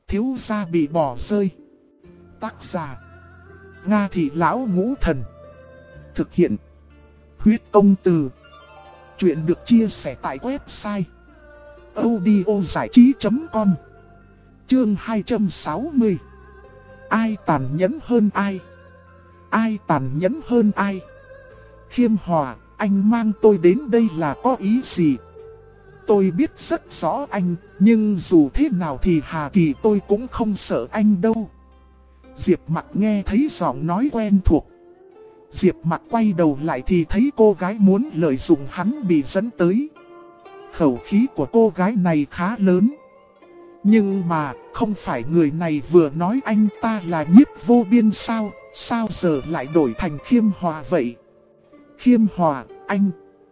thiếu gia bị bỏ rơi. Tác giả Nga Thị Lão Ngũ Thần. Thực hiện Huyết Công Từ. Chuyện được chia sẻ tại website audiozảichí.com. Chương 260. Ai tàn nhẫn hơn ai? Ai tàn nhẫn hơn ai? Khiêm Hòa, anh mang tôi đến đây là có ý gì? Tôi biết rất rõ anh, nhưng dù thế nào thì Hà Kỳ tôi cũng không sợ anh đâu. Diệp Mặc nghe thấy giọng nói quen thuộc. Diệp Mặc quay đầu lại thì thấy cô gái muốn lợi dụng hắn bị dẫn tới. Khẩu khí của cô gái này khá lớn. Nhưng mà, không phải người này vừa nói anh ta là Nhiếp Vô Biên sao? Sao giờ lại đổi thành Khiêm Hòa vậy? Khiêm Hòa, anh.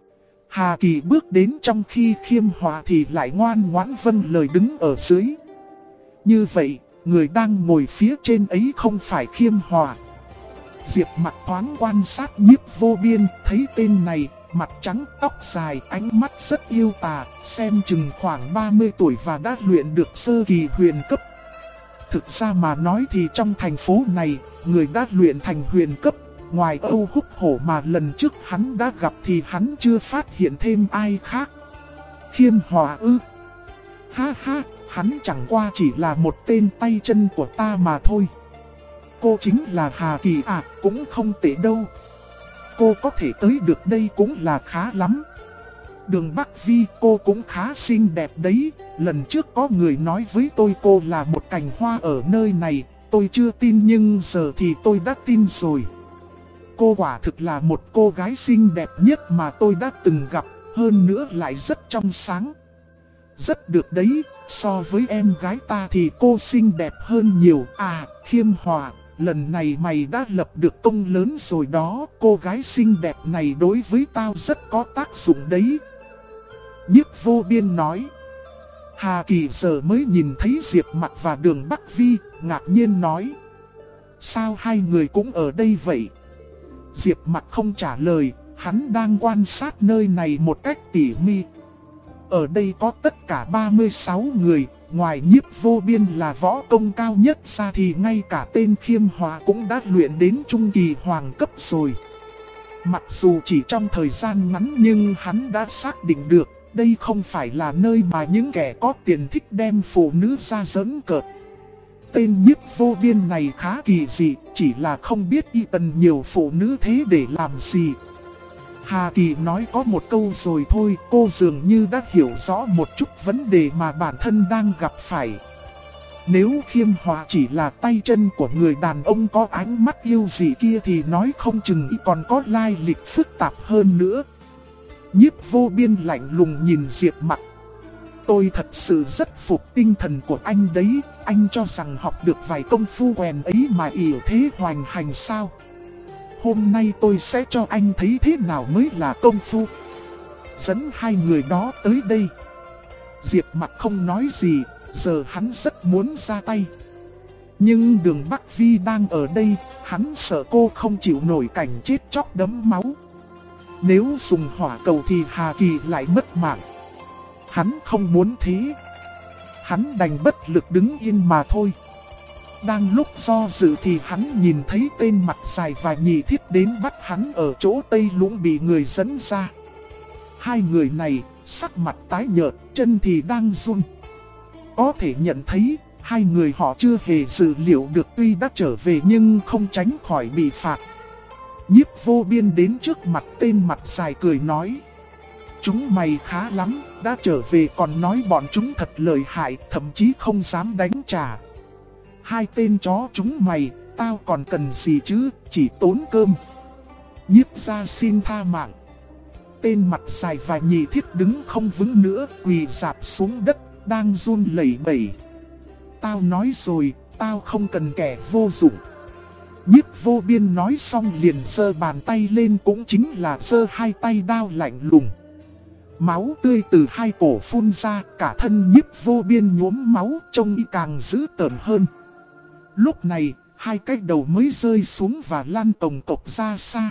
Hà Kỳ bước đến trong khi Khiêm Hòa thì lại ngoan ngoãn vâng lời đứng ở dưới. Như vậy, người đang ngồi phía trên ấy không phải Khiêm Hòa. Diệp Mặc thoáng quan sát Nhiếp Vô Biên, thấy tên này, mặt trắng tóc dài, ánh mắt rất yêu tà, xem chừng khoảng 30 tuổi và đã luyện được sơ kỳ huyền cấp. Thực ra mà nói thì trong thành phố này, người đã luyện thành huyền cấp, ngoài Âu Húc Hổ mà lần trước hắn đã gặp thì hắn chưa phát hiện thêm ai khác. Khiêm Hòa ư? Ha ha, hắn chẳng qua chỉ là một tên tay chân của ta mà thôi. Cô chính là Hà Kỳ à, cũng không tệ đâu. Cô có thể tới được đây cũng là khá lắm. Đường Bắc Vi, cô cũng khá xinh đẹp đấy. Lần trước có người nói với tôi cô là một cành hoa ở nơi này. Tôi chưa tin nhưng giờ thì tôi đã tin rồi. Cô quả thực là một cô gái xinh đẹp nhất mà tôi đã từng gặp. Hơn nữa lại rất trong sáng. Rất được đấy, so với em gái ta thì cô xinh đẹp hơn nhiều. À, Khiêm Hòa, lần này mày đã lập được công lớn rồi đó. Cô gái xinh đẹp này đối với tao rất có tác dụng đấy. Nhiếp Vô Biên nói. Hà Kỳ giờ mới nhìn thấy Diệp Mặc và Đường Bắc Vi, ngạc nhiên nói. Sao hai người cũng ở đây vậy? Diệp Mặc không trả lời, hắn đang quan sát nơi này một cách tỉ mỉ. Ở đây có tất cả 36 người, ngoài Nhiếp Vô Biên là võ công cao nhất ra thì ngay cả tên Khiêm Hòa cũng đã luyện đến trung kỳ hoàng cấp rồi. Mặc dù chỉ trong thời gian ngắn nhưng hắn đã xác định được, đây không phải là nơi mà những kẻ có tiền thích đem phụ nữ ra giỡn cợt. Tên Nhiếp Vô Biên này khá kỳ dị, chỉ là không biết y cần nhiều phụ nữ thế để làm gì. Hà Kỳ nói có một câu rồi thôi, cô dường như đã hiểu rõ một chút vấn đề mà bản thân đang gặp phải. Nếu Khiêm Hòa chỉ là tay chân của người đàn ông có ánh mắt yêu dị kia thì nói không chừng y còn có lai lịch phức tạp hơn nữa. Nhiếp Vô Biên lạnh lùng nhìn Diệp Mặc. Tôi thật sự rất phục tinh thần của anh đấy, anh cho rằng học được vài công phu quèn ấy mà ỷ thế hoành hành sao? Hôm nay tôi sẽ cho anh thấy thế nào mới là công phu. Dẫn hai người đó tới đây. Diệp Mặc không nói gì, giờ hắn rất muốn ra tay. Nhưng Đường Bắc Vi đang ở đây, hắn sợ cô không chịu nổi cảnh chết chóc đẫm máu. Nếu dùng hỏa cầu thì Hà Kỳ lại mất mạng. Hắn không muốn thế. Hắn đành bất lực đứng yên mà thôi. Đang lúc do dự thì hắn nhìn thấy tên mặt dài và nhị thiết đến bắt hắn ở chỗ Tây Lũng bị người dẫn ra. Hai người này, sắc mặt tái nhợt, chân thì đang run. Có thể nhận thấy, hai người họ chưa hề dự liệu được tuy đã trở về nhưng không tránh khỏi bị phạt. Nhiếp Vô Biên đến trước mặt tên mặt dài cười nói. Chúng mày khá lắm, đã trở về còn nói bọn chúng thật lợi hại, thậm chí không dám đánh trả. Hai tên chó chúng mày, tao còn cần gì chứ, chỉ tốn cơm. Nhiếp gia xin tha mạng. Tên mặt dài và nhị thiết đứng không vững nữa, quỳ rạp xuống đất, đang run lẩy bẩy. Tao nói rồi, tao không cần kẻ vô dụng. Nhiếp Vô Biên nói xong liền giơ bàn tay lên, cũng chính là giơ hai tay đao lạnh lùng. Máu tươi từ hai cổ phun ra, cả thân Nhiếp Vô Biên nhuốm máu, trông y càng dữ tợn hơn. Lúc này, hai cái đầu mới rơi xuống và lăn tổng cộc ra xa.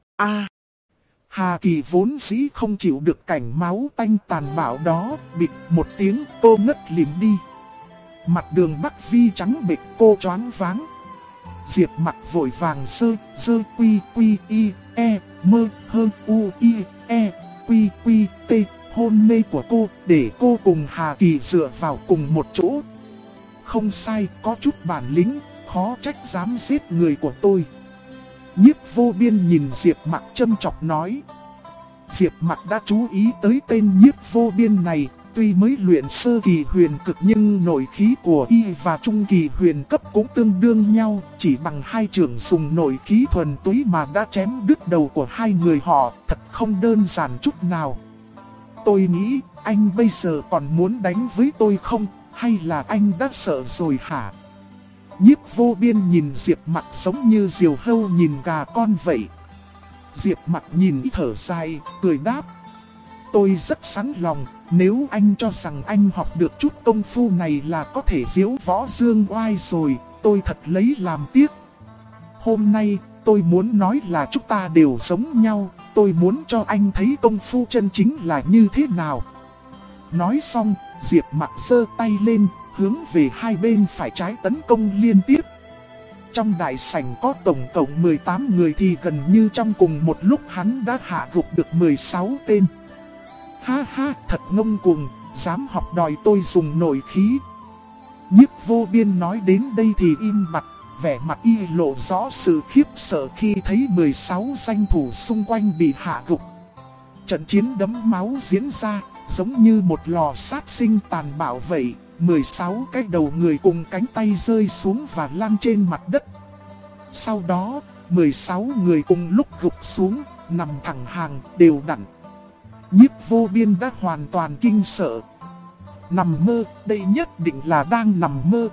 Hà Kỳ vốn dĩ không chịu được cảnh máu tanh tàn bạo đó, bịch một tiếng cô ngất lịm đi. Mặt Đường Bắc Vi trắng bệch, cô choáng váng. Diệp Mặc vội vàng sơ quy quy y e mơ hơn u y e quy quy t hôn mê của cô, để cô cùng Hà Kỳ dựa vào cùng một chỗ. Không sai, có chút bản lĩnh, khó trách dám giết người của tôi. Nhiếp Vô Biên nhìn Diệp Mặc châm chọc nói. Diệp Mặc đã chú ý tới tên Nhiếp Vô Biên này, tuy mới luyện sơ kỳ huyền cực nhưng nội khí của y và trung kỳ huyền cấp cũng tương đương nhau, chỉ bằng hai trưởng dùng nội khí thuần túy mà đã chém đứt đầu của hai người họ, thật không đơn giản chút nào. Tôi nghĩ, anh bây giờ còn muốn đánh với tôi không, hay là anh đã sợ rồi hả? Nhiếp Vô Biên nhìn Diệp Mặc giống như diều hâu nhìn gà con vậy. Diệp Mặc nhìn thở dài, cười đáp. Tôi rất sẵn lòng, nếu anh cho rằng anh học được chút công phu này là có thể diễu võ dương oai rồi, tôi thật lấy làm tiếc. Hôm nay, tôi muốn nói là chúng ta đều giống nhau, tôi muốn cho anh thấy công phu chân chính là như thế nào. Nói xong, Diệp Mặc giơ tay lên, hướng về hai bên phải trái tấn công liên tiếp. Trong đại sảnh có tổng cộng 18 người thì gần như trong cùng một lúc hắn đã hạ gục được 16 tên. Ha ha, thật ngông cuồng, dám học đòi tôi dùng nội khí. Nhiếp Vô Biên nói đến đây thì im bặt, vẻ mặt y lộ rõ sự khiếp sợ khi thấy 16 danh thủ xung quanh bị hạ gục. Trận chiến đẫm máu diễn ra, giống như một lò sát sinh tàn bạo vậy. 16 cái đầu người cùng cánh tay rơi xuống và lăn trên mặt đất. Sau đó, 16 người cùng lúc gục xuống, nằm thẳng hàng, đều đặn. Nhiếp Vô Biên đã hoàn toàn kinh sợ. Nằm mơ, đây nhất định là đang nằm mơ.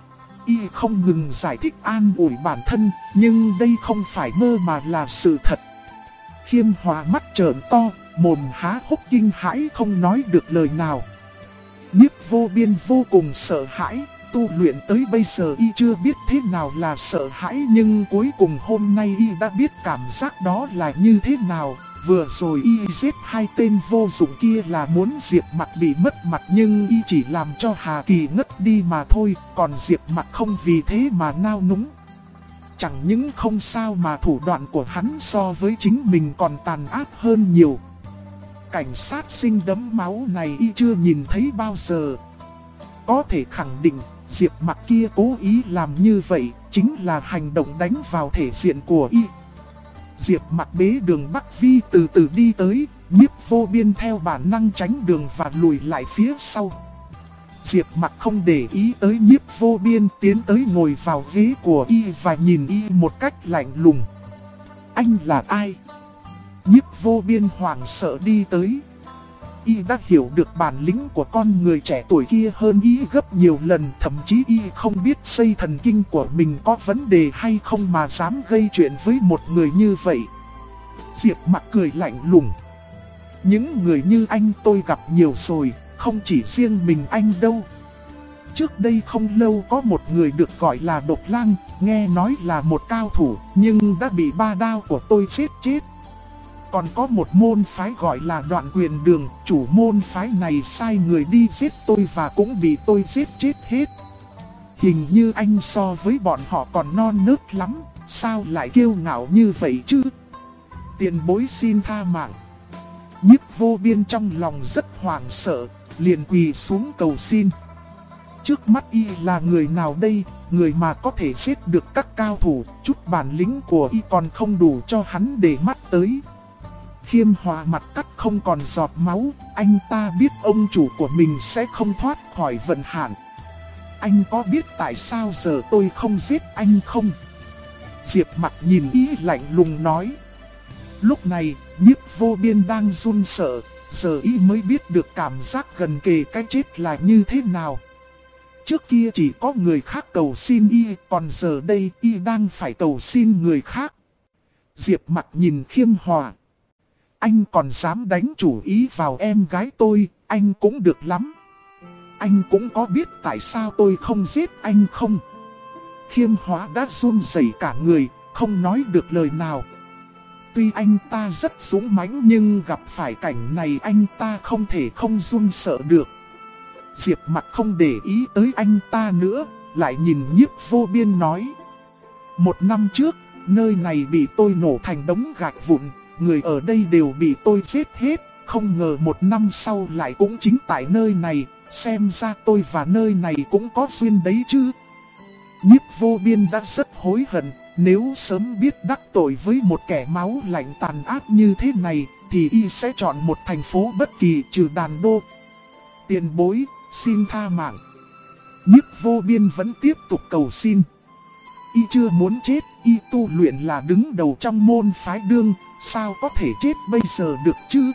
Y không ngừng giải thích an ủi bản thân, nhưng đây không phải mơ mà là sự thật. Khiêm Hòa mắt trợn to, mồm há hốc kinh hãi không nói được lời nào. Nhiếp Vô Biên vô cùng sợ hãi, tu luyện tới bây giờ y chưa biết thế nào là sợ hãi, nhưng cuối cùng hôm nay y đã biết cảm giác đó là như thế nào. Vừa rồi y giết hai tên vô dụng kia là muốn Diệp Mặc bị mất mặt, nhưng y chỉ làm cho Hà Kỳ ngất đi mà thôi, còn Diệp Mặc không vì thế mà nao núng. Chẳng những không sao mà thủ đoạn của hắn so với chính mình còn tàn ác hơn nhiều. Cảnh sát sinh đẫm máu này y chưa nhìn thấy bao giờ. Có thể khẳng định, Diệp Mặc kia cố ý làm như vậy, chính là hành động đánh vào thể diện của y. Diệp Mặc bế Đường Bắc Vi từ từ đi tới, Nhiếp Vô Biên theo bản năng tránh đường và lùi lại phía sau. Diệp Mặc không để ý tới Nhiếp Vô Biên, tiến tới ngồi vào ghế của y và nhìn y một cách lạnh lùng. Anh là ai? Nhiếp Vô Biên hoảng sợ đi tới. Y đã hiểu được bản lĩnh của con người trẻ tuổi kia hơn y gấp nhiều lần, thậm chí y không biết dây thần kinh của mình có vấn đề hay không mà dám gây chuyện với một người như vậy. Diệp Mặc cười lạnh lùng. Những người như anh tôi gặp nhiều rồi, không chỉ riêng mình anh đâu. Trước đây không lâu có một người được gọi là Độc Lang, nghe nói là một cao thủ, nhưng đã bị ba đao của tôi giết chết. Còn có một môn phái gọi là Đoạn Quyền Đường, chủ môn phái này sai người đi giết tôi và cũng bị tôi giết chết hết. Hình như anh so với bọn họ còn non nớt lắm, sao lại kiêu ngạo như vậy chứ? Tiền bối xin tha mạng. Nhiếp Vô Biên trong lòng rất hoảng sợ, liền quỳ xuống cầu xin. Trước mắt y là người nào đây, người mà có thể giết được các cao thủ, chút bản lĩnh của y còn không đủ cho hắn để mắt tới. Khiêm Hòa mặt cắt không còn giọt máu, anh ta biết ông chủ của mình sẽ không thoát khỏi vận hạn. Anh có biết tại sao giờ tôi không giết anh không? Diệp Mặc nhìn y lạnh lùng nói. Lúc này, Nhiếp Vô Biên đang run sợ, giờ y mới biết được cảm giác gần kề cái chết là như thế nào. Trước kia chỉ có người khác cầu xin y, còn giờ đây y đang phải cầu xin người khác. Diệp Mặc nhìn Khiêm Hòa. Anh còn dám đánh chủ ý vào em gái tôi, anh cũng được lắm. Anh cũng có biết tại sao tôi không giết anh không? Khiêm Hòa đã run rẩy cả người, không nói được lời nào. Tuy anh ta rất dũng mãnh nhưng gặp phải cảnh này anh ta không thể không run sợ được. Diệp Mặc không để ý tới anh ta nữa, lại nhìn Nhiếp Vô Biên nói. 1 năm trước, nơi này bị tôi nổ thành đống gạch vụn, người ở đây đều bị tôi giết hết. Không ngờ 1 năm sau lại cũng chính tại nơi này, xem ra tôi và nơi này cũng có duyên đấy chứ. Nhiếp Vô Biên đã rất hối hận, nếu sớm biết đắc tội với một kẻ máu lạnh tàn ác như thế này, thì y sẽ chọn một thành phố bất kỳ trừ Đàn Đô. Tiền bối, xin tha mạng. Nhiếp Vô Biên vẫn tiếp tục cầu xin. Y chưa muốn chết, y tu luyện là đứng đầu trong môn phái Đương, sao có thể chết bây giờ được chứ?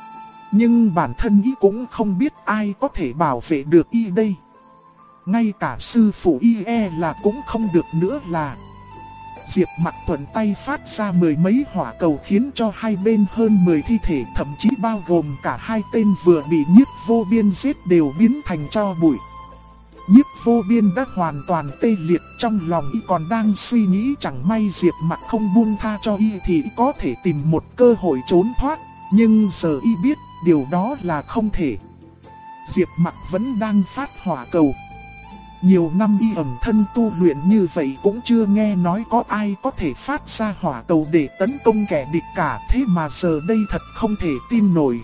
Nhưng bản thân y cũng không biết ai có thể bảo vệ được y đây. Ngay cả sư phụ y là cũng không được nữa là. Diệp Mặc thuận tay phát ra 10 mấy hỏa cầu khiến cho hai bên hơn 10 thi thể, thậm chí bao gồm cả 2 tên vừa bị Nhiếp Vô Biên giết đều biến thành tro bụi. Nhiếp Vô Biên đã hoàn toàn tê liệt, trong lòng y còn đang suy nghĩ chẳng may Diệp Mặc không buông tha cho y thì y có thể tìm một cơ hội trốn thoát, nhưng giờ y biết điều đó là không thể. Diệp Mặc vẫn đang phát hỏa cầu. Nhiều năm y ẩn thân tu luyện như vậy cũng chưa nghe nói có ai có thể phát ra hỏa cầu để tấn công kẻ địch cả, thế mà giờ đây thật không thể tin nổi.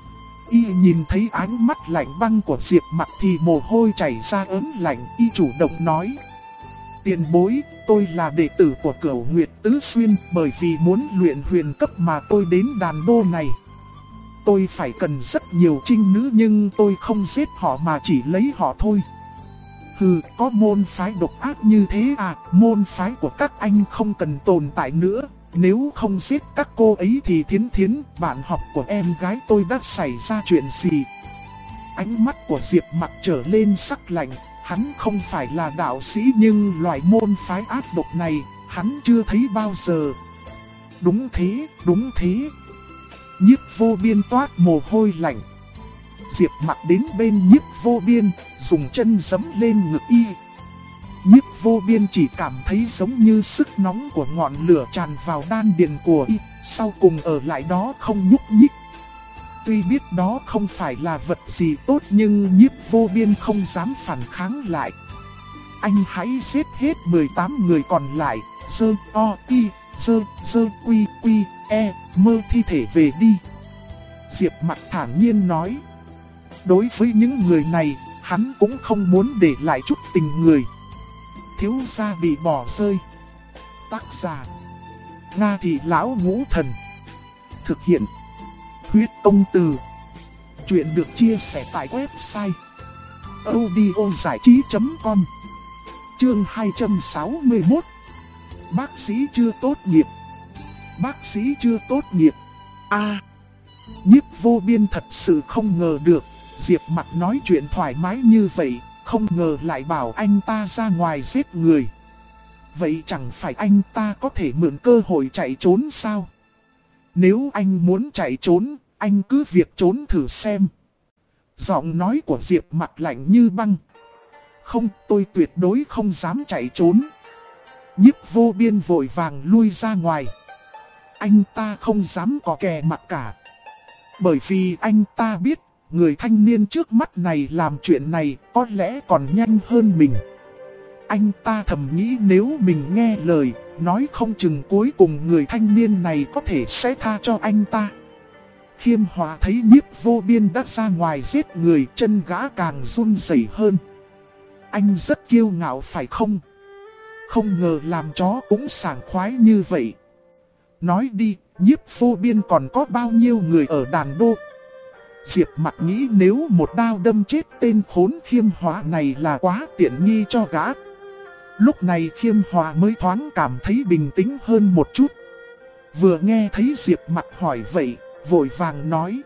Y nhìn thấy ánh mắt lạnh băng của Diệp Mặc thì mồ hôi chảy ra ớn lạnh, y chủ động nói. Tiền bối, tôi là đệ tử của Cửu Nguyệt Tứ Xuyên, bởi vì muốn luyện huyền cấp mà tôi đến Đàn Đô này. Tôi phải cần rất nhiều trinh nữ nhưng tôi không giết họ mà chỉ lấy họ thôi. Hừ, có môn phái độc ác như thế à, môn phái của các anh không cần tồn tại nữa. Nếu không giết các cô ấy thì Thiến Thiến, bạn học của em gái tôi đã xảy ra chuyện gì? Ánh mắt của Diệp Mặc trở lên sắc lạnh, hắn không phải là đạo sĩ nhưng loại môn phái ác độc này, hắn chưa thấy bao giờ. Đúng thế, đúng thế. Nhiếp Vô Biên toát mồ hôi lạnh. Diệp Mặc đến bên Nhiếp Vô Biên, dùng chân giẫm lên ngực y. Nhiếp Vô Biên chỉ cảm thấy giống như sức nóng của ngọn lửa tràn vào đan điền của y, sau cùng ở lại đó không nhúc nhích. Tuy biết đó không phải là vật gì tốt nhưng Nhiếp Vô Biên không dám phản kháng lại. Anh hãy giết hết 18 người còn lại, dơ o y, dơ quy quy e, mơ thi thể về đi. Diệp Mặc thản nhiên nói. Đối với những người này, hắn cũng không muốn để lại chút tình người. Thiếu gia bị bỏ rơi. Tác giả Nga Thị Lão Ngũ Thần. Thực hiện Huyết Công Từ. Chuyện được chia sẻ tại website audiozảichí.com. Chương 261. Bác sĩ chưa tốt nghiệp. Bác sĩ chưa tốt nghiệp. Nhiếp Vô Biên thật sự không ngờ được Diệp Mặc nói chuyện thoải mái như vậy, không ngờ lại bảo anh ta ra ngoài giết người. Vậy chẳng phải anh ta có thể mượn cơ hội chạy trốn sao? Nếu anh muốn chạy trốn, anh cứ việc trốn thử xem. Giọng nói của Diệp Mặc lạnh như băng. Không, tôi tuyệt đối không dám chạy trốn. Nhiếp Vô Biên vội vàng lui ra ngoài. Anh ta không dám có kè mặt cả. Bởi vì anh ta biết, người thanh niên trước mắt này làm chuyện này có lẽ còn nhanh hơn mình. Anh ta thầm nghĩ nếu mình nghe lời, nói không chừng cuối cùng người thanh niên này có thể sẽ tha cho anh ta. Khiêm Hòa thấy Nhiếp Vô Biên đã ra ngoài giết người, chân gã càng run rẩy hơn. Anh rất kiêu ngạo phải không? Không ngờ làm chó cũng sảng khoái như vậy. Nói đi, Nhiếp Vô Biên còn có bao nhiêu người ở Đàn Đô? Diệp Mặc nghĩ nếu một đao đâm chết tên khốn Khiêm Hòa này là quá tiện nghi cho gã. Lúc này Khiêm Hòa mới thoáng cảm thấy bình tĩnh hơn một chút. Vừa nghe thấy Diệp Mặc hỏi vậy, vội vàng nói.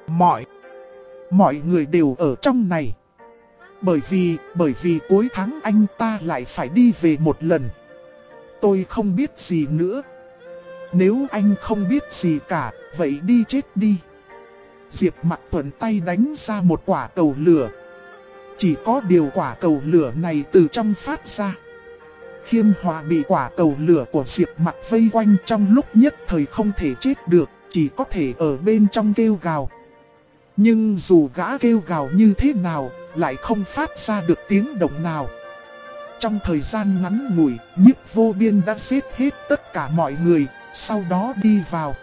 Mọi người đều ở trong này. Bởi vì cuối tháng anh ta lại phải đi về một lần. Tôi không biết gì nữa. Nếu anh không biết gì cả, vậy đi chết đi. Diệp Mặc thuận tay đánh ra một quả cầu lửa. Chỉ có điều quả cầu lửa này từ trong phát ra. Khiêm Hòa bị quả cầu lửa của Diệp Mặc vây quanh, trong lúc nhất thời không thể chết được, chỉ có thể ở bên trong kêu gào. Nhưng dù gã kêu gào như thế nào, lại không phát ra được tiếng động nào. Trong thời gian ngắn ngủi, Nhiếp Vô Biên đã giết hết tất cả mọi người, sau đó đi vào.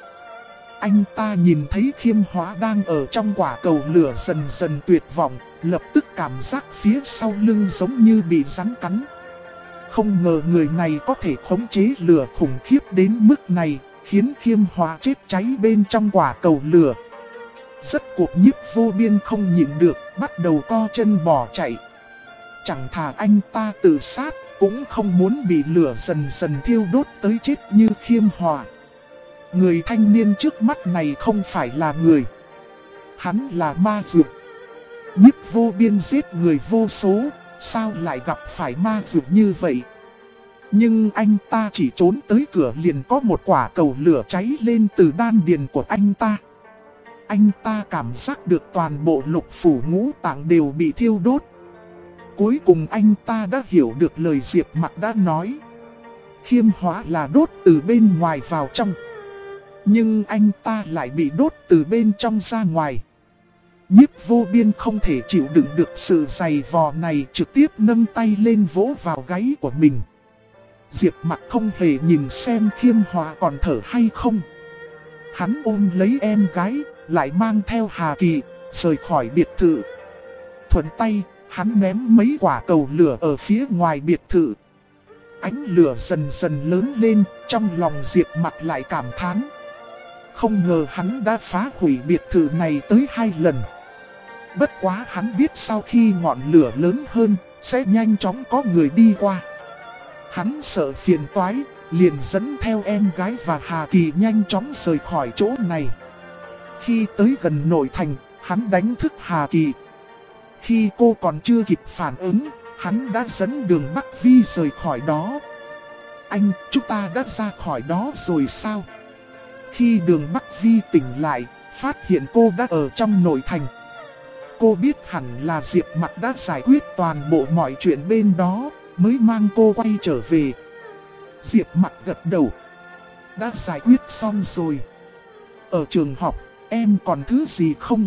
Anh ta nhìn thấy Khiêm Hóa đang ở trong quả cầu lửa dần dần tuyệt vọng, lập tức cảm giác phía sau lưng giống như bị rắn cắn. Không ngờ người này có thể khống chế lửa khủng khiếp đến mức này, khiến Khiêm Hóa chết cháy bên trong quả cầu lửa. Rốt cuộc Nhiếp Vô Biên không nhịn được, bắt đầu co chân bỏ chạy. Chẳng thà anh ta tự sát, cũng không muốn bị lửa dần dần thiêu đốt tới chết như Khiêm Hóa. Người thanh niên trước mắt này không phải là người. Hắn là ma dược. Nhiếp Vô Biên giết người vô số, sao lại gặp phải ma dược như vậy? Nhưng anh ta chỉ trốn tới cửa liền có một quả cầu lửa cháy lên từ đan điền của anh ta. Anh ta cảm giác được toàn bộ lục phủ ngũ tạng đều bị thiêu đốt. Cuối cùng anh ta đã hiểu được lời Diệp Mặc đã nói. Khiêm Hóa là đốt từ bên ngoài vào trong. Nhưng anh ta lại bị đốt từ bên trong ra ngoài. Nhiếp Vô Biên không thể chịu đựng được sự dày vò này, trực tiếp nâng tay lên vỗ vào gáy của mình. Diệp Mặc không hề nhìn xem Khiêm Hóa còn thở hay không. Hắn ôm lấy em gái, lại mang theo Hà Kỳ, rời khỏi biệt thự. Thuận tay, hắn ném mấy quả cầu lửa ở phía ngoài biệt thự. Ánh lửa dần dần lớn lên, trong lòng Diệp Mặc lại cảm thán. Không ngờ hắn đã phá hủy biệt thự này tới 2 lần. Bất quá hắn biết sau khi ngọn lửa lớn hơn, sẽ nhanh chóng có người đi qua. Hắn sợ phiền toái, liền dẫn theo em gái và Hà Kỳ nhanh chóng rời khỏi chỗ này. Khi tới gần nội thành, hắn đánh thức Hà Kỳ. Khi cô còn chưa kịp phản ứng, hắn đã dẫn Đường Bắc Vi rời khỏi đó. Anh, chúng ta đã ra khỏi đó rồi sao? Khi Đường Bắc Vi tỉnh lại, phát hiện cô đã ở trong nội thành. Cô biết hẳn là Diệp Mặc đã giải quyết toàn bộ mọi chuyện bên đó, mới mang cô quay trở về. Diệp Mặc gật đầu. Đã giải quyết xong rồi. Ở trường học, em còn thứ gì không?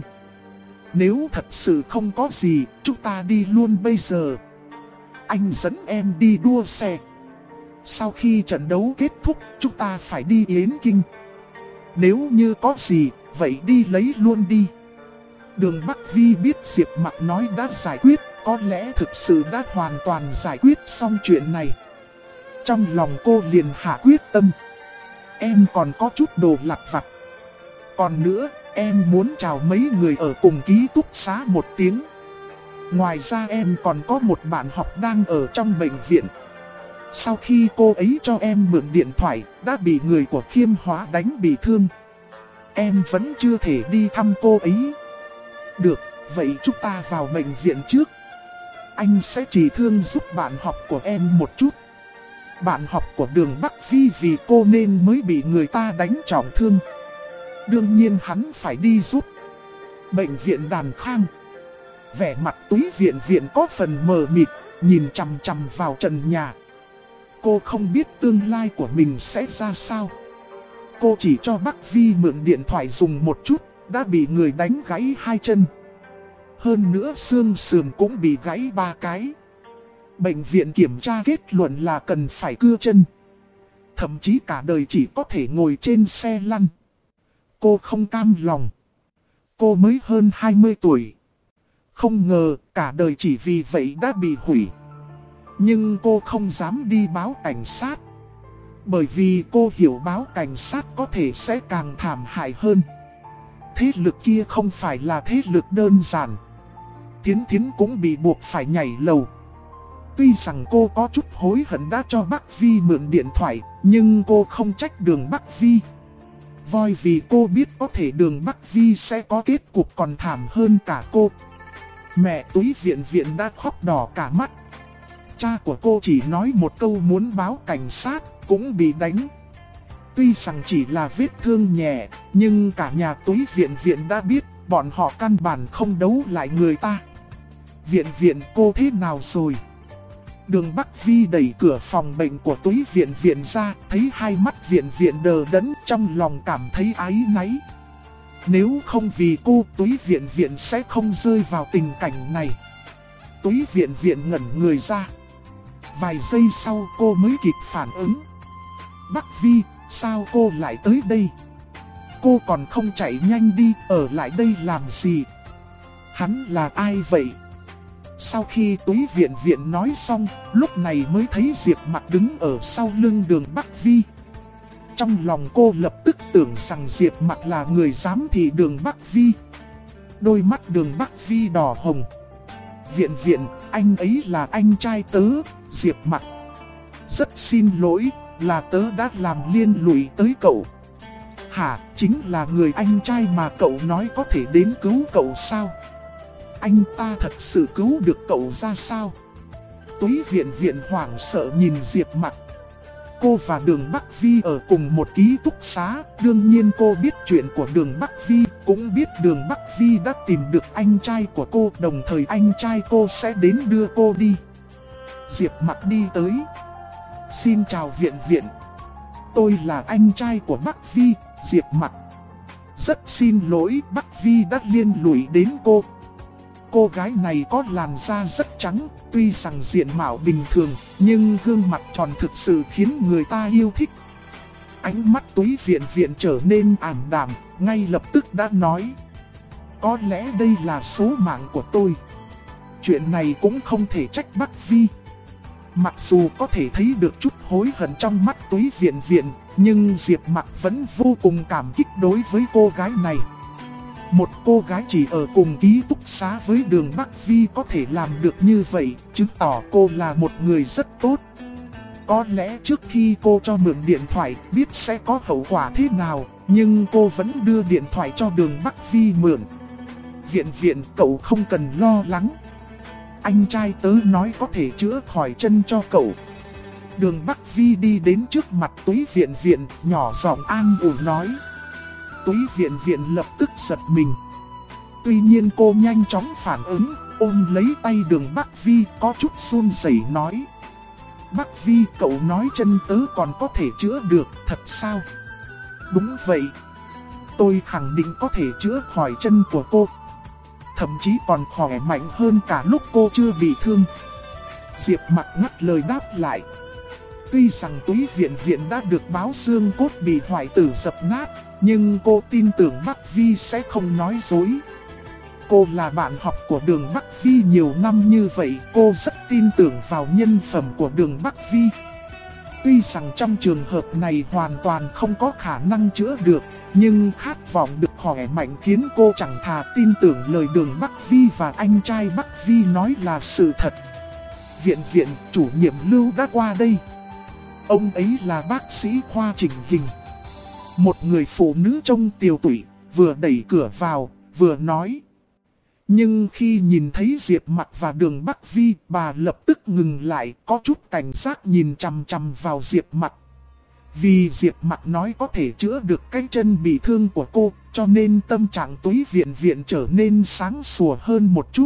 Nếu thật sự không có gì, chúng ta đi luôn bây giờ. Anh dẫn em đi đua xe. Sau khi trận đấu kết thúc, chúng ta phải đi Yến Kinh. Nếu như có gì, vậy đi lấy luôn đi. Đường Bắc Vi biết Diệp Mặc nói đã giải quyết, có lẽ thực sự đã hoàn toàn giải quyết xong chuyện này. Trong lòng cô liền hạ quyết tâm. Em còn có chút đồ lặt vặt. Còn nữa, em muốn chào mấy người ở cùng ký túc xá một tiếng. Ngoài ra em còn có một bạn học đang ở trong bệnh viện. Sau khi cô ấy cho em mượn điện thoại, đã bị người của Khiêm Hóa đánh bị thương. Em vẫn chưa thể đi thăm cô ấy. Được, vậy chúng ta vào bệnh viện trước. Anh sẽ trị thương giúp bạn học của em một chút. Bạn học của Đường Bắc Vi vì cô nên mới bị người ta đánh trọng thương. Đương nhiên hắn phải đi giúp. Bệnh viện Đàn Khang. Vẻ mặt Túy Viện Viện có phần mờ mịt, nhìn chằm chằm vào trần nhà. Cô không biết tương lai của mình sẽ ra sao. Cô chỉ cho Bắc Vi mượn điện thoại dùng một chút, đã bị người đánh gãy 2 chân. Hơn nữa xương sườn cũng bị gãy 3 cái. Bệnh viện kiểm tra kết luận là cần phải cưa chân. Thậm chí cả đời chỉ có thể ngồi trên xe lăn. Cô không cam lòng. Cô mới hơn 20 tuổi. Không ngờ cả đời chỉ vì vậy đã bị hủy. Nhưng cô không dám đi báo cảnh sát. Bởi vì cô hiểu báo cảnh sát có thể sẽ càng thảm hại hơn. Thế lực kia không phải là thế lực đơn giản. Thiến Thiến cũng bị buộc phải nhảy lầu. Tuy rằng cô có chút hối hận đã cho Bắc Vi mượn điện thoại, nhưng cô không trách Đường Bắc Vi. Voi vì cô biết có thể Đường Bắc Vi sẽ có kết cục còn thảm hơn cả cô. Mẹ Túy Viện Viện đã khóc đỏ cả mắt. Cha của cô chỉ nói một câu muốn báo cảnh sát, cũng bị đánh. Tuy rằng chỉ là vết thương nhẹ, nhưng cả nhà Túy Viện Viện đã biết bọn họ căn bản không đấu lại người ta. Viện Viện, cô thế nào rồi? Đường Bắc Vi đẩy cửa phòng bệnh của Túy Viện Viện ra, thấy hai mắt Viện Viện đờ đẫn, trong lòng cảm thấy áy náy. Nếu không vì cô, Túy Viện Viện sẽ không rơi vào tình cảnh này. Túy Viện Viện ngẩn người ra. Vài giây sau cô mới kịp phản ứng. Bắc Vi, sao cô lại tới đây? Cô còn không chạy nhanh đi, ở lại đây làm gì? Hắn là ai vậy? Sau khi Túy Viện Viện nói xong, lúc này mới thấy Diệp Mặc đứng ở sau lưng Đường Bắc Vi. Trong lòng cô lập tức tưởng rằng Diệp Mặc là người giám thị Đường Bắc Vi. Đôi mắt Đường Bắc Vi đỏ hồng. Viện Viện, anh ấy là anh trai tớ, Diệp Mặc. Rất xin lỗi, là tớ đã làm liên lụy tới cậu. Hả, chính là người anh trai mà cậu nói có thể đến cứu cậu sao? Anh ta thật sự cứu được cậu ra sao? Túy Viện Viện hoảng sợ nhìn Diệp Mặc. Cô và Đường Bắc Vi ở cùng một ký túc xá, đương nhiên cô biết chuyện của Đường Bắc Vi, cũng biết Đường Bắc Vi đã tìm được anh trai của cô, đồng thời anh trai cô sẽ đến đưa cô đi. Diệp Mặc đi tới. Xin chào Viện Viện. Tôi là anh trai của Bắc Vi, Diệp Mặc. Rất xin lỗi Bắc Vi đã liên lụy đến cô. Cô gái này có làn da rất trắng, tuy rằng diện mạo bình thường, nhưng gương mặt tròn thực sự khiến người ta yêu thích. Ánh mắt Túy Viện Viện trở nên ảm đạm, ngay lập tức đã nói. Có lẽ đây là số mạng của tôi. Chuyện này cũng không thể trách Bắc Vi. Mặc dù có thể thấy được chút hối hận trong mắt Túy Viện Viện, nhưng Diệp Mặc vẫn vô cùng cảm kích đối với cô gái này. Một cô gái chỉ ở cùng ký túc xá với Đường Bắc Vi có thể làm được như vậy, chứng tỏ cô là một người rất tốt. Có lẽ trước khi cô cho mượn điện thoại biết sẽ có hậu quả thế nào, nhưng cô vẫn đưa điện thoại cho Đường Bắc Vi mượn. Viện Viện, cậu không cần lo lắng. Anh trai tớ nói có thể chữa khỏi chân cho cậu. Đường Bắc Vi đi đến trước mặt Túy Viện Viện, nhỏ giọng an ủi nói. Túy Viện Viện lập tức giật mình. Tuy nhiên cô nhanh chóng phản ứng, ôm lấy tay Đường Bắc Vi có chút run rẩy nói. Bắc Vi, cậu nói chân tớ còn có thể chữa được, thật sao? Đúng vậy. Tôi khẳng định có thể chữa khỏi chân của cô. Thậm chí còn khỏe mạnh hơn cả lúc cô chưa bị thương. Diệp Mặc ngắt lời đáp lại. Tuy rằng Túy Viện Viện đã được báo xương cốt bị hoại tử dập nát, nhưng cô tin tưởng Bắc Vi sẽ không nói dối. Cô là bạn học của Đường Bắc Vi nhiều năm như vậy, cô rất tin tưởng vào nhân phẩm của Đường Bắc Vi. Tuy rằng trong trường hợp này hoàn toàn không có khả năng chữa được, nhưng khát vọng được khỏe mạnh khiến cô chẳng thà tin tưởng lời Đường Bắc Vi và anh trai Bắc Vi nói là sự thật. Viện Viện, chủ nhiệm Lưu đã qua đây. Ông ấy là bác sĩ khoa chỉnh hình. Một người phụ nữ trông tiều tụy, vừa đẩy cửa vào, vừa nói. Nhưng khi nhìn thấy Diệp Mặc và Đường Bắc Vi, bà lập tức ngừng lại, có chút cảnh giác nhìn chằm chằm vào Diệp Mặc. Vì Diệp Mặc nói có thể chữa được cái chân bị thương của cô, cho nên tâm trạng Túy Viện Viện trở nên sáng sủa hơn một chút.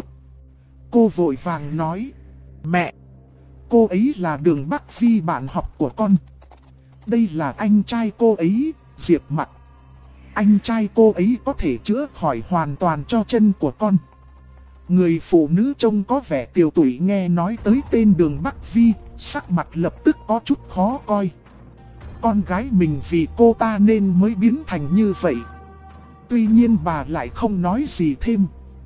Cô vội vàng nói, mẹ, cô ấy là Đường Bắc Vi bạn học của con. Đây là anh trai cô ấy, Diệp Mặc. Anh trai cô ấy có thể chữa khỏi hoàn toàn cho chân của con. Người phụ nữ trông có vẻ tiều tụy nghe nói tới tên Đường Bắc Vi, sắc mặt lập tức có chút khó coi. Con gái mình vì cô ta nên mới biến thành như vậy. Tuy nhiên bà lại không nói gì thêm.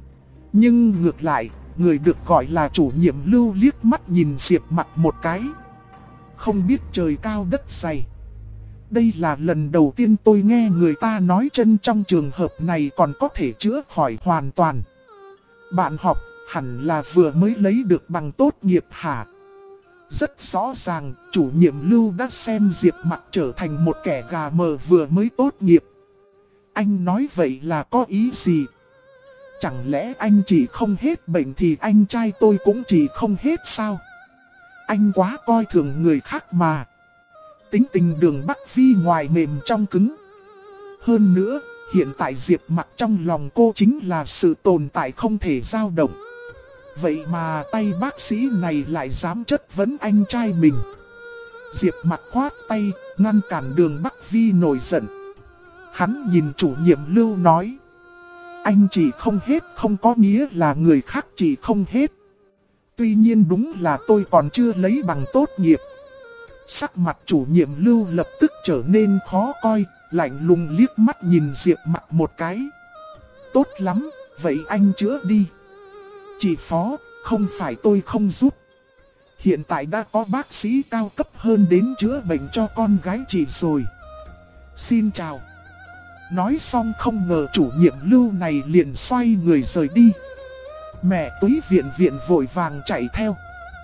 Nhưng ngược lại, người được gọi là chủ nhiệm Lưu liếc mắt nhìn Diệp Mặc một cái. Không biết trời cao đất dày. Đây là lần đầu tiên tôi nghe người ta nói chân trong trường hợp này còn có thể chữa khỏi hoàn toàn. Bạn học hẳn là vừa mới lấy được bằng tốt nghiệp hả? Rất rõ ràng, chủ nhiệm Lưu đã xem Diệp Mặc trở thành một kẻ gà mờ vừa mới tốt nghiệp. Anh nói vậy là có ý gì? Chẳng lẽ anh chỉ không hết bệnh thì anh trai tôi cũng chỉ không hết sao? Anh quá coi thường người khác mà. Tính tình Đường Bắc Vi ngoài mềm trong cứng. Hơn nữa, hiện tại Diệp Mặc trong lòng cô chính là sự tồn tại không thể dao động. Vậy mà tay bác sĩ này lại dám chất vấn anh trai mình. Diệp Mặc khoát tay, ngăn cản Đường Bắc Vi nổi giận. Hắn nhìn chủ nhiệm Lưu nói. Anh chỉ không hết không có nghĩa là người khác chỉ không hết. Tuy nhiên đúng là tôi còn chưa lấy bằng tốt nghiệp. Sắc mặt chủ nhiệm Lưu lập tức trở nên khó coi, lạnh lùng liếc mắt nhìn Diệp Mặc một cái. Tốt lắm, vậy anh chữa đi. Chị Phó, không phải tôi không giúp. Hiện tại đã có bác sĩ cao cấp hơn đến chữa bệnh cho con gái chị rồi. Xin chào. Nói xong không ngờ chủ nhiệm Lưu này liền xoay người rời đi. Mẹ Túy Viện vội vàng chạy theo.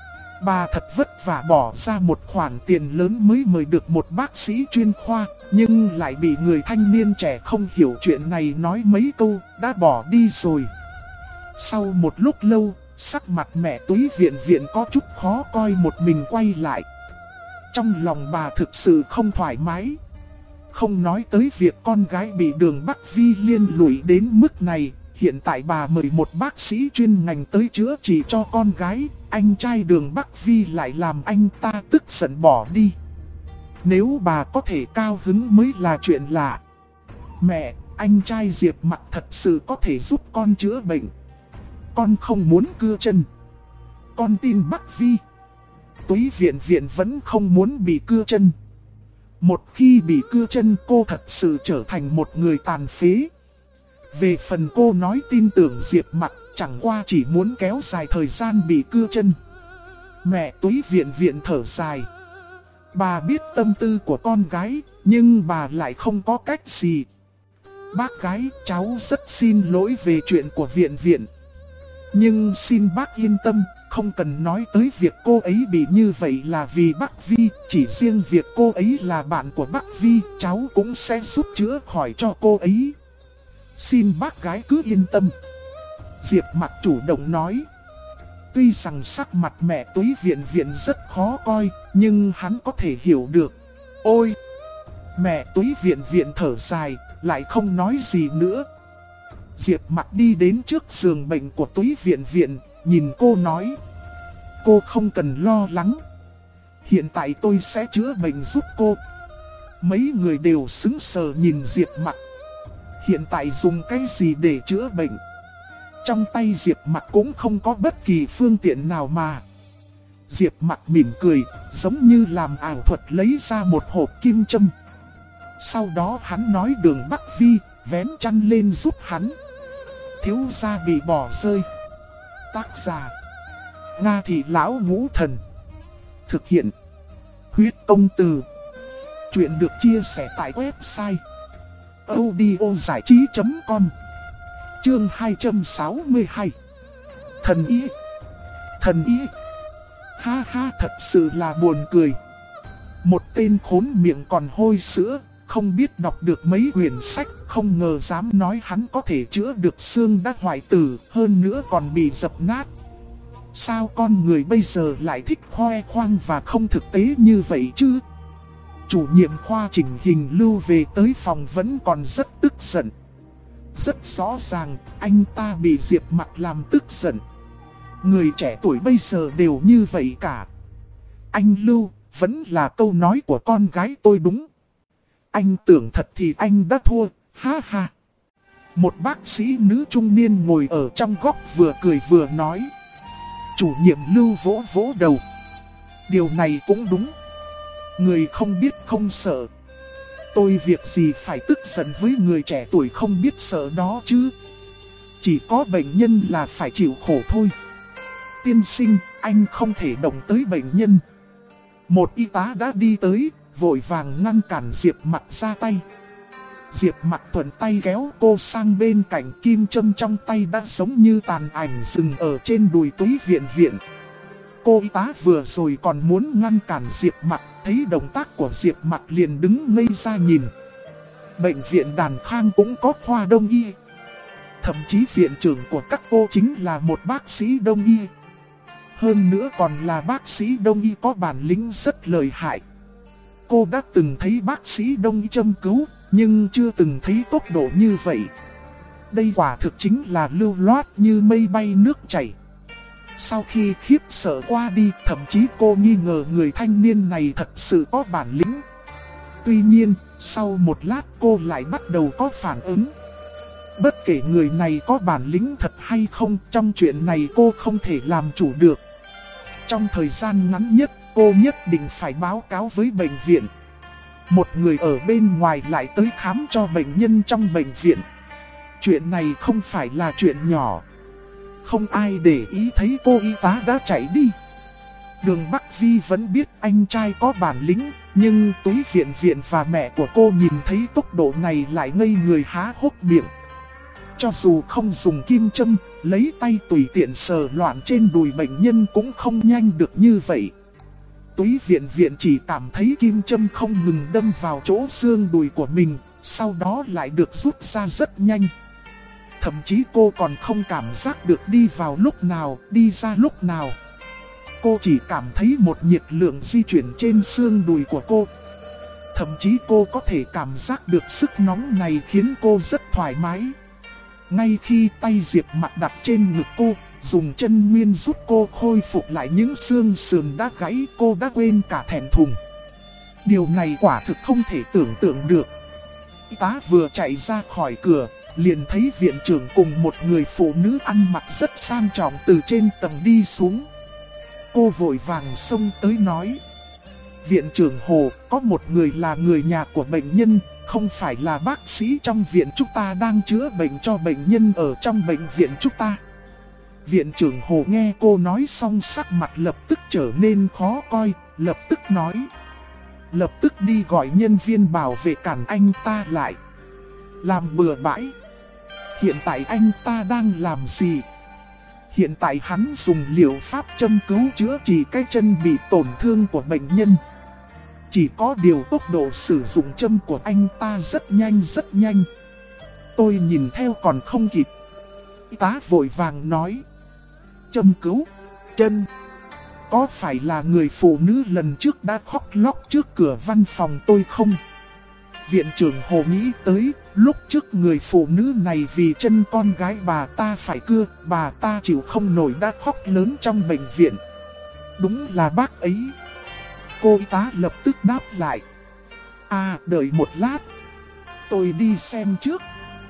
Bà thật vất vả bỏ ra một khoản tiền lớn mới mời được một bác sĩ chuyên khoa, nhưng lại bị người thanh niên trẻ không hiểu chuyện này nói mấy câu, đã bỏ đi rồi. Sau một lúc lâu, sắc mặt mẹ Túy Viện có chút khó coi một mình quay lại. Trong lòng bà thực sự không thoải mái. Không nói tới việc con gái bị Đường Bắc Vi liên lụy đến mức này, hiện tại bà mời một bác sĩ chuyên ngành tới chữa trị cho con gái, anh trai Đường Bắc Vi lại làm anh ta tức giận bỏ đi. Nếu bà có thể cao hứng mới là chuyện lạ. Mẹ, anh trai Diệp Mặc thật sự có thể giúp con chữa bệnh. Con không muốn cưa chân. Con tin Bắc Vi. Túy Viện vẫn không muốn bị cưa chân. Một khi bị cưa chân cô thật sự trở thành một người tàn phế. Về phần cô nói tin tưởng Diệp Mặc, chẳng qua chỉ muốn kéo dài thời gian bị cưa chân. Mẹ Túy Viện thở dài. Bà biết tâm tư của con gái, nhưng bà lại không có cách gì. Bác gái, cháu rất xin lỗi về chuyện của Viện. Nhưng xin bác yên tâm, không cần nói tới việc cô ấy bị như vậy là vì Bắc Vi, chỉ riêng việc cô ấy là bạn của Bắc Vi, cháu cũng sẽ giúp chữa khỏi cho cô ấy. Xin bác gái cứ yên tâm. Diệp Mặc chủ động nói. Tuy rằng sắc mặt mẹ Túy Viện rất khó coi, nhưng hắn có thể hiểu được. Ôi! Mẹ Túy Viện thở dài, lại không nói gì nữa. Diệp Mặc đi đến trước giường bệnh của Túy Viện, nhìn cô nói. Cô không cần lo lắng. Hiện tại tôi sẽ chữa bệnh giúp cô. Mấy người đều sững sờ nhìn Diệp Mặc. Hiện tại dùng cái gì để chữa bệnh? Trong tay Diệp Mặc cũng không có bất kỳ phương tiện nào mà. Diệp Mặc mỉm cười, giống như làm ảo thuật lấy ra một hộp kim châm. Sau đó hắn nói Đường Bắc Vi, vén chăn lên giúp hắn. Thiếu gia bị bỏ rơi. Tác giả Nga Thị Lão Ngũ Thần. Thực hiện Huyết Công Từ. Chuyện được chia sẻ tại website audiozảichí.com. Chương 262. Thần ý. Thần ý. Ha ha, thật sự là buồn cười. Một tên khốn miệng còn hôi sữa, không biết đọc được mấy quyển sách, không ngờ dám nói hắn có thể chữa được xương đã hoại tử, hơn nữa còn bị dập nát. Sao con người bây giờ lại thích khoe khoang và không thực tế như vậy chứ? Chủ nhiệm khoa chỉnh hình Lưu về tới phòng vẫn còn rất tức giận. Rất rõ ràng, anh ta bị Diệp Mặc làm tức giận. Người trẻ tuổi bây giờ đều như vậy cả. Anh Lưu, vẫn là câu nói của con gái tôi đúng. Anh tưởng thật thì anh đã thua, ha ha. Một bác sĩ nữ trung niên ngồi ở trong góc vừa cười vừa nói. Chủ nhiệm Lưu vỗ vỗ đầu. Điều này cũng đúng. Người không biết không sợ. Tôi việc gì phải tức giận với người trẻ tuổi không biết sợ đó chứ. Chỉ có bệnh nhân là phải chịu khổ thôi. Tiên sinh, anh không thể động tới bệnh nhân. Một y tá đã đi tới, vội vàng ngăn cản Diệp Mặc ra tay. Diệp Mặc thuận tay kéo cô sang bên cạnh, kim châm trong tay đã giống như tàn ảnh dừng ở trên đùi Túy Viện. Cô y tá vừa rồi còn muốn ngăn cản Diệp Mặc, thấy động tác của Diệp Mặc liền đứng ngây ra nhìn. Bệnh viện Đàn Khang cũng có khoa đông y. Thậm chí viện trưởng của các cô chính là một bác sĩ đông y. Hơn nữa còn là bác sĩ đông y có bản lĩnh rất lợi hại. Cô đã từng thấy bác sĩ đông y châm cứu, nhưng chưa từng thấy tốc độ như vậy. Đây quả thực chính là lưu loát như mây bay nước chảy. Sau khi khiếp sợ qua đi, thậm chí cô nghi ngờ người thanh niên này thật sự có bản lĩnh. Tuy nhiên, sau một lát cô lại bắt đầu có phản ứng. Bất kể người này có bản lĩnh thật hay không, trong chuyện này cô không thể làm chủ được. Trong thời gian ngắn nhất, cô nhất định phải báo cáo với bệnh viện. Một người ở bên ngoài lại tới khám cho bệnh nhân trong bệnh viện. Chuyện này không phải là chuyện nhỏ. Không ai để ý thấy cô y tá đã chạy đi. Đường Bắc Vi vẫn biết anh trai có bản lĩnh, nhưng Túy Viện Viện và mẹ của cô nhìn thấy tốc độ này lại ngây người há hốc miệng. Cho dù không dùng kim châm, lấy tay tùy tiện sờ loạn trên đùi bệnh nhân cũng không nhanh được như vậy. Túy Viện Viện chỉ cảm thấy kim châm không ngừng đâm vào chỗ xương đùi của mình, sau đó lại được rút ra rất nhanh. Thậm chí cô còn không cảm giác được đi vào lúc nào, đi ra lúc nào. Cô chỉ cảm thấy một nhiệt lượng di chuyển trên xương đùi của cô. Thậm chí cô có thể cảm giác được sức nóng này khiến cô rất thoải mái. Ngay khi tay Diệp Mặc đặt trên ngực cô, dùng chân nguyên giúp cô khôi phục lại những xương sườn đã gãy, cô đã quên cả thẹn thùng. Điều này quả thực không thể tưởng tượng được. Y tá vừa chạy ra khỏi cửa, liền thấy viện trưởng cùng một người phụ nữ ăn mặc rất sang trọng từ trên tầng đi xuống. Cô vội vàng xông tới nói: Viện trưởng Hồ, có một người là người nhà của bệnh nhân, không phải là bác sĩ trong viện chúng ta đang chữa bệnh cho bệnh nhân ở trong bệnh viện chúng ta. Viện trưởng Hồ nghe cô nói xong sắc mặt lập tức trở nên khó coi, lập tức nói: lập tức đi gọi nhân viên bảo vệ cản anh ta lại. Làm bừa bãi. Hiện tại anh ta đang làm gì? Hiện tại hắn dùng liệu pháp châm cứu chữa trị cái chân bị tổn thương của bệnh nhân. Chỉ có điều tốc độ sử dụng châm của anh ta rất nhanh. Tôi nhìn theo còn không kịp. Y tá vội vàng nói: châm cứu chân. Có phải là người phụ nữ lần trước đã khóc lóc trước cửa văn phòng tôi không? Viện trưởng Hồ nghĩ tới, lúc trước người phụ nữ này vì chân con gái bà ta phải cưa, bà ta chịu không nổi đã khóc lớn trong bệnh viện. Đúng là bác ấy. Cô y tá lập tức đáp lại: đợi một lát, tôi đi xem trước.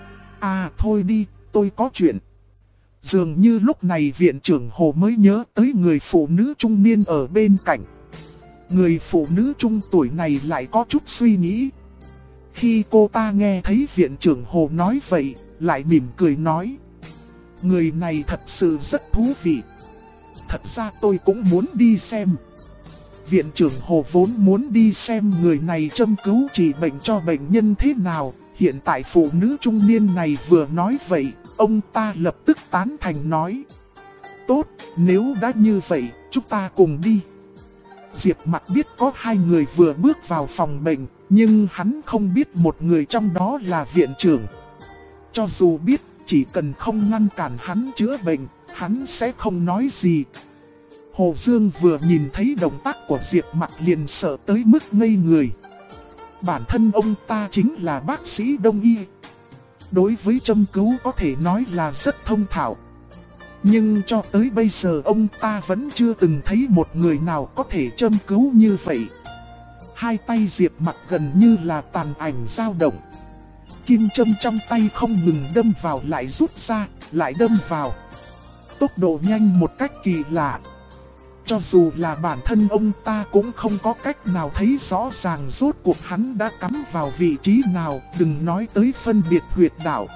Thôi đi, tôi có chuyện. Dường như lúc này viện trưởng Hồ mới nhớ tới người phụ nữ trung niên ở bên cạnh. Người phụ nữ trung tuổi này lại có chút suy nghĩ. Khi cô ta nghe thấy viện trưởng Hồ nói vậy, lại mỉm cười nói: người này thật sự rất thú vị. Thật ra tôi cũng muốn đi xem. Viện trưởng Hồ vốn muốn đi xem người này châm cứu trị bệnh cho bệnh nhân thế nào. Hiện tại phụ nữ trung niên này vừa nói vậy, ông ta lập tức tán thành nói: tốt, nếu đã như vậy, chúng ta cùng đi. Diệp Mặc biết có hai người vừa bước vào phòng bệnh, nhưng hắn không biết một người trong đó là viện trưởng. Cho dù biết, chỉ cần không ngăn cản hắn chữa bệnh, hắn sẽ không nói gì. Hồ Dương vừa nhìn thấy động tác của Diệp Mặc liền sợ tới mức ngây người. Bản thân ông ta chính là bác sĩ đông y. Đối với châm cứu có thể nói là rất thông thạo. Nhưng cho tới bây giờ ông ta vẫn chưa từng thấy một người nào có thể châm cứu như vậy. Hai tay Diệp Mặc gần như là tàn ảnh dao động. Kim châm trong tay không ngừng đâm vào lại rút ra, lại đâm vào. Tốc độ nhanh một cách kỳ lạ. Cho dù là bản thân ông ta cũng không có cách nào thấy rõ ràng rốt cuộc hắn đã cắm vào vị trí nào, đừng nói tới phân biệt huyệt đạo.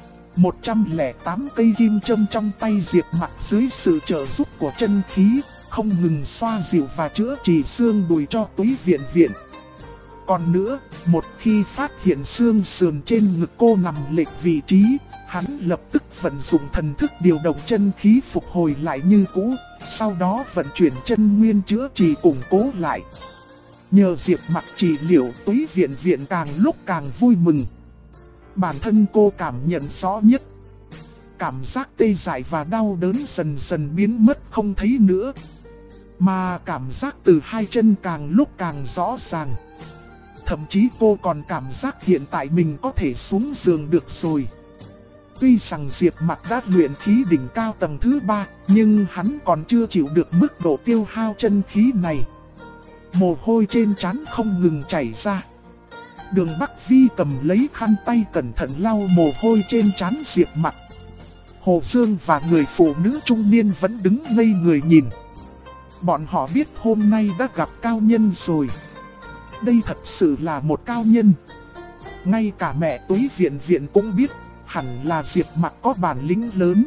108 cây kim châm trong tay Diệp Mặc dưới sự trợ giúp của chân khí, không ngừng xoa dịu và chữa trị xương đùi cho Túy Viện Viện. Còn nữa, một khi phát hiện xương sườn trên ngực cô nằm lệch vị trí, hắn lập tức vận dụng thần thức điều động chân khí phục hồi lại như cũ, sau đó vận chuyển chân nguyên chữa trị củng cố lại. Nhờ Diệp Mặc trị liệu, Túy Viện Viện càng lúc càng vui mừng. Bản thân cô cảm nhận rõ nhất. Cảm giác tê dại và đau đớn dần dần biến mất không thấy nữa. Mà cảm giác từ hai chân càng lúc càng rõ ràng. Thậm chí cô còn cảm giác hiện tại mình có thể xuống giường được rồi. Tuy rằng Diệp Mặc đã luyện khí đỉnh cao tầng thứ 3, nhưng hắn còn chưa chịu được mức độ tiêu hao chân khí này. Mồ hôi trên trán không ngừng chảy ra. Đường Bắc Vi cầm lấy khăn tay cẩn thận lau mồ hôi trên trán Diệp Mặc. Hồ Dương và người phụ nữ trung niên vẫn đứng ngây người nhìn. Bọn họ biết hôm nay đã gặp cao nhân rồi. Đây thật sự là một cao nhân. Ngay cả mẹ Túy Viện Viện cũng biết, hẳn là Diệp Mặc có bản lĩnh lớn.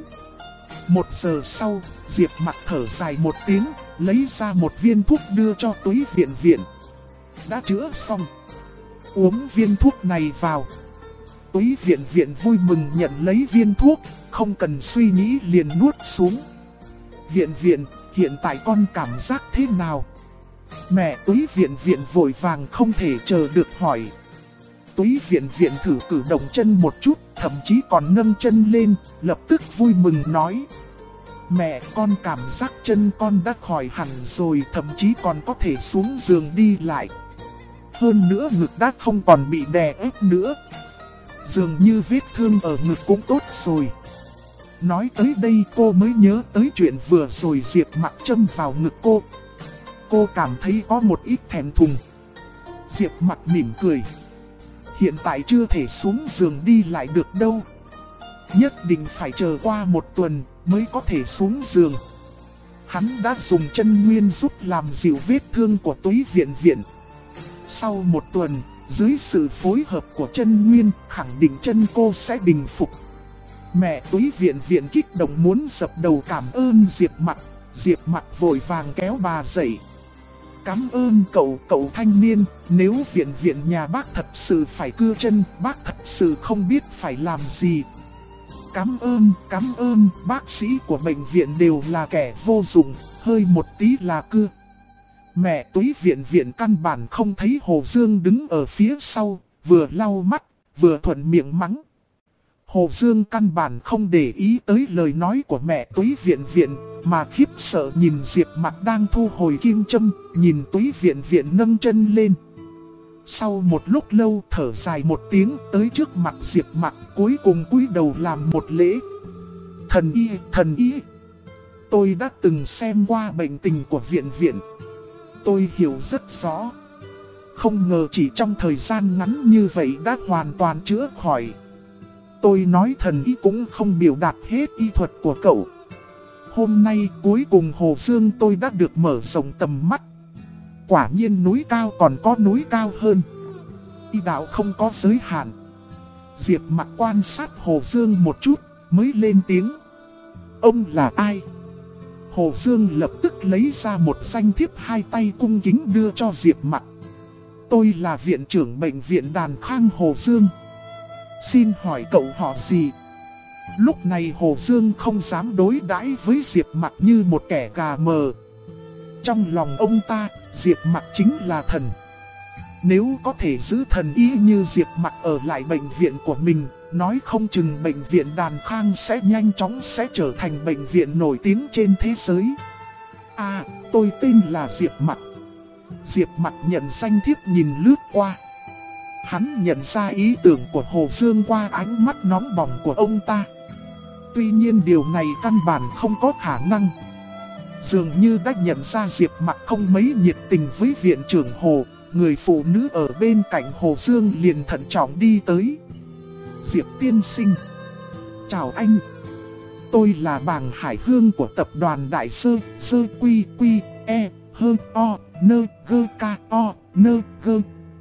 1 giờ sau, Diệp Mặc thở dài một tiếng, lấy ra một viên thuốc đưa cho Túy Viện Viện. Đã chữa xong. Uống viên thuốc này vào. Túy Viện Viện vui mừng nhận lấy viên thuốc, không cần suy nghĩ liền nuốt xuống. Viện Viện, hiện tại con cảm giác thế nào? Mẹ Túy Viện Viện vội vàng không thể chờ được hỏi. Túy Viện Viện thử cử động chân một chút, thậm chí còn nâng chân lên, lập tức vui mừng nói. Mẹ, con cảm giác chân con đã khỏi hẳn rồi, thậm chí còn có thể xuống giường đi lại. Hơn nữa ngực đã không còn bị đè ép nữa. Dường như vết thương ở ngực cũng tốt rồi. Nói tới đây cô mới nhớ tới chuyện vừa rồi Diệp Mặc châm vào ngực cô. Cô cảm thấy có một ít thẹn thùng. Diệp Mặc mỉm cười. Hiện tại chưa thể xuống giường đi lại được đâu. Nhất định phải chờ qua 1 tuần mới có thể xuống giường. Hắn đã dùng chân nguyên giúp làm dịu vết thương của Túy Viện Viện. Sau 1 tuần, dưới sự phối hợp của chân nguyên, khẳng định chân cô sẽ bình phục. Mẹ Túy Viện Viện kích động muốn dập đầu cảm ơn Diệp Mặc. Diệp Mặc vội vàng kéo bà dậy. Cảm ơn cậu thanh niên, nếu Viện Viện nhà bác thật sự phải cưa chân, bác thật sự không biết phải làm gì. Cảm ơn, bác sĩ của bệnh viện đều là kẻ vô dụng, hơi một tí là cưa. Mẹ Túy Viện Viện căn bản không thấy Hồ Dương đứng ở phía sau, vừa lau mắt, vừa thuận miệng mắng. Hồ Dương căn bản không để ý tới lời nói của mẹ Túy Viện Viện, mà khiếp sợ nhìn Diệp Mặc đang thu hồi kim châm, nhìn Túy Viện Viện nâng chân lên. Sau một lúc lâu thở dài một tiếng tới trước mặt Diệp Mặc, cuối cùng cúi đầu làm một lễ. Thần y, tôi đã từng xem qua bệnh tình của Viện Viện. Tôi hiểu rất rõ. Không ngờ chỉ trong thời gian ngắn như vậy đã hoàn toàn chữa khỏi. Tôi nói thần y cũng không biểu đạt hết y thuật của cậu. Hôm nay cuối cùng Hồ Dương tôi đã được mở rộng tầm mắt. Quả nhiên núi cao còn có núi cao hơn. Y đạo không có giới hạn. Diệp Mặc quan sát Hồ Dương một chút mới lên tiếng. Ông là ai? Hồ Dương lập tức lấy ra một danh thiếp 2 tay cung kính đưa cho Diệp Mặc. Tôi là viện trưởng bệnh viện Đàn Khang Hồ Dương. Xin hỏi cậu họ gì? Lúc này Hồ Dương không dám đối đãi với Diệp Mặc như một kẻ gà mờ. Trong lòng ông ta, Diệp Mặc chính là thần. Nếu có thể giữ thần y như Diệp Mặc ở lại bệnh viện của mình, nói không chừng bệnh viện Đàn Khang sẽ nhanh chóng trở thành bệnh viện nổi tiếng trên thế giới. Tôi tên là Diệp Mặc. Diệp Mặc nhận danh thiếp nhìn lướt qua. Hắn nhận ra ý tưởng của Hồ Dương qua ánh mắt nóng bỏng của ông ta. Tuy nhiên điều này căn bản không có khả năng. Dường như đã nhận ra Diệp Mặc không mấy nhiệt tình với viện trưởng Hồ. Người phụ nữ ở bên cạnh Hồ Dương liền thận trọng đi tới. Diệp tiên sinh. Chào anh. Tôi là Bàng Hải Hương của tập đoàn Đại Sơ, Sơ Quy Quy, E, Hơ, O, Nơ, Gơ, Ca, O, Nơ, Gơ.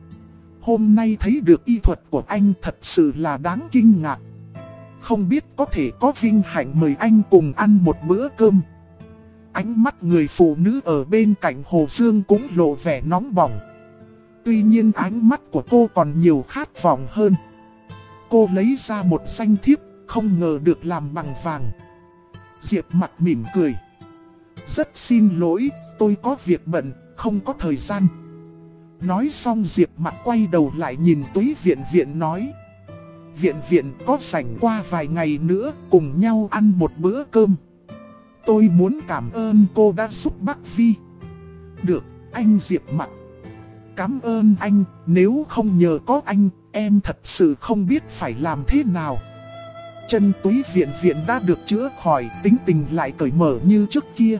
Hôm nay thấy được y thuật của anh thật sự là đáng kinh ngạc. Không biết có thể có vinh hạnh mời anh cùng ăn một bữa cơm. Ánh mắt người phụ nữ ở bên cạnh Hồ Dương cũng lộ vẻ nóng bỏng. Tuy nhiên ánh mắt của cô còn nhiều khát vọng hơn. Cô lấy ra một danh thiếp, không ngờ được làm bằng vàng. Diệp Mặc mỉm cười. Rất xin lỗi, tôi có việc bận, không có thời gian. Nói xong Diệp Mặc quay đầu lại nhìn Túy Viện Viện nói. Viện Viện có rảnh qua vài ngày nữa cùng nhau ăn một bữa cơm. Tôi muốn cảm ơn cô đã giúp Bắc Vi. Được, anh Diệp Mặc. Cảm ơn anh, nếu không nhờ có anh, em thật sự không biết phải làm thế nào. Chân Túy Viện Viện đã được chữa khỏi, tính tình lại cởi mở như trước kia.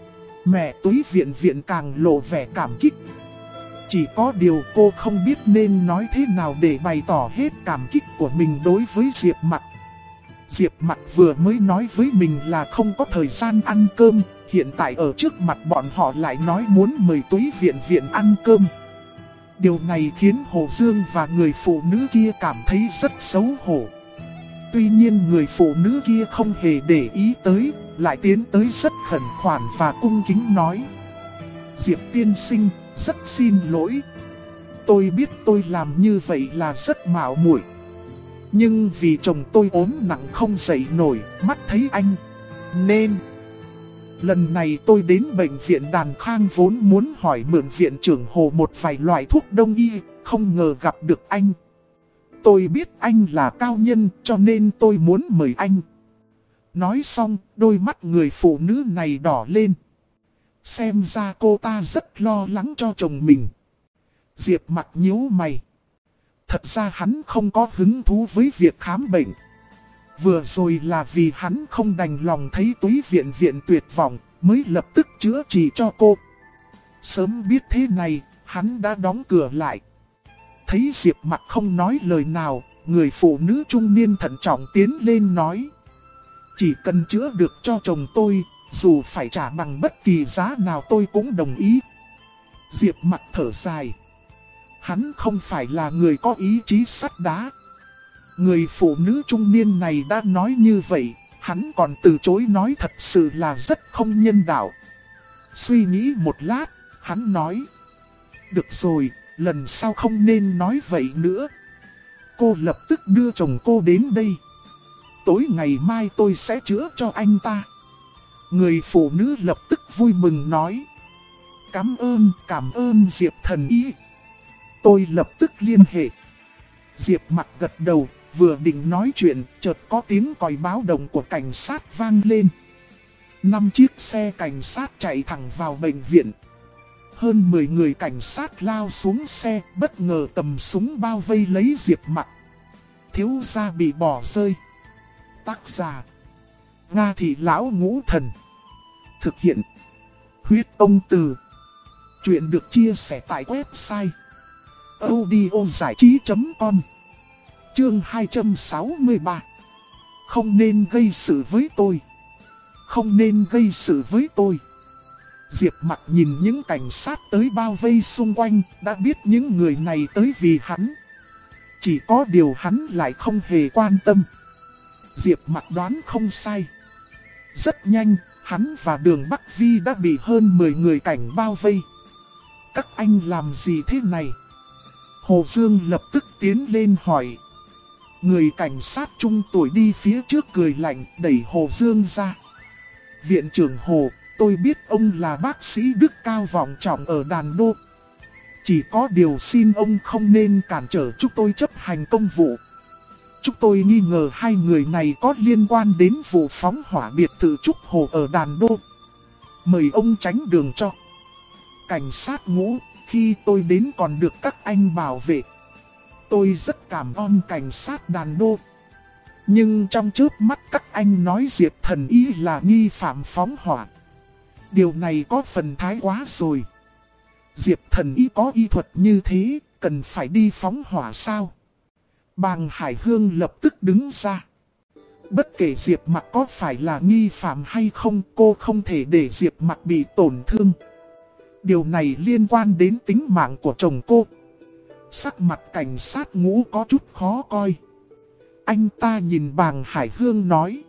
Mẹ Túy Viện Viện càng lộ vẻ cảm kích. Chỉ có điều cô không biết nên nói thế nào để bày tỏ hết cảm kích của mình đối với Diệp Mặc. Diệp Mặc vừa mới nói với mình là không có thời gian ăn cơm, hiện tại ở trước mặt bọn họ lại nói muốn mời Túy Viện Viện ăn cơm. Điều này khiến Hồ Dương và người phụ nữ kia cảm thấy rất xấu hổ. Tuy nhiên người phụ nữ kia không hề để ý tới, lại tiến tới rất khẩn khoản và cung kính nói: Diệp tiên sinh, rất xin lỗi. Tôi biết tôi làm như vậy là rất mạo muội. Nhưng vì chồng tôi ốm nặng không dậy nổi, mắt thấy anh, nên lần này tôi đến bệnh viện Đàn Khang vốn muốn hỏi mượn viện trưởng Hồ một vài loại thuốc đông y, không ngờ gặp được anh. Tôi biết anh là cao nhân cho nên tôi muốn mời anh. Nói xong, đôi mắt người phụ nữ này đỏ lên. Xem ra cô ta rất lo lắng cho chồng mình. Diệp Mặc nhíu mày. Thật ra hắn không có hứng thú với việc khám bệnh. Vừa rồi là vì hắn không đành lòng thấy Túy Viện Viện tuyệt vọng, mới lập tức chữa trị cho cô. Sớm biết thế này, hắn đã đóng cửa lại. Thấy Diệp Mặc không nói lời nào, người phụ nữ trung niên thận trọng tiến lên nói: Chỉ cần chữa được cho chồng tôi, dù phải trả bằng bất kỳ giá nào tôi cũng đồng ý. Diệp Mặc thở dài. Hắn không phải là người có ý chí sắt đá. Người phụ nữ trung niên này đã nói như vậy, hắn còn từ chối nói thật sự là rất không nhân đạo. Suy nghĩ một lát, hắn nói: Được rồi, lần sau không nên nói vậy nữa. Cô lập tức đưa chồng cô đến đây. Tối ngày mai tôi sẽ chữa cho anh ta. Người phụ nữ lập tức vui mừng nói: Cảm ơn Diệp thần y. Tôi lập tức liên hệ. Diệp Mặc gật đầu, vừa định nói chuyện, chợt có tiếng còi báo động của cảnh sát vang lên. 5 chiếc xe cảnh sát chạy thẳng vào bệnh viện. Hơn 10 người cảnh sát lao xuống xe, bất ngờ cầm súng bao vây lấy Diệp Mặc. Thiếu gia bị bỏ rơi. Tác giả: Nga Thị Lão Ngũ Thần. Thực hiện: Huyết Ông Từ. Chuyện được chia sẻ tại website audiozảichí.com. Chương 263. Không nên gây sự với tôi. Không nên gây sự với tôi. Diệp Mặc nhìn những cảnh sát tới bao vây xung quanh, đã biết những người này tới vì hắn. Chỉ có điều hắn lại không hề quan tâm. Diệp Mặc đoán không sai. Rất nhanh, hắn và Đường Bắc Vi đã bị hơn 10 người cảnh bao vây. Các anh làm gì thế này? Hồ Dương lập tức tiến lên hỏi. Người cảnh sát trung tuổi đi phía trước cười lạnh, đẩy Hồ Dương ra. Viện trưởng Hồ, tôi biết ông là bác sĩ đức cao vọng trọng ở Đàn Đô. Chỉ có điều xin ông không nên cản trở chúng tôi chấp hành công vụ. Chúng tôi nghi ngờ hai người này có liên quan đến vụ phóng hỏa biệt thự Trúc Hồ ở Đàn Đô. Mời ông tránh đường cho. Cảnh sát Ngũ, khi tôi đến còn được các anh bảo vệ. Tôi rất cảm ơn cảnh sát Đàn Đô. Nhưng trong chớp mắt các anh nói Diệp thần y là nghi phạm phóng hỏa. Điều này có phần thái quá rồi. Diệp thần y có y thuật như thế, cần phải đi phóng hỏa sao? Bàng Hải Hương lập tức đứng ra. Bất kể Diệp Mặc có phải là nghi phạm hay không, cô không thể để Diệp Mặc bị tổn thương. Điều này liên quan đến tính mạng của chồng cô. Sắc mặt cảnh sát Ngũ có chút khó coi. Anh ta nhìn Bàng Hải Hương nói: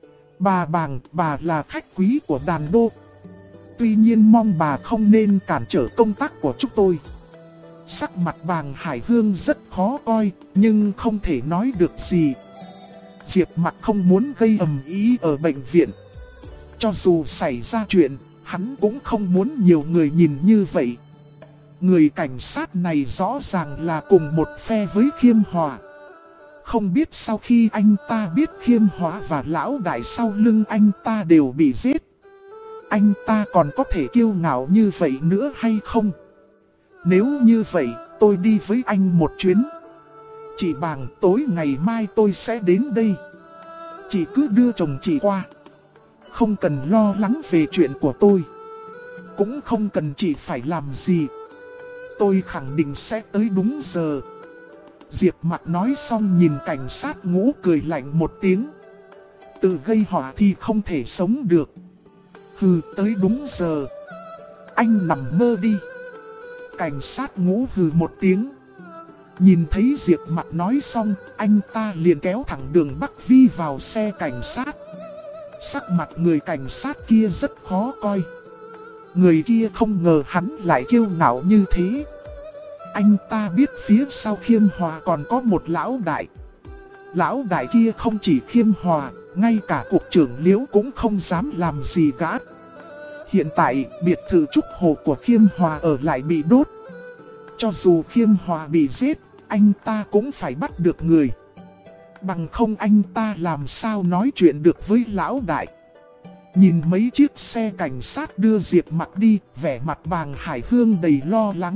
Bà là khách quý của Đàn Đô. Tuy nhiên mong bà không nên cản trở công tác của chúng tôi. Sắc mặt Bàng Hải Hương rất khó coi, nhưng không thể nói được gì. Diệp Mặc không muốn gây ầm ĩ ở bệnh viện. Cho dù xảy ra chuyện, hắn cũng không muốn nhiều người nhìn như vậy. Người cảnh sát này rõ ràng là cùng một phe với Khiêm Hòa. Không biết sau khi anh ta biết Khiêm Hòa và lão đại sau lưng anh ta đều bị giết, anh ta còn có thể kiêu ngạo như vậy nữa hay không? Nếu như vậy, tôi đi với anh một chuyến. Chị Bàng, tối ngày mai tôi sẽ đến đây. Chị cứ đưa chồng chị qua. Không cần lo lắng về chuyện của tôi. Cũng không cần chị phải làm gì. Tôi khẳng định sẽ tới đúng giờ. Diệp Mặc nói xong nhìn cảnh sát Ngũ cười lạnh một tiếng. Tự gây họa thì không thể sống được. Hừ, tới đúng giờ. Anh nằm mơ đi. Cảnh sát Ngũ hừ một tiếng. Nhìn thấy Diệp Mặc nói xong, anh ta liền kéo thẳng Đường Bắc Vi vào xe cảnh sát. Sắc mặt người cảnh sát kia rất khó coi. Người kia không ngờ hắn lại kiêu ngạo như thế. Anh ta biết phía sau Khiêm Hòa còn có một lão đại. Lão đại kia không chỉ Khiêm Hòa, ngay cả cục trưởng Liễu cũng không dám làm gì gã. Hiện tại, biệt thự Trúc Hồ của Khiêm Hòa ở lại bị đốt. Cho dù Khiêm Hòa bị giết, anh ta cũng phải bắt được người. Bằng không anh ta làm sao nói chuyện được với lão đại. Nhìn mấy chiếc xe cảnh sát đưa Diệp Mặc đi, vẻ mặt Bàng Hải Hương đầy lo lắng.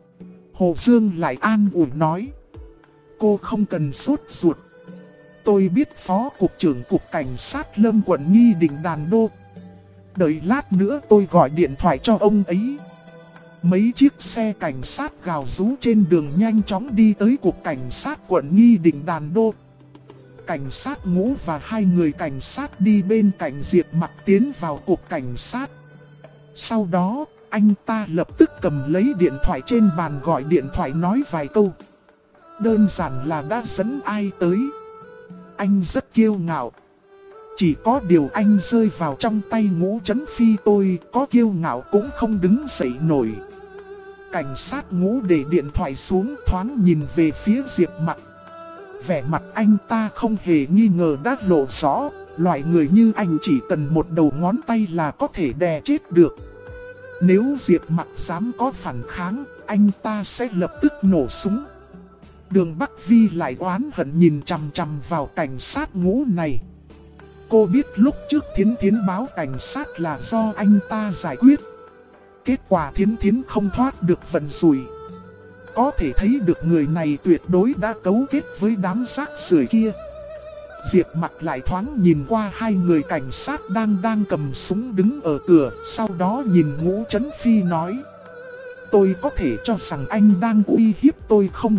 Hồ Dương lại an ủi nói: cô không cần sốt ruột. Tôi biết Phó Cục trưởng Cục Cảnh sát Lâm quận Nghi Đình Đàn Đô. Đợi lát nữa tôi gọi điện thoại cho ông ấy. Mấy chiếc xe cảnh sát gào rú trên đường nhanh chóng đi tới Cục Cảnh sát quận Nghi Đình Đàn Đô. Cảnh sát Ngũ và hai người cảnh sát đi bên cạnh Diệp Mặc tiến vào Cục Cảnh sát. Sau đó, anh ta lập tức cầm lấy điện thoại trên bàn gọi điện thoại nói vài câu. Đơn giản là đã dẫn ai tới. Anh rất kiêu ngạo. Chỉ có điều anh rơi vào trong tay Ngũ Chấn Phi tôi, có kiêu ngạo cũng không đứng dậy nổi. Cảnh sát Ngũ để điện thoại xuống, thoáng nhìn về phía Diệp Mặc. Vẻ mặt anh ta không hề nghi ngờ đã lộ rõ, loại người như anh chỉ cần một đầu ngón tay là có thể đè chết được. Nếu Diệp Mặc dám có phản kháng, anh ta sẽ lập tức nổ súng. Đường Bắc Vi lại oán hận nhìn chằm chằm vào cảnh sát Ngũ này. Cô biết lúc trước Thiến Thiến báo cảnh sát là do anh ta giải quyết. Kết quả Thiến Thiến không thoát được vận rủi. Có thể thấy được người này tuyệt đối đã cấu kết với đám rác rưởi kia. Diệp Mặc lại thoáng nhìn qua hai người cảnh sát đang cầm súng đứng ở cửa, sau đó nhìn Ngũ Chấn Phi nói: tôi có thể cho rằng anh đang uy hiếp tôi không?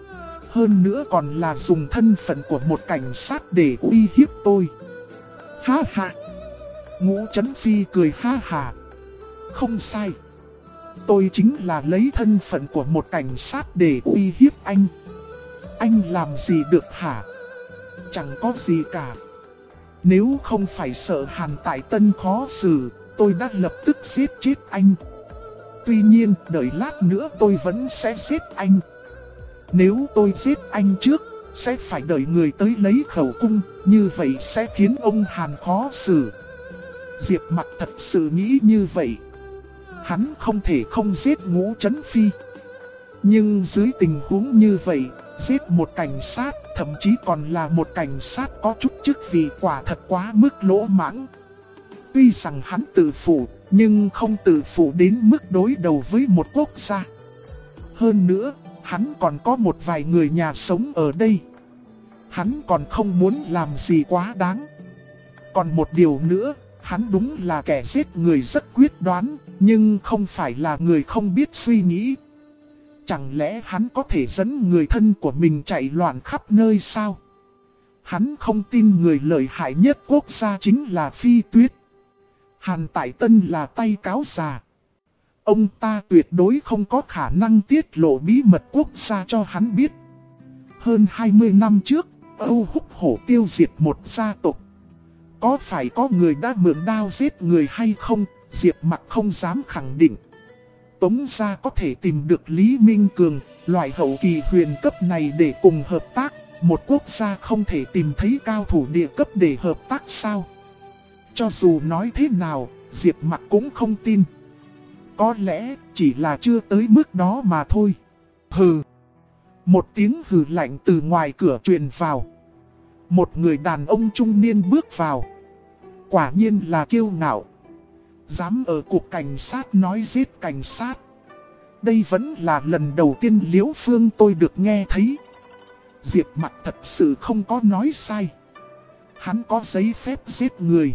Hơn nữa còn là dùng thân phận của một cảnh sát để uy hiếp tôi. Ha ha! Ngũ Chấn Phi cười ha ha. Không sai. Tôi chính là lấy thân phận của một cảnh sát để uy hiếp anh. Anh làm gì được hả? Chẳng có gì cả. Nếu không phải sợ Hàn Tại Tân khó xử, tôi đã lập tức giết chết anh. Tuy nhiên, đợi lát nữa tôi vẫn sẽ giết anh. Nếu tôi giết anh trước, sẽ phải đợi người tới lấy khẩu cung, như vậy sẽ khiến ông Hàn khó xử. Diệp Mặc thật sự nghĩ như vậy. Hắn không thể không giết Ngũ Chấn Phi. Nhưng dưới tình huống như vậy, giết một cảnh sát, thậm chí còn là một cảnh sát có chút chức vị, quả thật quá mức lỗ mãng. Tuy rằng hắn tự phụ, nhưng không tự phụ đến mức đối đầu với một quốc gia. Hơn nữa, hắn còn có một vài người nhà sống ở đây. Hắn còn không muốn làm gì quá đáng. Còn một điều nữa, hắn đúng là kẻ giết người rất quyết đoán, nhưng không phải là người không biết suy nghĩ. Chẳng lẽ hắn có thể dẫn người thân của mình chạy loạn khắp nơi sao? Hắn không tin người lợi hại nhất quốc gia chính là Phi Tuyết. Hàn Tại Tân là tay cáo già. Ông ta tuyệt đối không có khả năng tiết lộ bí mật quốc gia cho hắn biết. Hơn 20 năm trước, Âu Húc Hổ tiêu diệt một gia tộc. Có phải có người đã mượn đao giết người hay không, Diệp Mặc không dám khẳng định. Tống gia có thể tìm được Lý Minh Cường, loại hậu kỳ huyền cấp này để cùng hợp tác. Một quốc gia không thể tìm thấy cao thủ địa cấp để hợp tác sao? Cho dù nói thế nào, Diệp Mặc cũng không tin. Có lẽ chỉ là chưa tới mức đó mà thôi. Hừ. Một tiếng hừ lạnh từ ngoài cửa truyền vào. Một người đàn ông trung niên bước vào. Quả nhiên là kiêu ngạo. Dám ở cục cảnh sát nói giết cảnh sát. Đây vẫn là lần đầu tiên Liễu Phương tôi được nghe thấy. Diệp Mặc thật sự không có nói sai. Hắn có giấy phép giết người.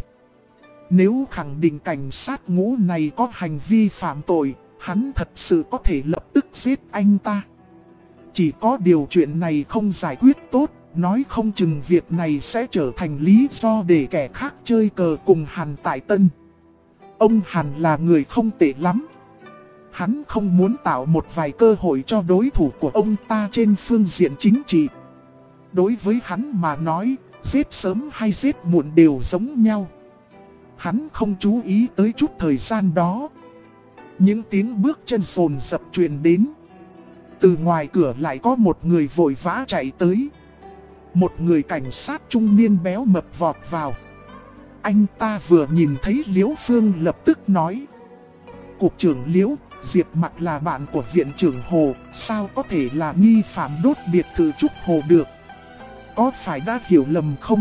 Nếu khẳng định cảnh sát Ngũ này có hành vi phạm tội, hắn thật sự có thể lập tức giết anh ta. Chỉ có điều chuyện này không giải quyết tốt, nói không chừng việc này sẽ trở thành lý do để kẻ khác chơi cờ cùng Hàn Tại Tân. Ông Hàn là người không tệ lắm. Hắn không muốn tạo một vài cơ hội cho đối thủ của ông ta trên phương diện chính trị. Đối với hắn mà nói, giết sớm hay giết muộn đều giống nhau. Hắn không chú ý tới chút thời gian đó. Những tiếng bước chân sồn sập truyền đến. Từ ngoài cửa lại có một người vội vã chạy tới. Một người cảnh sát trung niên béo mập vọt vào. Anh ta vừa nhìn thấy Liễu Phương lập tức nói: Cục trưởng Liễu, Diệp Mặc là bạn của viện trưởng Hồ, sao có thể là nghi phạm đốt biệt thự Trúc Hồ được? Có phải đã hiểu lầm không?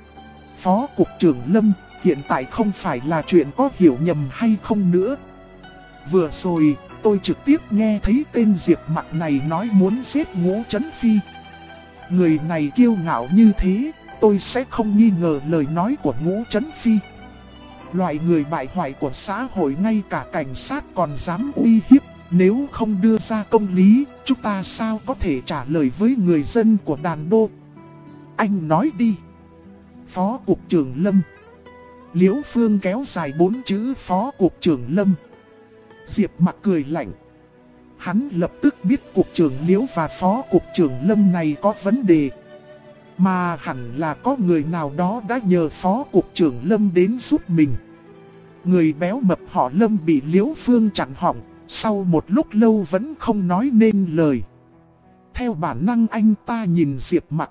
Phó Cục trưởng Lâm, hiện tại không phải là chuyện có hiểu nhầm hay không nữa. Vừa rồi, tôi trực tiếp nghe thấy tên Diệp Mặc này nói muốn giết Ngũ Chấn Phi. Người này kiêu ngạo như thế, tôi sẽ không nghi ngờ lời nói của Ngũ Chấn Phi. Loại người bại hoại của xã hội ngay cả cảnh sát còn dám uy hiếp, nếu không đưa ra công lý, chúng ta sao có thể trả lời với người dân của đàn đô? Anh nói đi. Phó Cục trưởng Lâm. Liễu Phương kéo dài 4 chữ Phó Cục trưởng Lâm. Diệp Mặc cười lạnh. Hắn lập tức biết Cục trưởng Liễu và Phó Cục trưởng Lâm này có vấn đề. Mà hẳn là có người nào đó đã nhờ Phó Cục trưởng Lâm đến giúp mình. Người béo mập họ Lâm bị Liễu Phương chặn họng, sau một lúc lâu vẫn không nói nên lời. Theo bản năng anh ta nhìn Diệp Mặc.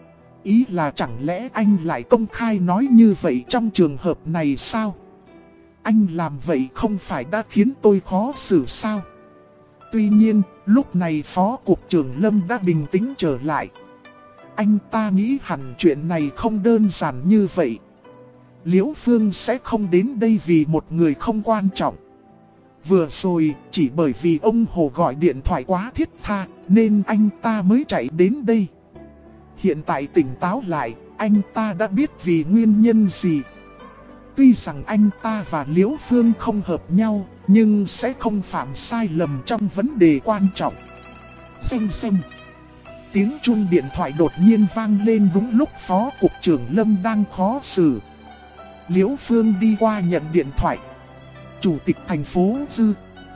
Ý là chẳng lẽ anh lại công khai nói như vậy trong trường hợp này sao? Anh làm vậy không phải đã khiến tôi khó xử sao? Tuy nhiên, lúc này Phó Cục trưởng Lâm đã bình tĩnh trở lại. Anh ta nghĩ hẳn chuyện này không đơn giản như vậy. Liễu Phương sẽ không đến đây vì một người không quan trọng. Vừa rồi, chỉ bởi vì ông Hồ gọi điện thoại quá thiết tha, nên anh ta mới chạy đến đây. Hiện tại tỉnh táo lại, anh ta đã biết vì nguyên nhân gì. Tuy rằng anh ta và Liễu Phương không hợp nhau, nhưng sẽ không phạm sai lầm trong vấn đề quan trọng. Xanh. Tiếng chuông điện thoại đột nhiên vang lên đúng lúc Phó Cục trưởng Lâm đang khó xử. Liễu Phương đi qua nhận điện thoại. Chủ tịch thành phố Dư.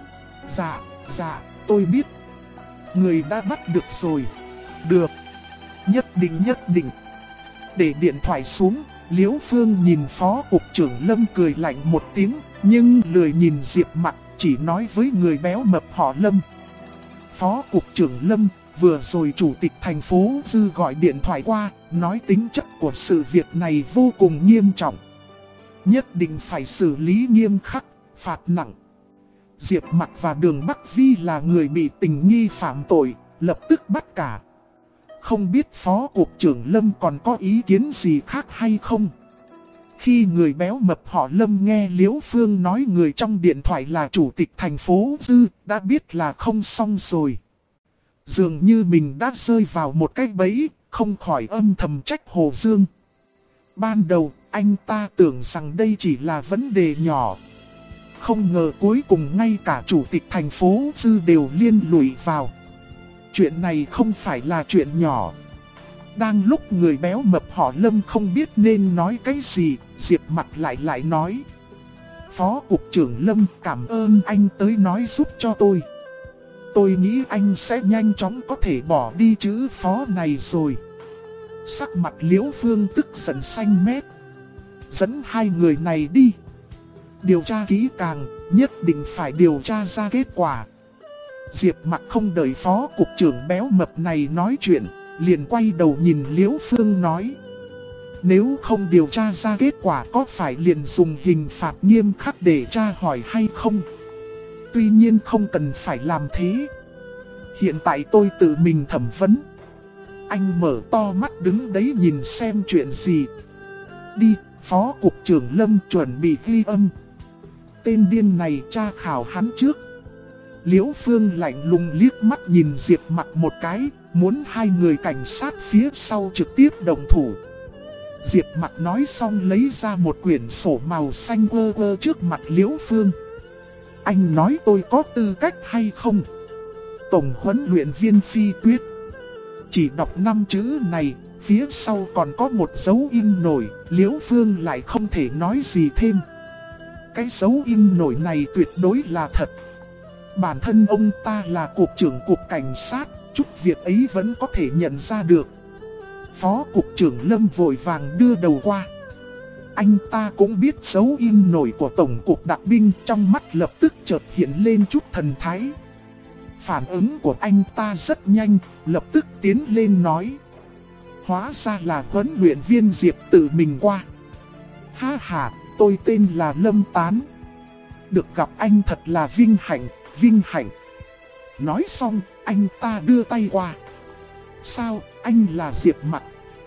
Dạ, tôi biết. Người đã bắt được rồi. Được. Nhất định. Để điện thoại xuống, Liễu Phương nhìn Phó Cục trưởng Lâm cười lạnh một tiếng, nhưng lười nhìn Diệp Mặc, chỉ nói với người béo mập họ Lâm. Phó Cục trưởng Lâm, vừa rồi Chủ tịch thành phố Dư gọi điện thoại qua, nói tính chất của sự việc này vô cùng nghiêm trọng. Nhất định phải xử lý nghiêm khắc, phạt nặng. Diệp Mặc và Đường Bắc Vi là người bị tình nghi phạm tội, lập tức bắt cả. Không biết Phó Cục trưởng Lâm còn có ý kiến gì khác hay không? Khi người béo mập họ Lâm nghe Liễu Phương nói người trong điện thoại là Chủ tịch thành phố Dư, đã biết là không xong rồi. Dường như mình đã rơi vào một cái bẫy, không khỏi âm thầm trách Hồ Dương. Ban đầu, anh ta tưởng rằng đây chỉ là vấn đề nhỏ. Không ngờ cuối cùng ngay cả Chủ tịch thành phố Dư đều liên lụy vào. Chuyện này không phải là chuyện nhỏ. Đang lúc người béo mập họ Lâm không biết nên nói cái gì, Diệp Mặc lại nói: Phó Cục trưởng Lâm, cảm ơn anh tới nói giúp cho tôi. Tôi nghĩ anh sẽ nhanh chóng có thể bỏ đi chữ phó này rồi. Sắc mặt Liễu Phương tức giận xanh mét. Dẫn hai người này đi. Điều tra kỹ càng, nhất định phải điều tra ra kết quả. Diệp Mặc không đợi Phó Cục trưởng béo mập này nói chuyện, liền quay đầu nhìn Liễu Phương nói: Nếu không điều tra ra kết quả có phải liền dùng hình phạt nghiêm khắc để tra hỏi hay không? Tuy nhiên không cần phải làm thế. Hiện tại tôi tự mình thẩm vấn. Anh mở to mắt đứng đấy nhìn xem chuyện gì. Đi, Phó Cục trưởng Lâm chuẩn bị ghi âm. Tên điên này tra khảo hắn trước. Liễu Phương lạnh lùng liếc mắt nhìn Diệp Mặc một cái, muốn hai người cảnh sát phía sau trực tiếp động thủ. Diệp Mặc nói xong lấy ra một quyển sổ màu xanh quơ trước mặt Liễu Phương. Anh nói tôi có tư cách hay không? Tổng huấn luyện viên Phi Tuyết. Chỉ đọc 5 chữ này, phía sau còn có một dấu in nổi, Liễu Phương lại không thể nói gì thêm. cái dấu in nổi này tuyệt đối là thật. Bản thân ông ta là cục trưởng cục cảnh sát, chút việc ấy vẫn có thể nhận ra được. Phó cục trưởng Lâm vội vàng đưa đầu qua. Anh ta cũng biết dấu in nổi của Tổng cục đặc binh, trong mắt lập tức chợt hiện lên chút thần thái. Phản ứng của anh ta rất nhanh, lập tức tiến lên nói. Hóa ra là huấn luyện viên Diệp tự mình qua. Ha ha, tôi tên là Lâm Tán. Được gặp anh thật là vinh hạnh, vinh hạnh. Nói xong, anh ta đưa tay qua. Sao, anh là Diệp Mặc?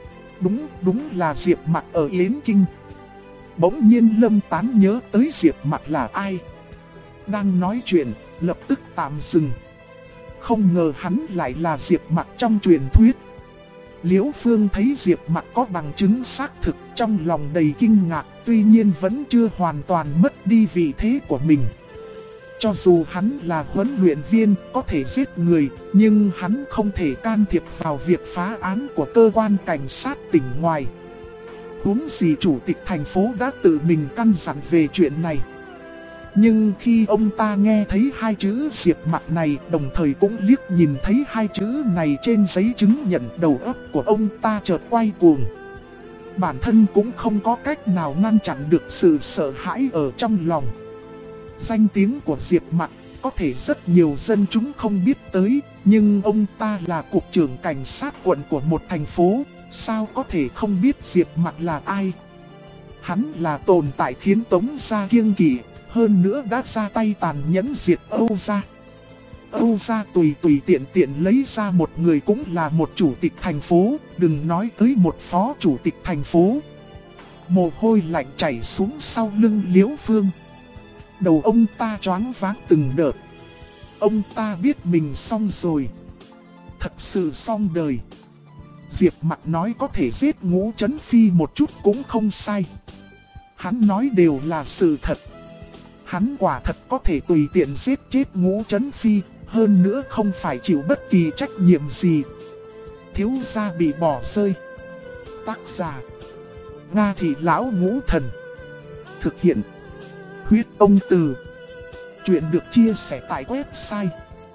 Đúng là Diệp Mặc ở Yến Kinh. Bỗng nhiên Lâm Tán nhớ tới Diệp Mặc là ai. Đang nói chuyện, lập tức tạm dừng. Không ngờ hắn lại là Diệp Mặc trong truyền thuyết. Liễu Phương thấy Diệp Mặc có bằng chứng xác thực, trong lòng đầy kinh ngạc, tuy nhiên vẫn chưa hoàn toàn mất đi vị thế của mình. Cho dù hắn là huấn luyện viên, có thể giết người, nhưng hắn không thể can thiệp vào việc phá án của cơ quan cảnh sát tỉnh ngoài. Huống gì chủ tịch thành phố đã tự mình căn dặn về chuyện này. Nhưng khi ông ta nghe thấy hai chữ Diệp Mặc này, đồng thời cũng liếc nhìn thấy hai chữ này trên giấy chứng nhận, đầu óc của ông ta chợt quay cuồng. Bản thân cũng không có cách nào ngăn chặn được sự sợ hãi ở trong lòng. Danh tiếng của Diệp Mặc có thể rất nhiều dân chúng không biết tới, nhưng ông ta là cục trưởng cảnh sát quận của một thành phố, sao có thể không biết Diệp Mặc là ai. Hắn là tồn tại khiến Tống gia kiêng kỵ, hơn nữa đã ra tay tàn nhẫn diệt Âu gia. Âu gia tùy tiện lấy ra một người cũng là một chủ tịch thành phố, đừng nói tới một phó chủ tịch thành phố. Mồ hôi lạnh chảy xuống sau lưng Liễu Phương. Đầu ông ta choáng váng từng đợt. Ông ta biết mình xong rồi. Thật sự xong đời. Diệp Mặc nói có thể giết Ngũ Chấn Phi một chút cũng không sai. Hắn nói đều là sự thật. Hắn quả thật có thể tùy tiện giết chết Ngũ Chấn Phi, hơn nữa không phải chịu bất kỳ trách nhiệm gì. Thiếu gia bị bỏ rơi. Tác giả: Nga Thị Lão Ngũ Thần. Thực hiện: Huyết Ông Từ. Chuyện được chia sẻ tại website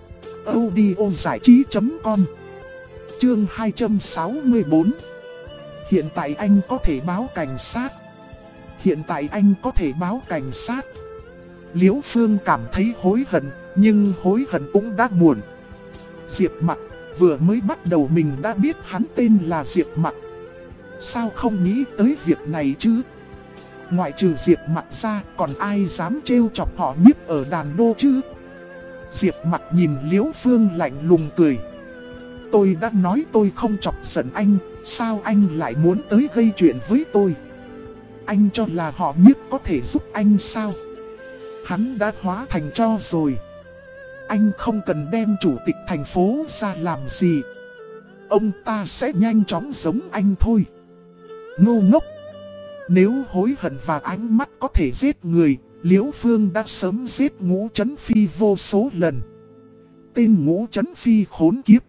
audiozảichí.com. Chương 264. Hiện tại anh có thể báo cảnh sát. Hiện tại anh có thể báo cảnh sát. Liễu Phương cảm thấy hối hận, nhưng hối hận cũng đã muộn. Diệp Mặc, vừa mới bắt đầu mình đã biết hắn tên là Diệp Mặc. Sao không nghĩ tới việc này chứ? Ngoại trừ Diệp Mặc ra, còn ai dám trêu chọc họ Nhiếp ở đàn đô chứ? Diệp Mặc nhìn Liễu Phương lạnh lùng cười. Tôi đã nói tôi không chọc giận anh, sao anh lại muốn tới gây chuyện với tôi? Anh cho là họ Nhiếp có thể giúp anh sao? Hắn đã hóa thành tro rồi. Anh không cần đem chủ tịch thành phố ra làm gì. Ông ta sẽ nhanh chóng giống anh thôi. Ngu ngốc. Nếu hối hận và ánh mắt có thể giết người, Liễu Phương đã sớm giết Ngũ Chấn Phi vô số lần. Tên Ngũ Chấn Phi khốn kiếp.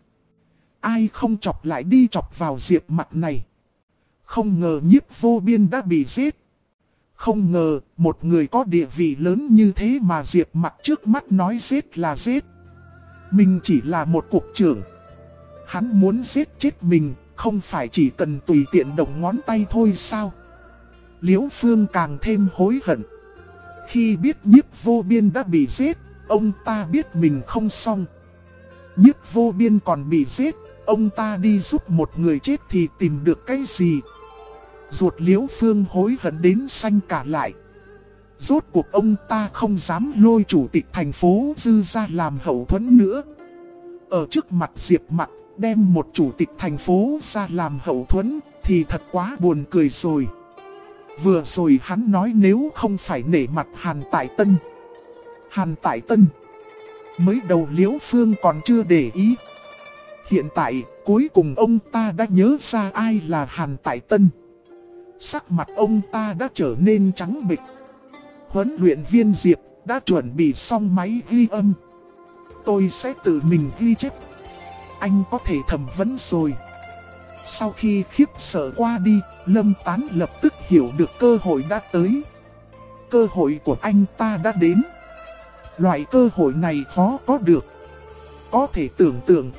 Ai không chọc lại đi chọc vào Diệp Mặc này. Không ngờ Nhiếp Vô Biên đã bị giết. Không ngờ một người có địa vị lớn như thế mà Diệp Mặc trước mắt nói giết là giết. Mình chỉ là một cục trưởng. Hắn muốn giết chết mình, không phải chỉ cần tùy tiện động ngón tay thôi sao? Liễu Phương càng thêm hối hận. Khi biết Nhiếp Vô Biên đã bị giết, ông ta biết mình không xong. Nhiếp Vô Biên còn bị giết, ông ta đi giúp một người chết thì tìm được cái gì? Ruột Liễu Phương hối hận đến xanh cả lại. Rốt cuộc ông ta không dám lôi chủ tịch thành phố Dư ra làm hậu thuẫn nữa. Ở trước mặt Diệp Mặc, đem một chủ tịch thành phố ra làm hậu thuẫn thì thật quá buồn cười rồi. Vừa rồi hắn nói nếu không phải nể mặt Hàn Tại Tân. Hàn Tại Tân. Mới đầu Liễu Phương còn chưa để ý. Hiện tại cuối cùng ông ta đã nhớ ra ai là Hàn Tại Tân. Sắc mặt ông ta đã trở nên trắng bệch. Huấn luyện viên Diệp đã chuẩn bị xong máy ghi âm. Tôi sẽ tự mình ghi chép. Anh có thể thẩm vấn rồi. Sau khi khiếp sợ qua đi, Lâm Tán lập tức hiểu được cơ hội đã tới. cơ hội của anh ta đã đến. Loại cơ hội này khó có được. Có thể tưởng tượng,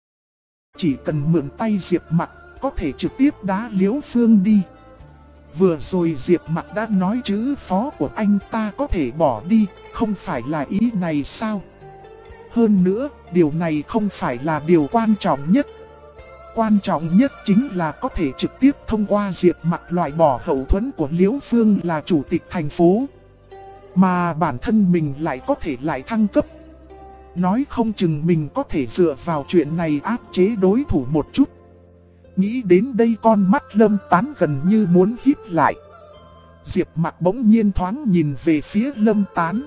chỉ cần mượn tay Diệp Mặc, có thể trực tiếp đá Liễu Phương đi. Vừa rồi Diệp Mặc đã nói chữ phó của anh ta có thể bỏ đi, không phải là ý này sao? Hơn nữa, điều này không phải là điều quan trọng nhất. Quan trọng nhất chính là có thể trực tiếp thông qua Diệp Mặc loại bỏ hậu thuẫn của Liễu Phương là chủ tịch thành phố. Mà bản thân mình lại có thể lại thăng cấp. Nói không chừng mình có thể dựa vào chuyện này áp chế đối thủ một chút. Nghĩ đến đây con mắt Lâm Tán gần như muốn híp lại. Diệp Mặc bỗng nhiên thoáng nhìn về phía Lâm Tán.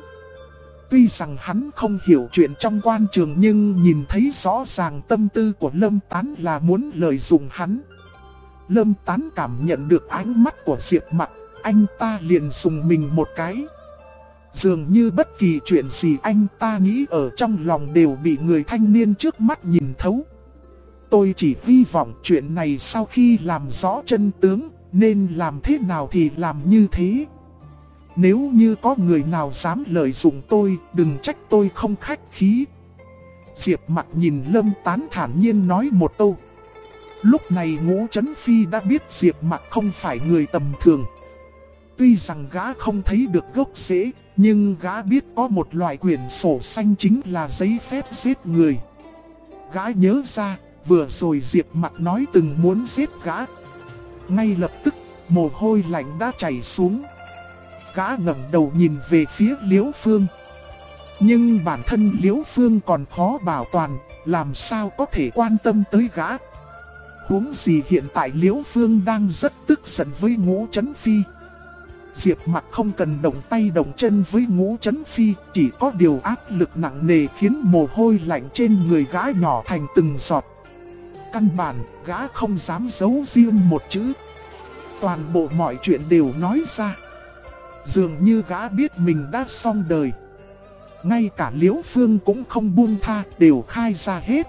Tuy rằng hắn không hiểu chuyện trong quan trường nhưng nhìn thấy rõ ràng tâm tư của Lâm Tán là muốn lợi dụng hắn. Lâm Tán cảm nhận được ánh mắt của Diệp Mặc, anh ta liền dùng mình một cái. Dường như bất kỳ chuyện gì anh ta nghĩ ở trong lòng đều bị người thanh niên trước mắt nhìn thấu. Tôi chỉ hy vọng chuyện này sau khi làm rõ chân tướng, nên làm thế nào thì làm như thế. Nếu như có người nào dám lợi dụng tôi, đừng trách tôi không khách khí. Diệp Mặc nhìn Lâm Tán thản nhiên nói một câu. Lúc này Ngũ Chấn Phi đã biết Diệp Mặc không phải người tầm thường. Tuy rằng gã không thấy được gốc rễ, nhưng gã biết có một loại quyển sổ xanh chính là giấy phép giết người. Gã nhớ ra, vừa rồi Diệp Mặc nói từng muốn giết gã. Ngay lập tức, mồ hôi lạnh đã chảy xuống. Gã ngẩng đầu nhìn về phía Liễu Phương. Nhưng bản thân Liễu Phương còn khó bảo toàn, làm sao có thể quan tâm tới gã. Huống gì hiện tại Liễu Phương đang rất tức giận với Ngũ Chấn Phi. Diệp Mặc không cần động tay động chân với Ngũ Chấn Phi, chỉ có điều áp lực nặng nề khiến mồ hôi lạnh trên người gã nhỏ thành từng giọt. Căn bản, gã không dám giấu riêng một chữ. Toàn bộ mọi chuyện đều nói ra. Dường như gã biết mình đã xong đời. Ngay cả Liễu Phương cũng không buông tha, đều khai ra hết.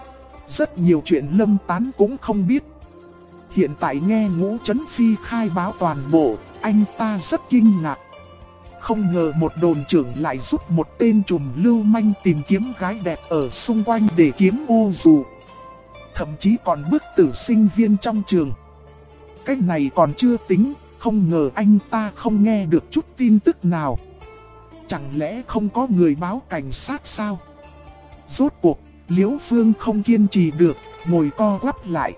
Rất nhiều chuyện Lâm Tán cũng không biết. Hiện tại nghe Ngũ Chấn Phi khai báo toàn bộ, anh ta rất kinh ngạc. Không ngờ một đồn trưởng lại giúp một tên trùm lưu manh tìm kiếm gái đẹp ở xung quanh để kiếm ô dù. Thậm chí còn bức tử sinh viên trong trường. Cái này còn chưa tính, không ngờ anh ta không nghe được chút tin tức nào. Chẳng lẽ không có người báo cảnh sát sao? Rốt cuộc, Liễu Phương không kiên trì được, ngồi co quắp lại.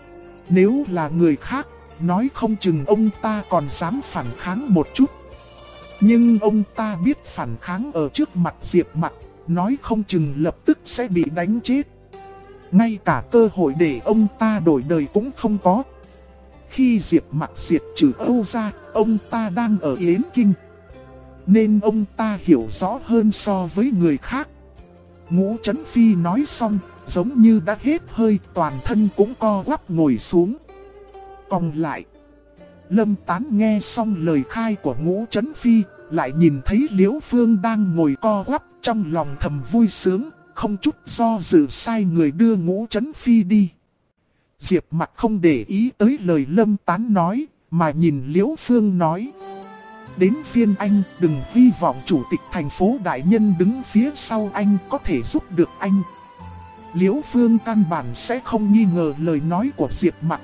Nếu là người khác, nói không chừng ông ta còn dám phản kháng một chút. Nhưng ông ta biết phản kháng ở trước mặt Diệp Mặc, nói không chừng lập tức sẽ bị đánh chết. Ngay cả cơ hội để ông ta đổi đời cũng không có. Khi Diệp Mặc diệt trừ Âu ra, ông ta đang ở Yến Kinh. Nên ông ta hiểu rõ hơn so với người khác. Ngũ Chấn Phi nói xong, giống như đã hết hơi, toàn thân cũng co quắp ngồi xuống. Còn lại, Lâm Tán nghe xong lời khai của Ngũ Chấn Phi, lại nhìn thấy Liễu Phương đang ngồi co quắp, trong lòng thầm vui sướng, không chút do dự sai người đưa Ngũ Chấn Phi đi. Diệp Mặc không để ý tới lời Lâm Tán nói, mà nhìn Liễu Phương nói. Đến phiên anh, đừng hy vọng chủ tịch thành phố đại nhân đứng phía sau anh có thể giúp được anh. Liễu Phương căn bản sẽ không nghi ngờ lời nói của Diệp Mặc.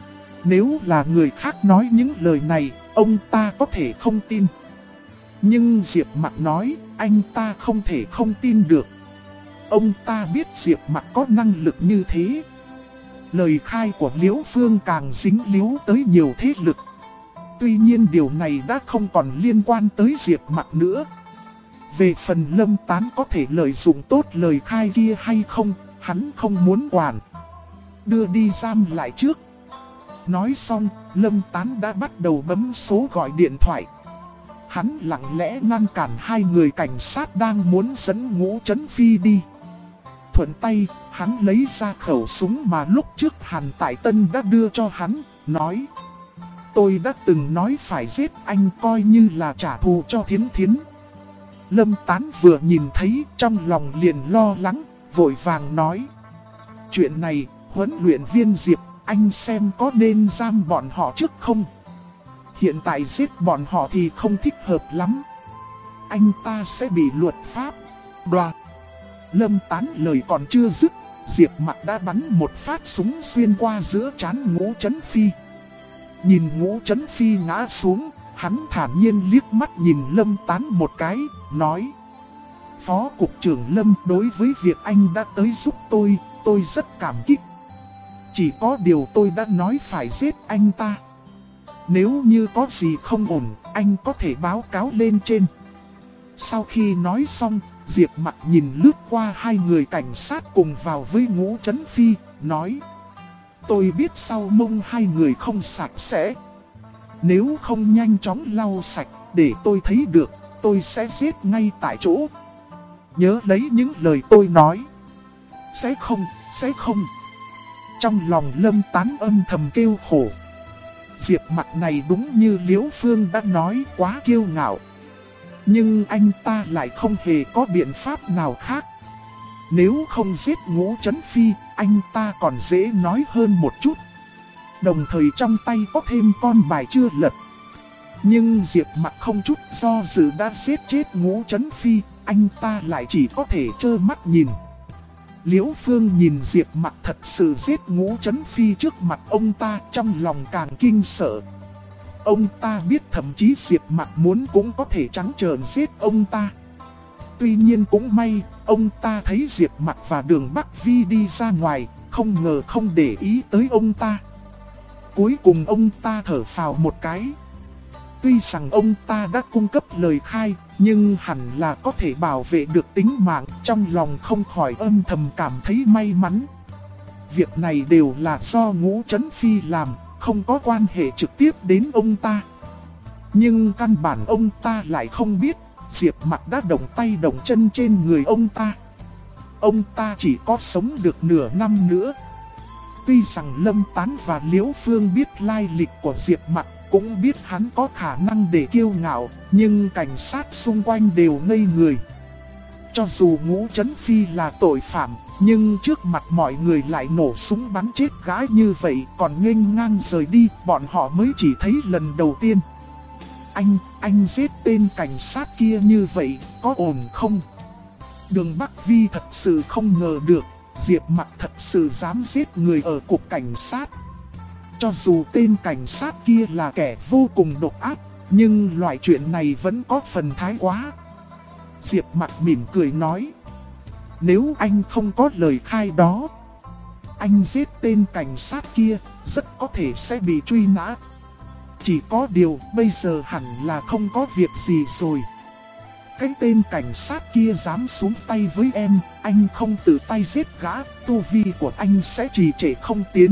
Nếu là người khác nói những lời này, ông ta có thể không tin. Nhưng Diệp Mặc nói, anh ta không thể không tin được. Ông ta biết Diệp Mặc có năng lực như thế. Lời khai của Liễu Phương càng dính líu tới nhiều thế lực. Tuy nhiên điều này đã không còn liên quan tới Diệp Mặc nữa. Về phần Lâm Tán có thể lợi dụng tốt lời khai kia hay không, hắn không muốn quản. Đưa đi giam lại trước. Nói xong, Lâm Tán đã bắt đầu bấm số gọi điện thoại. Hắn lặng lẽ ngăn cản hai người cảnh sát đang muốn dẫn Ngũ Chấn Phi đi. Thuận tay, hắn lấy ra khẩu súng mà lúc trước Hàn Tại Tân đã đưa cho hắn, nói: tôi đã từng nói phải giết anh coi như là trả thù cho Thiến Thiến. Lâm Tán vừa nhìn thấy trong lòng liền lo lắng, vội vàng nói: chuyện này, huấn luyện viên Diệp, anh xem có nên giam bọn họ trước không? Hiện tại giết bọn họ thì không thích hợp lắm. Anh ta sẽ bị luật pháp đoạt. Lâm Tán lời còn chưa dứt, Diệp Mặc đã bắn một phát súng xuyên qua giữa trán Ngũ Chấn Phi. Nhìn Ngũ Chấn Phi ngã xuống, hắn thản nhiên liếc mắt nhìn Lâm Tán một cái, nói: Phó Cục trưởng Lâm, đối với việc anh đã tới giúp tôi rất cảm kích. Chỉ có điều tôi đã nói phải giết anh ta. Nếu như có gì không ổn, anh có thể báo cáo lên trên. Sau khi nói xong, Diệp Mặc nhìn lướt qua hai người cảnh sát cùng vào với Ngũ Chấn Phi, nói: Tôi biết sau mông hai người không sạch sẽ. Nếu không nhanh chóng lau sạch để tôi thấy được, tôi sẽ giết ngay tại chỗ. Nhớ lấy những lời tôi nói. Sẽ không. Trong lòng Lâm Tán âm thầm kêu khổ. Diệp Mặc này đúng như Liễu Phương đã nói, quá kiêu ngạo. Nhưng anh ta lại không hề có biện pháp nào khác. Nếu không giết Ngũ Chấn Phi, anh ta còn dễ nói hơn một chút. Đồng thời trong tay có thêm con bài chưa lật. Nhưng Diệp Mặc không chút do dự đã giết chết Ngũ Chấn Phi, anh ta lại chỉ có thể trơ mắt nhìn. Liễu Phương nhìn Diệp Mặc thật sự giết Ngũ Chấn Phi trước mặt ông ta, trong lòng càng kinh sợ. Ông ta biết thậm chí Diệp Mặc muốn cũng có thể trắng trợn giết ông ta. Tuy nhiên cũng may, ông ta thấy Diệp Mặc và Đường Bắc Vi đi ra ngoài, không ngờ không để ý tới ông ta. Cuối cùng ông ta thở phào một cái. Tuy rằng ông ta đã cung cấp lời khai, nhưng hẳn là có thể bảo vệ được tính mạng, trong lòng không khỏi âm thầm cảm thấy may mắn. Việc này đều là do Ngũ Chấn Phi làm, không có quan hệ trực tiếp đến ông ta. Nhưng căn bản ông ta lại không biết, Diệp Mặc đã động tay động chân trên người ông ta. Ông ta chỉ có sống được nửa năm nữa. Tuy rằng Lâm Tán và Liễu Phương biết lai lịch của Diệp Mặc, cũng biết hắn có khả năng để kiêu ngạo, nhưng cảnh sát xung quanh đều ngây người. Cho dù Ngũ Chấn Phi là tội phạm, nhưng trước mặt mọi người lại nổ súng bắn chết gái như vậy, còn nghênh ngang rời đi, bọn họ mới chỉ thấy lần đầu tiên. Anh giết tên cảnh sát kia như vậy, có ổn không? Đường Bắc Vi thật sự không ngờ được, Diệp Mặc thật sự dám giết người ở cục cảnh sát. Cho dù tên cảnh sát kia là kẻ vô cùng độc ác, nhưng loại chuyện này vẫn có phần thái quá. Diệp Mặc mỉm cười nói: Nếu anh không có lời khai đó, anh giết tên cảnh sát kia, rất có thể sẽ bị truy nã. Chỉ có điều bây giờ hẳn là không có việc gì rồi. Cái tên cảnh sát kia dám xuống tay với em, anh không tự tay giết gã, tu vi của anh sẽ trì trệ không tiến.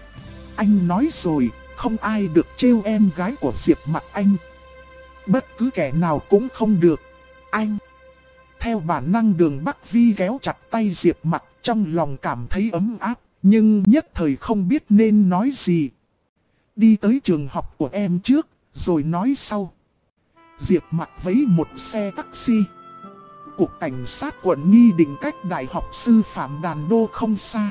Anh nói rồi, không ai được trêu em gái của Diệp Mặc anh. Bất cứ kẻ nào cũng không được. Anh. Theo bản năng Đường Bắc Vi kéo chặt tay Diệp Mặc, trong lòng cảm thấy ấm áp, nhưng nhất thời không biết nên nói gì. Đi tới trường học của em trước, rồi nói sau. Diệp Mặc vẫy một xe taxi. Cục cảnh sát quận Nghi Định cách Đại học Sư phạm Đàn Đô không xa.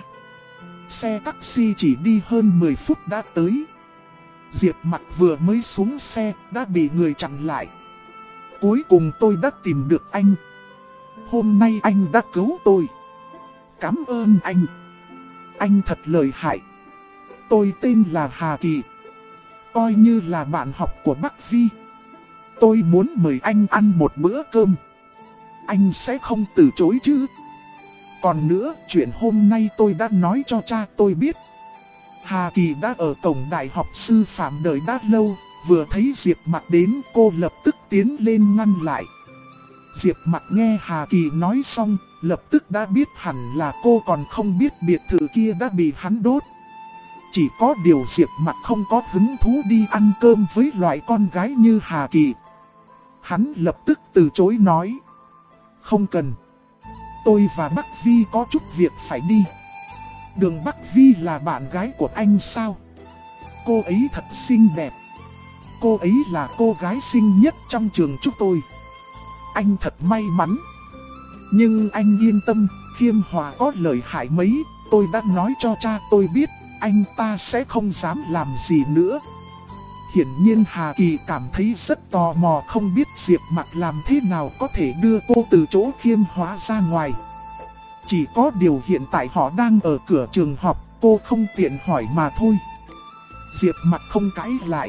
Xe taxi chỉ đi hơn 10 phút đã tới. Diệp Mặc vừa mới xuống xe đã bị người chặn lại. Cuối cùng tôi đã tìm được anh. Hôm nay anh đã cứu tôi. Cảm ơn anh. Anh thật lợi hại. Tôi tên là Hà Kỳ. Coi như là bạn học của Bắc Vi. Tôi muốn mời anh ăn một bữa cơm. Anh sẽ không từ chối chứ? Còn nữa, chuyện hôm nay tôi đã nói cho cha tôi biết. Hà Kỳ đã ở cổng Đại học Sư phạm đợi đã lâu, vừa thấy Diệp Mặc đến cô lập tức tiến lên ngăn lại. Diệp Mặc nghe Hà Kỳ nói xong, lập tức đã biết hẳn là cô còn không biết biệt thự kia đã bị hắn đốt. Chỉ có điều Diệp Mặc không có hứng thú đi ăn cơm với loại con gái như Hà Kỳ. Hắn lập tức từ chối nói: Không cần. Tôi và Bắc Vi có chút việc phải đi. Đường Bắc Vi là bạn gái của anh sao? Cô ấy thật xinh đẹp. Cô ấy là cô gái xinh nhất trong trường chúng tôi. Anh thật may mắn. Nhưng anh yên tâm, Khiêm Hòa có lợi hại mấy, tôi đã nói cho cha tôi biết, anh ta sẽ không dám làm gì nữa. Hiển nhiên Hà Kỳ cảm thấy rất tò mò, không biết Diệp Mặc làm thế nào có thể đưa cô từ chỗ Khiêm Hóa ra ngoài. Chỉ có điều hiện tại họ đang ở cửa trường học, cô không tiện hỏi mà thôi. Diệp Mặc không cãi lại.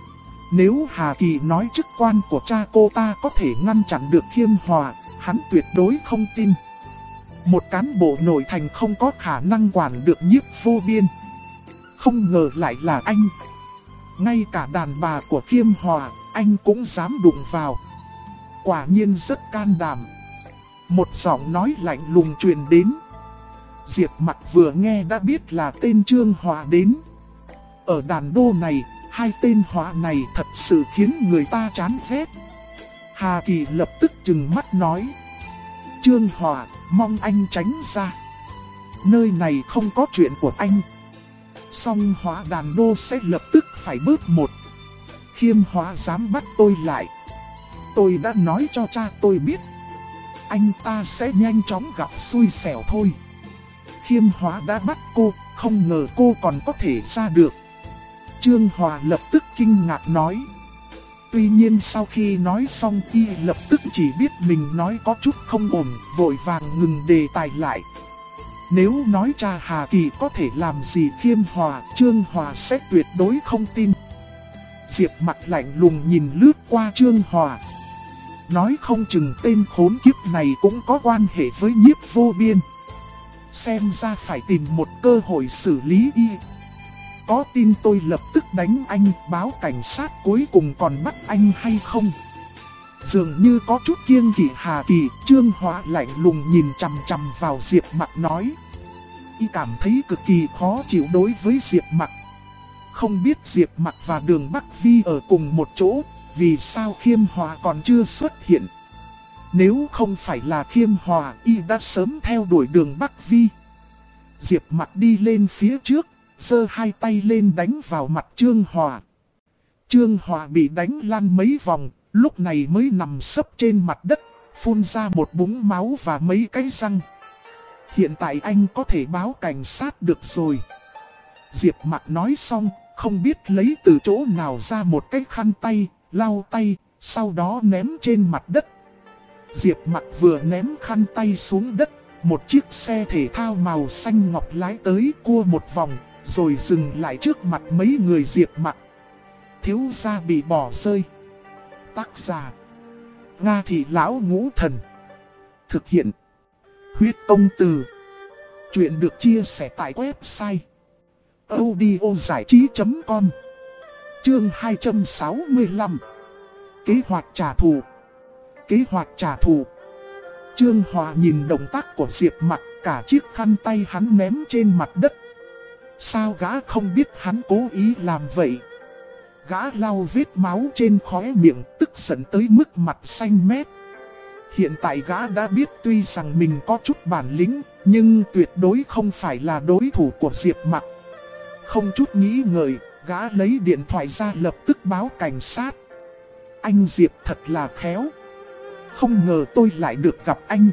Nếu Hà Kỳ nói chức quan của cha cô ta có thể ngăn chặn được Khiêm Hòa, hắn tuyệt đối không tin. Một cán bộ nội thành không có khả năng quản được Nhiếp Vô Biên. Không ngờ lại là anh. Ngay cả đàn bà của Khiêm Hòa, anh cũng dám đụng vào. Quả nhiên rất can đảm. Một giọng nói lạnh lùng truyền đến. Diệp Mặc vừa nghe đã biết là tên Trương Hòa đến. Ở đàn đô này, hai tên Hòa này thật sự khiến người ta chán ghét. Hà Kỳ lập tức trừng mắt nói: Trương Hòa, mong anh tránh ra. Nơi này không có chuyện của anh. Song Hóa đàn đô sẽ lập tức phải bớt một. Khiêm Hóa dám bắt tôi lại. Tôi đã nói cho cha tôi biết. Anh ta sẽ nhanh chóng gặp xui xẻo thôi. Khiêm Hóa đã bắt cô, không ngờ cô còn có thể ra được. Trương Hòa lập tức kinh ngạc nói. Tuy nhiên sau khi nói xong y lập tức chỉ biết mình nói có chút không ổn, vội vàng ngừng đề tài lại. Nếu nói cha Hà Kỳ có thể làm gì Khiêm Hòa, Trương Hòa sẽ tuyệt đối không tin. Diệp Mặc lạnh lùng nhìn lướt qua Trương Hòa. Nói không chừng tên khốn kiếp này cũng có quan hệ với Nhiếp Vô Biên. Xem ra phải tìm một cơ hội xử lý y. Có tin tôi lập tức đánh anh, báo cảnh sát cuối cùng còn bắt anh hay không? Dường như có chút kiêng kỵ Hà Kỳ, Trương Hòa lạnh lùng nhìn chằm chằm vào Diệp Mặc nói. Y cảm thấy cực kỳ khó chịu đối với Diệp Mặc. Không biết Diệp Mặc và Đường Bắc Vi ở cùng một chỗ, vì sao Khiêm Hòa còn chưa xuất hiện? Nếu không phải là Khiêm Hòa, y đã sớm theo đuổi Đường Bắc Vi. Diệp Mặc đi lên phía trước, giơ hai tay lên đánh vào mặt Trương Hòa. Trương Hòa bị đánh lăn mấy vòng, lúc này mới nằm sấp trên mặt đất, phun ra một búng máu và mấy cái răng. Hiện tại anh có thể báo cảnh sát được rồi. Diệp Mặc nói xong, không biết lấy từ chỗ nào ra một cái khăn tay, lau tay, sau đó ném trên mặt đất. Diệp Mặc vừa ném khăn tay xuống đất, một chiếc xe thể thao màu xanh ngọc lái tới cua một vòng, rồi dừng lại trước mặt mấy người Diệp Mặc. Thiếu gia bị bỏ rơi. Tác giả: Nga Thị Lão Ngũ Thần. Thực hiện: Huyết Công Từ. Chuyện được chia sẻ tại website audiozảichí.com. Chương 265. Kế hoạch trả thù. Kế hoạch trả thù. Trương Hòa nhìn động tác của Diệp Mặc, cả chiếc khăn tay hắn ném trên mặt đất. Sao gã không biết hắn cố ý làm vậy? Gã lau vết máu trên khóe miệng, tức giận tới mức mặt xanh mét. Hiện tại gã đã biết tuy rằng mình có chút bản lĩnh, nhưng tuyệt đối không phải là đối thủ của Diệp Mặc. Không chút nghĩ ngợi, gã lấy điện thoại ra lập tức báo cảnh sát. Anh Diệp thật là khéo. Không ngờ tôi lại được gặp anh.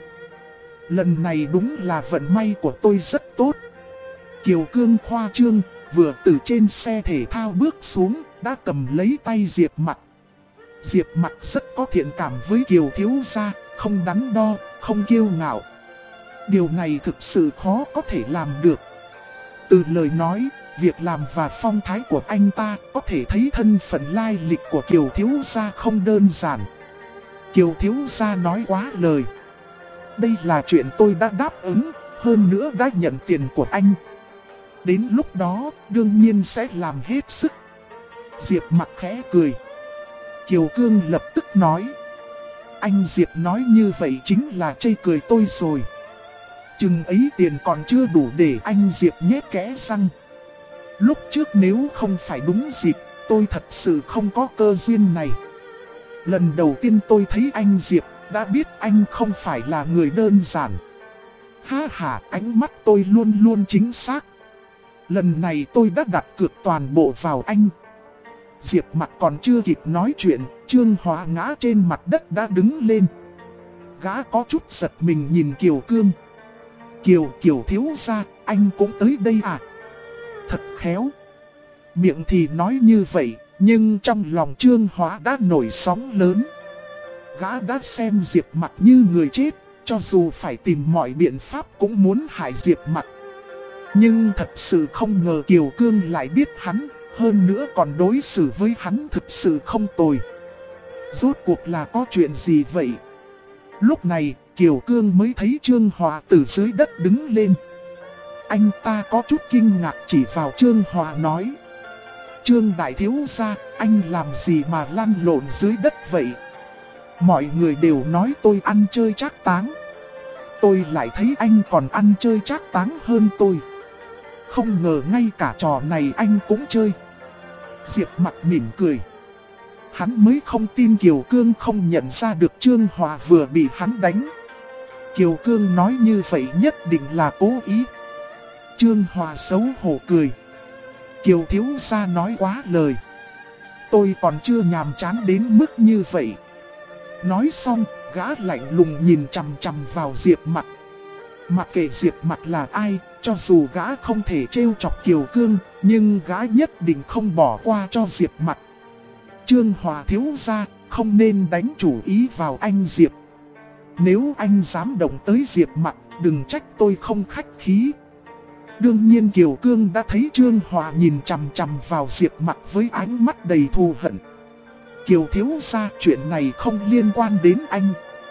Lần này đúng là vận may của tôi rất tốt. Kiều Cương khoa trương, vừa từ trên xe thể thao bước xuống, đã cầm lấy tay Diệp Mặc. Diệp Mặc rất có thiện cảm với Kiều thiếu gia, không đắn đo, không kiêu ngạo. Điều này thực sự khó có thể làm được. Từ lời nói, việc làm và phong thái của anh ta có thể thấy thân phận lai lịch của Kiều thiếu gia không đơn giản. Kiều thiếu gia nói quá lời. Đây là chuyện tôi đã đáp ứng, hơn nữa đã nhận tiền của anh. Đến lúc đó, đương nhiên sẽ làm hết sức. Diệp Mặc khẽ cười. Kiều Cương lập tức nói. Anh Diệp nói như vậy chính là chê cười tôi rồi. Chừng ấy tiền còn chưa đủ để anh Diệp nhét kẽ răng. Lúc trước nếu không phải đúng dịp, tôi thật sự không có cơ duyên này. Lần đầu tiên tôi thấy anh Diệp, đã biết anh không phải là người đơn giản. Ha ha, ánh mắt tôi luôn luôn chính xác. Lần này tôi đã đặt cược toàn bộ vào anh. Diệp Mặc còn chưa kịp nói chuyện, Trương Hòa ngã trên mặt đất đã đứng lên. Gã có chút giật mình nhìn Kiều Cương. Kiều thiếu gia, anh cũng tới đây à? Thật khéo. Miệng thì nói như vậy, Nhưng trong lòng Trương Hóa đã nổi sóng lớn. Gã đã xem Diệp Mặc như người chết, cho dù phải tìm mọi biện pháp cũng muốn hại Diệp Mặc. Nhưng thật sự không ngờ Kiều Cương lại biết hắn, hơn nữa còn đối xử với hắn thực sự không tồi. Rốt cuộc là có chuyện gì vậy? Lúc này, Kiều Cương mới thấy Trương Hòa từ dưới đất đứng lên. Anh ta có chút kinh ngạc chỉ vào Trương Hòa nói: Trương đại thiếu gia, anh làm gì mà lăn lộn dưới đất vậy? Mọi người đều nói tôi ăn chơi trác táng. Tôi lại thấy anh còn ăn chơi trác táng hơn tôi. Không ngờ ngay cả trò này anh cũng chơi. Diệp Mặc mỉm cười. Hắn mới không tin Kiều Cương không nhận ra được Trương Hòa vừa bị hắn đánh. Kiều Cương nói như vậy nhất định là cố ý. Trương Hòa xấu hổ cười. Kiều thiếu gia nói quá lời. Tôi còn chưa nhàm chán đến mức như vậy. Nói xong, gã lạnh lùng nhìn chằm chằm vào Diệp Mặc. Mặc kệ Diệp Mặc là ai, cho dù gã không thể trêu chọc Kiều Cương, nhưng gã nhất định không bỏ qua cho Diệp Mặc. Trương Hòa thiếu gia, không nên đánh chủ ý vào anh Diệp. Nếu anh dám động tới Diệp Mặc, đừng trách tôi không khách khí. Đương nhiên Kiều Cương đã thấy Trương Hòa nhìn chằm chằm vào Diệp Mặc với ánh mắt đầy thù hận. Kiều thiếu gia, chuyện này không liên quan đến anh.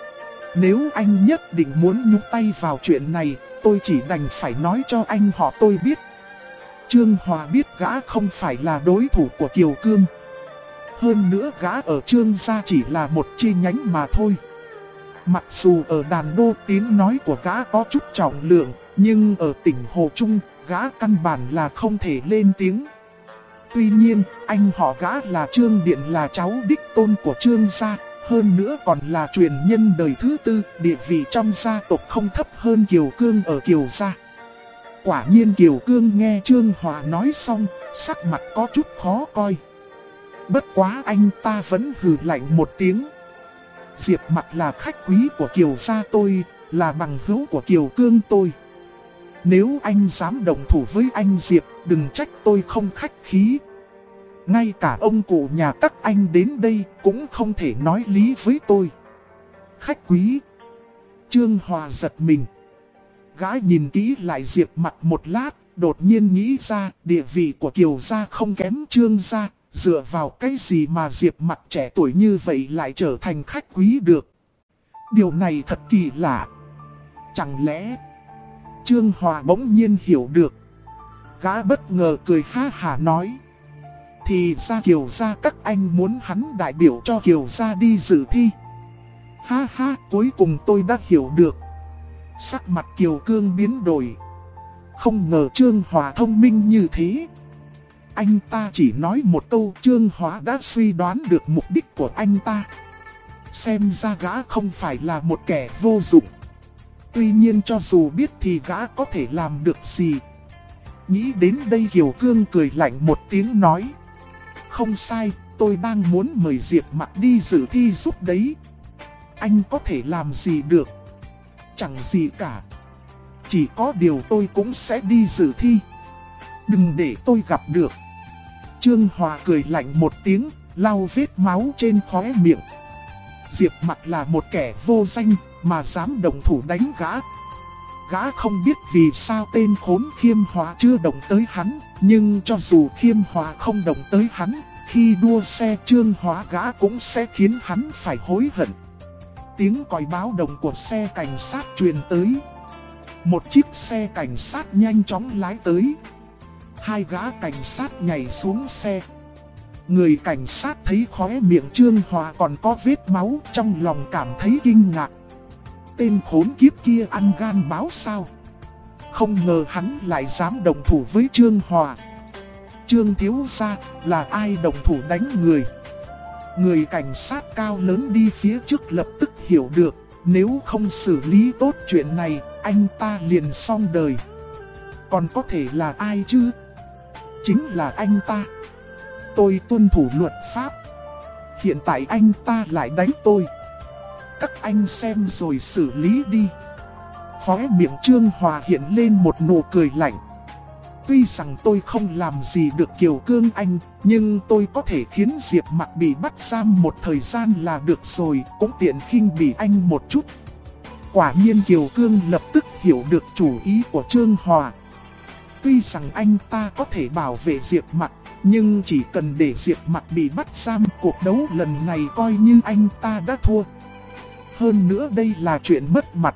Nếu anh nhất định muốn nhúng tay vào chuyện này, tôi chỉ đành phải nói cho anh họ tôi biết. Trương Hòa biết gã không phải là đối thủ của Kiều Cương. Hơn nữa gã ở Trương gia chỉ là một chi nhánh mà thôi. Mặc dù ở đàn đô tiếng nói của gã có chút trọng lượng, nhưng ở tỉnh Hồ Trung, gã căn bản là không thể lên tiếng. Tuy nhiên, anh họ gã là Trương Điện, là cháu đích tôn của Trương gia, hơn nữa còn là truyền nhân đời thứ tư, địa vị trong gia tộc không thấp hơn Kiều Cương ở Kiều gia. Quả nhiên Kiều Cương nghe Trương Hòa nói xong, sắc mặt có chút khó coi. Bất quá anh ta vẫn hừ lạnh một tiếng. Diệp Mặc là khách quý của Kiều gia tôi, là bằng hữu của Kiều Cương tôi. Nếu anh dám động thủ với anh Diệp, đừng trách tôi không khách khí. Ngay cả ông cụ nhà các anh đến đây cũng không thể nói lý với tôi. Khách quý. Trương Hòa giật mình. Gã nhìn kỹ lại Diệp Mặc một lát, đột nhiên nghĩ ra địa vị của Kiều gia không kém Trương gia. Dựa vào cái gì mà Diệp Mặc trẻ tuổi như vậy lại trở thành khách quý được? Điều này thật kỳ lạ. Chẳng lẽ... Trương Hòa bỗng nhiên hiểu được. Gã bất ngờ cười ha hả nói: thì ra Kiều gia các anh muốn hắn đại biểu cho Kiều gia đi dự thi. Ha ha, cuối cùng tôi đã hiểu được. Sắc mặt Kiều Cương biến đổi. Không ngờ Trương Hòa thông minh như thế. Anh ta chỉ nói một câu, Trương Hòa đã suy đoán được mục đích của anh ta. Xem ra gã không phải là một kẻ vô dụng. Tuy nhiên cho dù biết thì gã có thể làm được gì. Nghĩ đến đây Kiều Cương cười lạnh một tiếng nói: không sai, tôi đang muốn mời Diệp Mặc đi dự thi giúp đấy. Anh có thể làm gì được? Chẳng gì cả. Chỉ có điều tôi cũng sẽ đi dự thi. Đừng để tôi gặp được. Trương Hòa cười lạnh một tiếng, lau vết máu trên khóe miệng. Diệp Mặc là một kẻ vô danh mà dám động thủ đánh gã. Gã không biết vì sao tên khốn Khiêm Hòa chưa động tới hắn, nhưng cho dù Khiêm Hòa không động tới hắn, khi đua xe Trương Hòa gã cũng sẽ khiến hắn phải hối hận. Tiếng còi báo động của xe cảnh sát truyền tới. Một chiếc xe cảnh sát nhanh chóng lái tới. Hai gã cảnh sát nhảy xuống xe. Người cảnh sát thấy khóe miệng Trương Hòa còn có vết máu, trong lòng cảm thấy kinh ngạc. Tên khốn kiếp kia ăn gan báo sao? Không ngờ hắn lại dám động thủ với Trương Hòa. Trương thiếu gia, là ai động thủ đánh người? Người cảnh sát cao lớn đi phía trước lập tức hiểu được, nếu không xử lý tốt chuyện này, anh ta liền xong đời. Còn có thể là ai chứ? Chính là anh ta. Tôi tuân thủ luật pháp. Hiện tại anh ta lại đánh tôi. Các anh xem rồi xử lý đi. Khóe miệng Trương Hòa hiện lên một nụ cười lạnh. Tuy rằng tôi không làm gì được Kiều Cương anh, nhưng tôi có thể khiến Diệp Mặc bị bắt giam một thời gian là được rồi, cũng tiện khinh bỉ anh một chút. Quả nhiên Kiều Cương lập tức hiểu được chủ ý của Trương Hòa. Tuy rằng anh ta có thể bảo vệ Diệp Mặc, nhưng chỉ cần để Diệp Mặc bị bắt giam, cuộc đấu lần này coi như anh ta đã thua. Hơn nữa đây là chuyện mất mặt.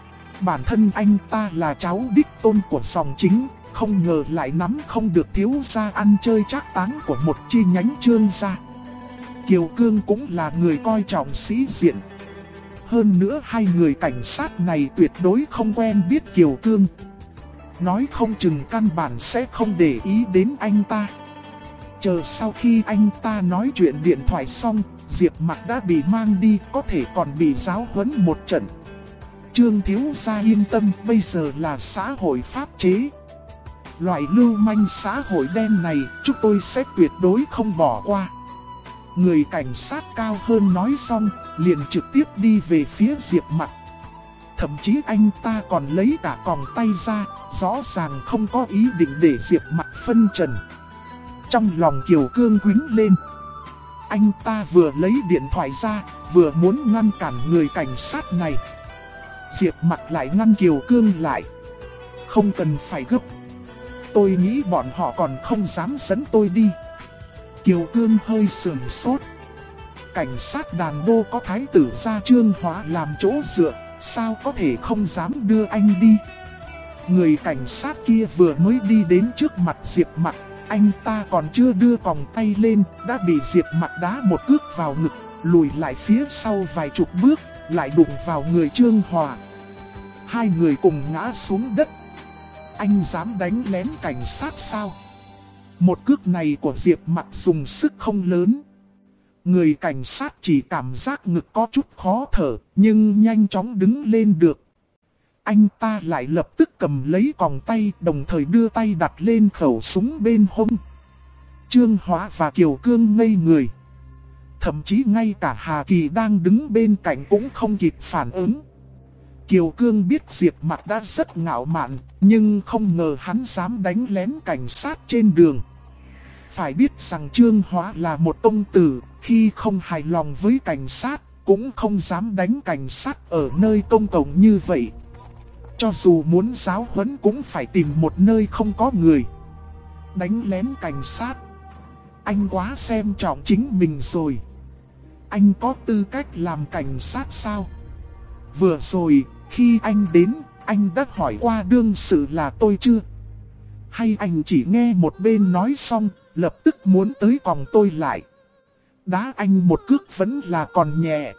Bản thân anh ta là cháu đích tôn của dòng chính, không ngờ lại nắm không được thiếu gia ăn chơi trác táng của một chi nhánh Trương gia. Kiều Cương cũng là người coi trọng sĩ diện. Hơn nữa hai người cảnh sát này tuyệt đối không quen biết Kiều Cương. Nói không chừng căn bản sẽ không để ý đến anh ta. Chờ sau khi anh ta nói chuyện điện thoại xong, Diệp Mặc đã bị mang đi, có thể còn bị giáo huấn một trận. Trương thiếu gia yên tâm, bây giờ là xã hội pháp chế. Loại lưu manh xã hội đen này, chúng tôi sẽ tuyệt đối không bỏ qua. Người cảnh sát cao hơn nói xong, liền trực tiếp đi về phía Diệp Mặc. Thậm chí anh ta còn lấy cả còng tay ra, rõ ràng không có ý định để Diệp Mặc phân trần. Trong lòng Kiều Cương quýnh lên. Anh ta vừa lấy điện thoại ra, vừa muốn ngăn cản người cảnh sát này. Diệp Mặc lại ngăn Kiều Cương lại. Không cần phải gấp. Tôi nghĩ bọn họ còn không dám dẫn tôi đi. Kiều Cương hơi sườn sốt. Cảnh sát đàn đô có thái tử gia Trương Hóa làm chỗ dựa, sao có thể không dám đưa anh đi. Người cảnh sát kia vừa mới đi đến trước mặt Diệp Mặc, anh ta còn chưa đưa còng tay lên, đã bị Diệp Mặc đá một cước vào ngực, lùi lại phía sau vài chục bước, lại đụng vào người Trương Hòa. Hai người cùng ngã xuống đất. Anh dám đánh lén cảnh sát sao? Một cước này của Diệp Mặc dùng sức không lớn. Người cảnh sát chỉ cảm giác ngực có chút khó thở, nhưng nhanh chóng đứng lên được. Anh ta lại lập tức cầm lấy còng tay, đồng thời đưa tay đặt lên khẩu súng bên hông. Trương Hóa và Kiều Cương ngây người. Thậm chí ngay cả Hà Kỳ đang đứng bên cạnh cũng không kịp phản ứng. Kiều Cương biết Diệp Mặc đã rất ngạo mạn, nhưng không ngờ hắn dám đánh lén cảnh sát trên đường. Phải biết rằng Trương Hóa là một công tử, khi không hài lòng với cảnh sát, cũng không dám đánh cảnh sát ở nơi công cộng như vậy. Cho dù muốn giáo huấn cũng phải tìm một nơi không có người. Đánh lén cảnh sát. Anh quá xem trọng chính mình rồi. Anh có tư cách làm cảnh sát sao? Vừa rồi, khi anh đến, anh đã hỏi qua đương sự là tôi chưa? Hay anh chỉ nghe một bên nói xong, lập tức muốn tới còng tôi lại? Đá anh một cước vẫn là còn nhẹ.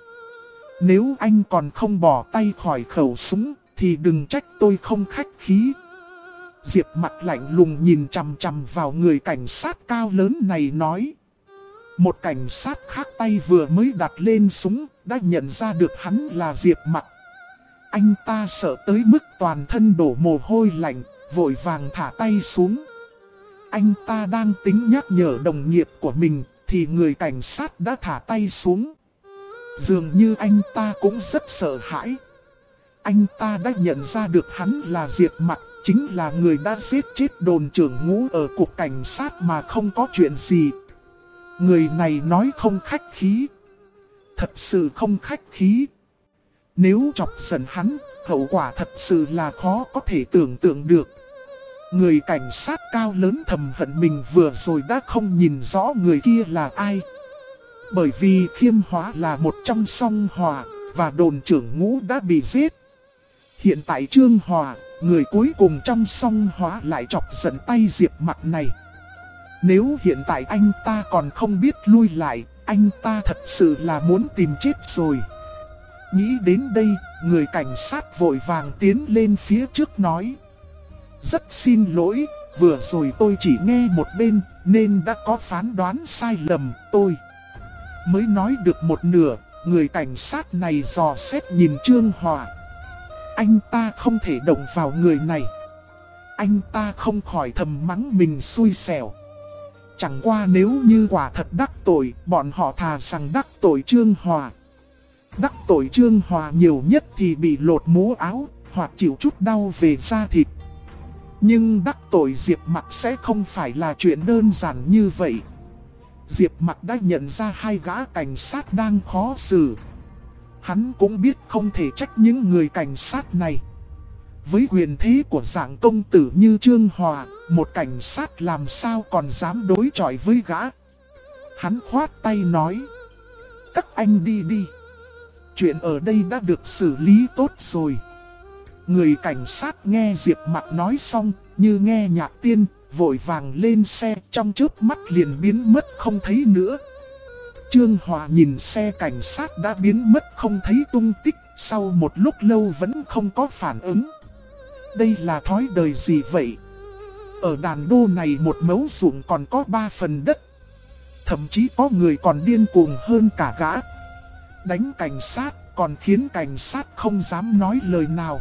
Nếu anh còn không bỏ tay khỏi khẩu súng, thì đừng trách tôi không khách khí. Diệp Mặc lạnh lùng nhìn chằm chằm vào người cảnh sát cao lớn này nói. Một cảnh sát khác tay vừa mới đặt lên súng, đã nhận ra được hắn là Diệp Mặc. Anh ta sợ tới mức toàn thân đổ mồ hôi lạnh, vội vàng thả tay xuống. Anh ta đang tính nhắc nhở đồng nghiệp của mình, thì người cảnh sát đã thả tay xuống. Dường như anh ta cũng rất sợ hãi. Anh ta đã nhận ra được hắn là Diệp Mặc, chính là người đã giết chết đồn trưởng Ngũ ở cục cảnh sát mà không có chuyện gì. Người này nói không khách khí. Thật sự không khách khí. Nếu chọc giận hắn, hậu quả thật sự là khó có thể tưởng tượng được. Người cảnh sát cao lớn thầm hận mình vừa rồi đã không nhìn rõ người kia là ai. Bởi vì Khiêm Hóa là một trong song Hòa, và đồn trưởng Ngũ đã bị giết. Hiện tại Trương Hòa, người cuối cùng trong song Hóa lại chọc giận tay Diệp Mặc này. Nếu hiện tại anh ta còn không biết lui lại, anh ta thật sự là muốn tìm chết rồi. Nghĩ đến đây, người cảnh sát vội vàng tiến lên phía trước nói. Rất xin lỗi, vừa rồi tôi chỉ nghe một bên, nên đã có phán đoán sai lầm. Tôi mới nói được một nửa, người cảnh sát này dò xét nhìn Trương Hòa. Anh ta không thể động vào người này. Anh ta không khỏi thầm mắng mình xui xẻo. Chẳng qua nếu như quả thật đắc tội, bọn họ thà rằng đắc tội Trương Hòa. Đắc tội Trương Hòa nhiều nhất thì bị lột mũ áo, hoặc chịu chút đau về da thịt. Nhưng đắc tội Diệp Mặc sẽ không phải là chuyện đơn giản như vậy. Diệp Mặc đã nhận ra hai gã cảnh sát đang khó xử. Hắn cũng biết không thể trách những người cảnh sát này. Với quyền thế của dạng công tử như Trương Hòa, một cảnh sát làm sao còn dám đối chọi với gã. Hắn khoát tay nói: các anh đi đi. Chuyện ở đây đã được xử lý tốt rồi. Người cảnh sát nghe Diệp Mặc nói xong, như nghe nhạc tiên, vội vàng lên xe, trong chớp mắt liền biến mất không thấy nữa. Trương Hòa nhìn xe cảnh sát đã biến mất không thấy tung tích, sau một lúc lâu vẫn không có phản ứng. Đây là thói đời gì vậy? Ở đàn đô này một mẫu ruộng còn có 3 phần đất. Thậm chí có người còn điên cuồng hơn cả gã. Đánh cảnh sát còn khiến cảnh sát không dám nói lời nào.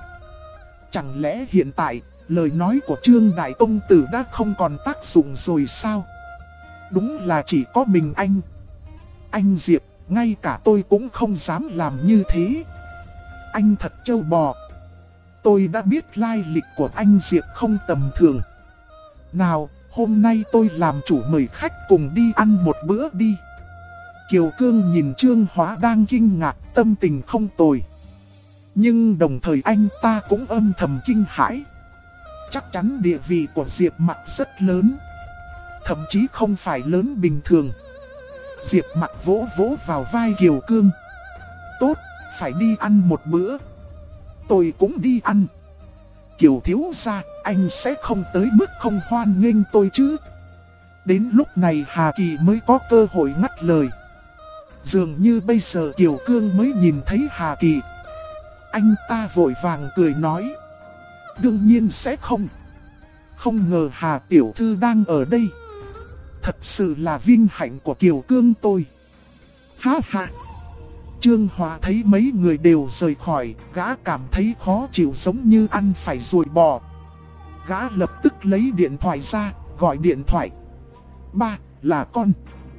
Chẳng lẽ hiện tại lời nói của Trương Đại Công Tử đã không còn tác dụng rồi sao? Đúng là chỉ có mình anh. Anh Diệp, ngay cả tôi cũng không dám làm như thế. Anh thật trâu bò. Tôi đã biết lai lịch của anh Diệp không tầm thường. Nào, hôm nay tôi làm chủ mời khách cùng đi ăn một bữa đi. Kiều Cương nhìn Trương Hóa đang kinh ngạc, tâm tình không tồi. Nhưng đồng thời anh ta cũng âm thầm kinh hãi. Chắc chắn địa vị của Diệp Mặc rất lớn. Thậm chí không phải lớn bình thường. Diệp Mặc vỗ vỗ vào vai Kiều Cương. Tốt, phải đi ăn một bữa. Tôi cũng đi ăn. Kiều thiếu gia, anh sẽ không tới mức không hoan nghênh tôi chứ? Đến lúc này Hà Kỳ mới có cơ hội ngắt lời. Dường như bây giờ Kiều Cương mới nhìn thấy Hà Kỳ. Anh ta vội vàng cười nói: đương nhiên sẽ không. Không ngờ Hà tiểu thư đang ở đây. Thật sự là vinh hạnh của Kiều Cương tôi. Ha ha. Trương Hòa thấy mấy người đều rời khỏi, gã cảm thấy khó chịu giống như ăn phải ruồi bò. Gã lập tức lấy điện thoại ra, gọi điện thoại. Ba, là con.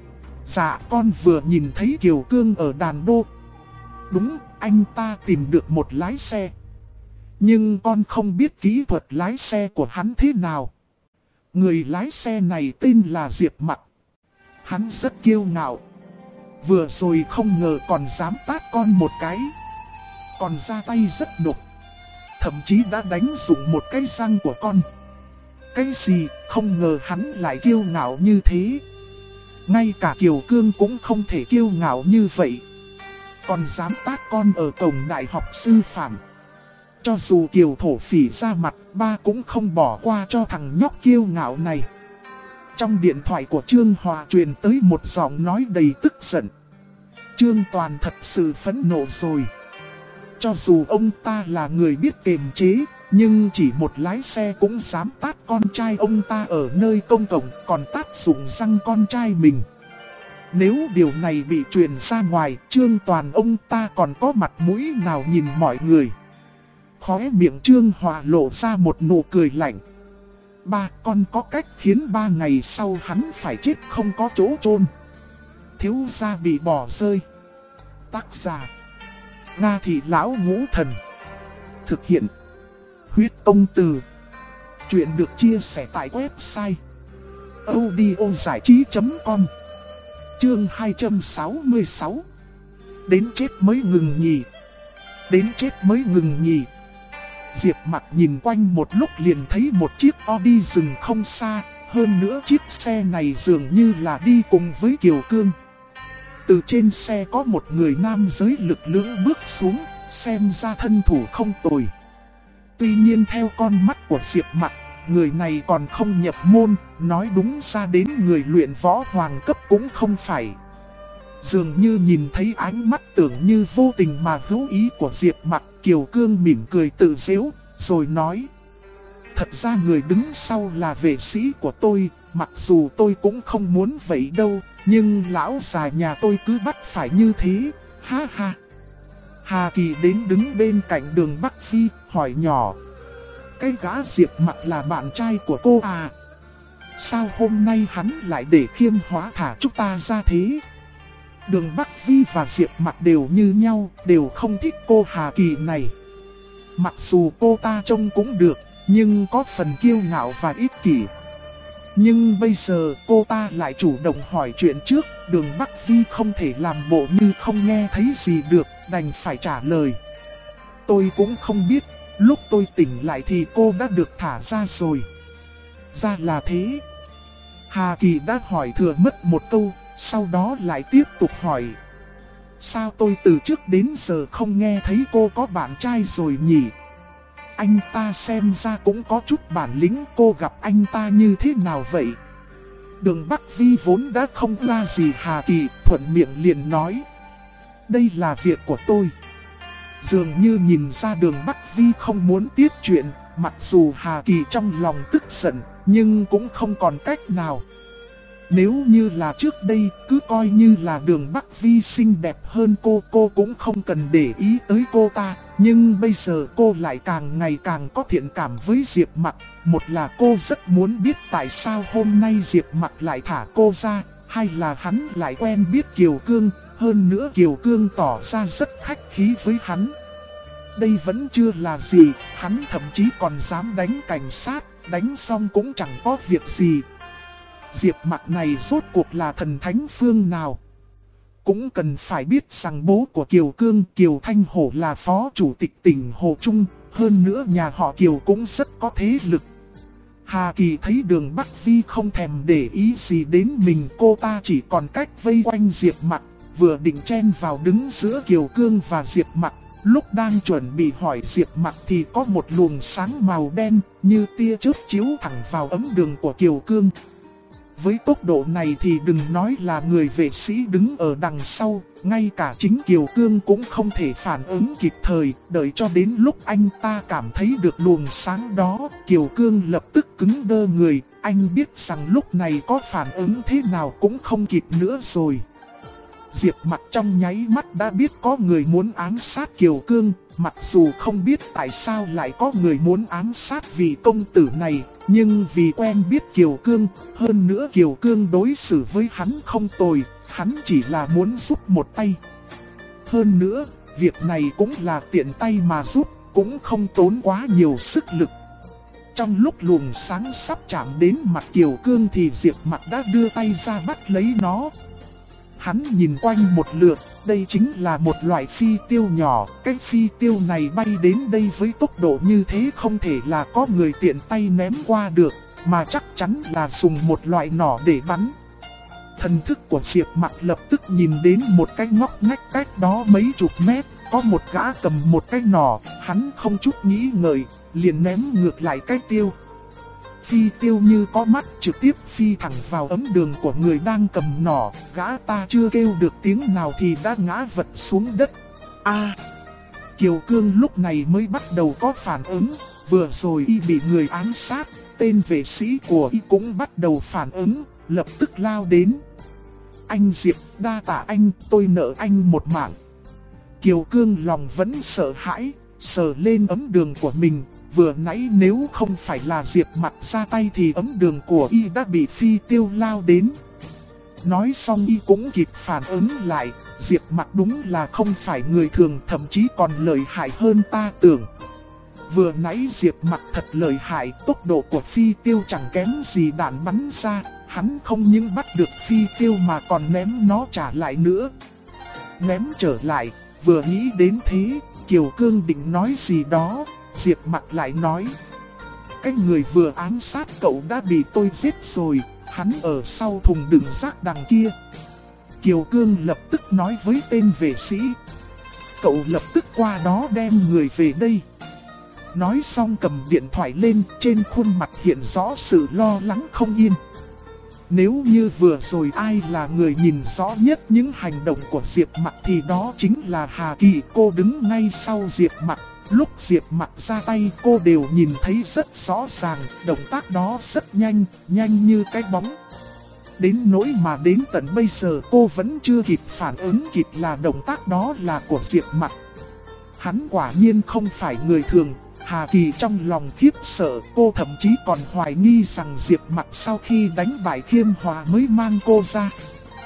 Dạ con vừa nhìn thấy Kiều Cương ở đàn đô. Đúng, anh ta tìm được một lái xe. Nhưng con không biết kỹ thuật lái xe của hắn thế nào. Người lái xe này tên là Diệp Mặc. Hắn rất kiêu ngạo. Vừa rồi không ngờ còn dám tát con một cái. Còn ra tay rất độc. Thậm chí đã đánh dụng một cái răng của con. Cái gì, không ngờ hắn lại kiêu ngạo như thế. Ngay cả Kiều Cương cũng không thể kiêu ngạo như vậy. Còn dám tát con ở cổng đại học sư phạm. Cho dù Kiều thổ phỉ ra mặt, ba cũng không bỏ qua cho thằng nhóc kiêu ngạo này. Trong điện thoại của Trương Hòa truyền tới một giọng nói đầy tức giận. Trương Toàn thật sự phẫn nộ rồi. Cho dù ông ta là người biết kiềm chế, nhưng chỉ một lái xe cũng dám tát con trai ông ta ở nơi công cộng, còn tát dụng răng con trai mình. Nếu điều này bị truyền ra ngoài, Trương Toàn ông ta còn có mặt mũi nào nhìn mọi người. Khóe miệng Trương Hòa lộ ra một nụ cười lạnh. Ba, con có cách khiến 3 ngày sau hắn phải chết không có chỗ chôn. Thiếu gia bị bỏ rơi. Tác giả: Nga Thị Lão Ngũ Thần. Thực hiện: Huyết Công Từ. Chuyện được chia sẻ tại website audiozảichí.com. Chương 266. Đến chết mới ngừng nhỉ. Đến chết mới ngừng nhỉ. Diệp Mặc nhìn quanh một lúc liền thấy một chiếc Audi dừng không xa. Hơn nữa chiếc xe này dường như là đi cùng với Kiều Cương. Từ trên xe có một người nam giới lực lưỡng bước xuống, xem ra thân thủ không tồi. Tuy nhiên theo con mắt của Diệp Mặc, người này còn không nhập môn, nói đúng ra đến người luyện võ hoàng cấp cũng không phải. Dường như nhìn thấy ánh mắt tưởng như vô tình mà hữu ý của Diệp Mặc, Kiều Cương mỉm cười tự giễu, rồi nói: thật ra người đứng sau là vệ sĩ của tôi, mặc dù tôi cũng không muốn vậy đâu, nhưng lão già nhà tôi cứ bắt phải như thế, ha ha. Hà Kỳ đến đứng bên cạnh Đường Bắc Phi, hỏi nhỏ: cái gã Diệp Mặc là bạn trai của cô à? Sao hôm nay hắn lại để Khiêm Hóa thả chúng ta ra thế? Đường Bắc Phi và Diệp Mặc đều như nhau, đều không thích cô Hà Kỳ này. Mặc dù cô ta trông cũng được, nhưng có phần kiêu ngạo và ích kỷ. Nhưng bây giờ cô ta lại chủ động hỏi chuyện trước, Đường Bắc Vi không thể làm bộ như không nghe thấy gì được, đành phải trả lời. Tôi cũng không biết, lúc tôi tỉnh lại thì cô đã được thả ra rồi. Ra là thế. Hà Kỳ đã hỏi thừa mất một câu, sau đó lại tiếp tục hỏi. Sao tôi từ trước đến giờ không nghe thấy cô có bạn trai rồi nhỉ? Anh ta xem ra cũng có chút bản lĩnh, cô gặp anh ta như thế nào vậy? Đường Bắc Vi vốn đã không la gì Hà Kỳ, thuận miệng liền nói. Đây là việc của tôi. Dường như nhìn ra Đường Bắc Vi không muốn tiếp chuyện, mặc dù Hà Kỳ trong lòng tức giận, nhưng cũng không còn cách nào. Nếu như là trước đây, cứ coi như là Đường Bắc Vi xinh đẹp hơn cô cũng không cần để ý tới cô ta. Nhưng bây giờ cô lại càng ngày càng có thiện cảm với Diệp Mặc. Một là cô rất muốn biết tại sao hôm nay Diệp Mặc lại thả cô ra, hay là hắn lại quen biết Kiều Cương, hơn nữa Kiều Cương tỏ ra rất khách khí với hắn. Đây vẫn chưa là gì, hắn thậm chí còn dám đánh cảnh sát, đánh xong cũng chẳng có việc gì. Diệp Mặc này rốt cuộc là thần thánh phương nào? Cũng cần phải biết rằng bố của Kiều Cương, Kiều Thanh Hổ là phó chủ tịch tỉnh Hồ Trung, hơn nữa nhà họ Kiều cũng rất có thế lực. Hà Kỳ thấy Đường Bắc Vi không thèm để ý gì đến mình, cô ta chỉ còn cách vây quanh Diệp Mặc, vừa định chen vào đứng giữa Kiều Cương và Diệp Mặc. Lúc đang chuẩn bị hỏi Diệp Mặc thì có một luồng sáng màu đen như tia chớp chiếu thẳng vào ấm đường của Kiều Cương. Với tốc độ này thì đừng nói là người vệ sĩ đứng ở đằng sau, ngay cả chính Kiều Cương cũng không thể phản ứng kịp thời, đợi cho đến lúc anh ta cảm thấy được luồng sáng đó, Kiều Cương lập tức cứng đơ người, anh biết rằng lúc này có phản ứng thế nào cũng không kịp nữa rồi. Diệp Mặc trong nháy mắt đã biết có người muốn ám sát Kiều Cương, mặc dù không biết tại sao lại có người muốn ám sát vị công tử này, nhưng vì quen biết Kiều Cương, hơn nữa Kiều Cương đối xử với hắn không tồi, hắn chỉ là muốn giúp một tay. Hơn nữa, việc này cũng là tiện tay mà giúp, cũng không tốn quá nhiều sức lực. Trong lúc luồng sáng sắp chạm đến mặt Kiều Cương thì Diệp Mặc đã đưa tay ra bắt lấy nó. Hắn nhìn quanh một lượt, đây chính là một loại phi tiêu nhỏ, cái phi tiêu này bay đến đây với tốc độ như thế không thể là có người tiện tay ném qua được, mà chắc chắn là dùng một loại nỏ để bắn. Thần thức của Diệp Mặc lập tức nhìn đến một cái ngóc ngách cách đó mấy chục mét, có một gã cầm một cái nỏ, hắn không chút nghĩ ngợi, liền ném ngược lại cái tiêu. Phi tiêu như có mắt trực tiếp phi thẳng vào ấm đường của người đang cầm nỏ, gã ta chưa kêu được tiếng nào thì đã ngã vật xuống đất. Kiều Cương lúc này mới bắt đầu có phản ứng, vừa rồi y bị người ám sát, tên vệ sĩ của y cũng bắt đầu phản ứng, lập tức lao đến. Anh Diệp, đa tạ anh, tôi nợ anh một mạng. Kiều Cương lòng vẫn sợ hãi, sờ lên ấm đường của mình, vừa nãy nếu không phải là Diệp Mặc ra tay thì ấm đường của y đã bị phi tiêu lao đến. Nói xong y cũng kịp phản ứng lại, Diệp Mặc đúng là không phải người thường, thậm chí còn lợi hại hơn ta tưởng. Vừa nãy Diệp Mặc thật lợi hại, tốc độ của phi tiêu chẳng kém gì đạn bắn ra, hắn không những bắt được phi tiêu mà còn ném nó trả lại nữa. Ném trở lại, vừa nghĩ đến thế, Kiều Cương định nói gì đó, Diệp Mặc lại nói. Cái người vừa ám sát cậu đã bị tôi giết rồi, hắn ở sau thùng đựng rác đằng kia. Kiều Cương lập tức nói với tên vệ sĩ. Cậu lập tức qua đó đem người về đây. Nói xong cầm điện thoại lên, trên khuôn mặt hiện rõ sự lo lắng không yên. Nếu như vừa rồi ai là người nhìn rõ nhất những hành động của Diệp Mặc thì đó chính là Hà Kỳ. Cô đứng ngay sau Diệp Mặc, lúc Diệp Mặc ra tay cô đều nhìn thấy rất rõ ràng, động tác đó rất nhanh, nhanh như cái bóng. Đến nỗi mà đến tận bây giờ cô vẫn chưa kịp phản ứng kịp là động tác đó là của Diệp Mặc. Hắn quả nhiên không phải người thường. Hà Kỳ trong lòng khiếp sợ, cô thậm chí còn hoài nghi rằng Diệp Mặc sau khi đánh bại Khiêm Hòa mới mang cô ra.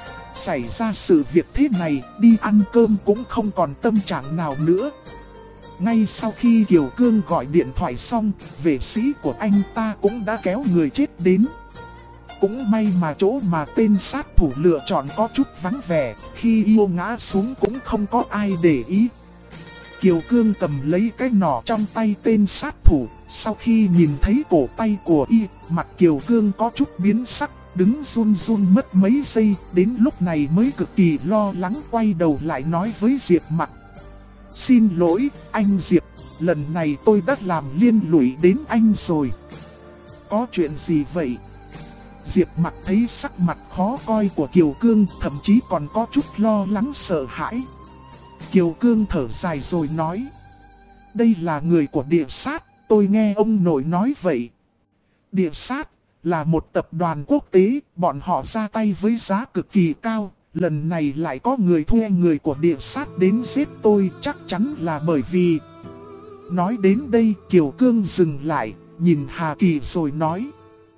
Xảy ra sự việc thế này, đi ăn cơm cũng không còn tâm trạng nào nữa. Ngay sau khi Kiều Cương gọi điện thoại xong, vệ sĩ của anh ta cũng đã kéo người chết đến. Cũng may mà chỗ mà tên sát thủ lựa chọn có chút vắng vẻ, khi yêu ngã xuống cũng không có ai để ý. Kiều Cương cầm lấy cái nỏ trong tay tên sát thủ, sau khi nhìn thấy cổ tay của y, mặt Kiều Cương có chút biến sắc, đứng run run mất mấy giây, đến lúc này mới cực kỳ lo lắng quay đầu lại nói với Diệp Mặc. Xin lỗi, anh Diệp, lần này tôi đã làm liên lụy đến anh rồi. Có chuyện gì vậy? Diệp Mặc thấy sắc mặt khó coi của Kiều Cương, thậm chí còn có chút lo lắng sợ hãi. Kiều Cương thở dài rồi nói. Đây là người của Địa Sát, tôi nghe ông nội nói vậy. Địa Sát là một tập đoàn quốc tế, bọn họ ra tay với giá cực kỳ cao. Lần này lại có người thuê người của Địa Sát đến giết tôi, chắc chắn là bởi vì... Nói đến đây Kiều Cương dừng lại, nhìn Hà Kỳ rồi nói.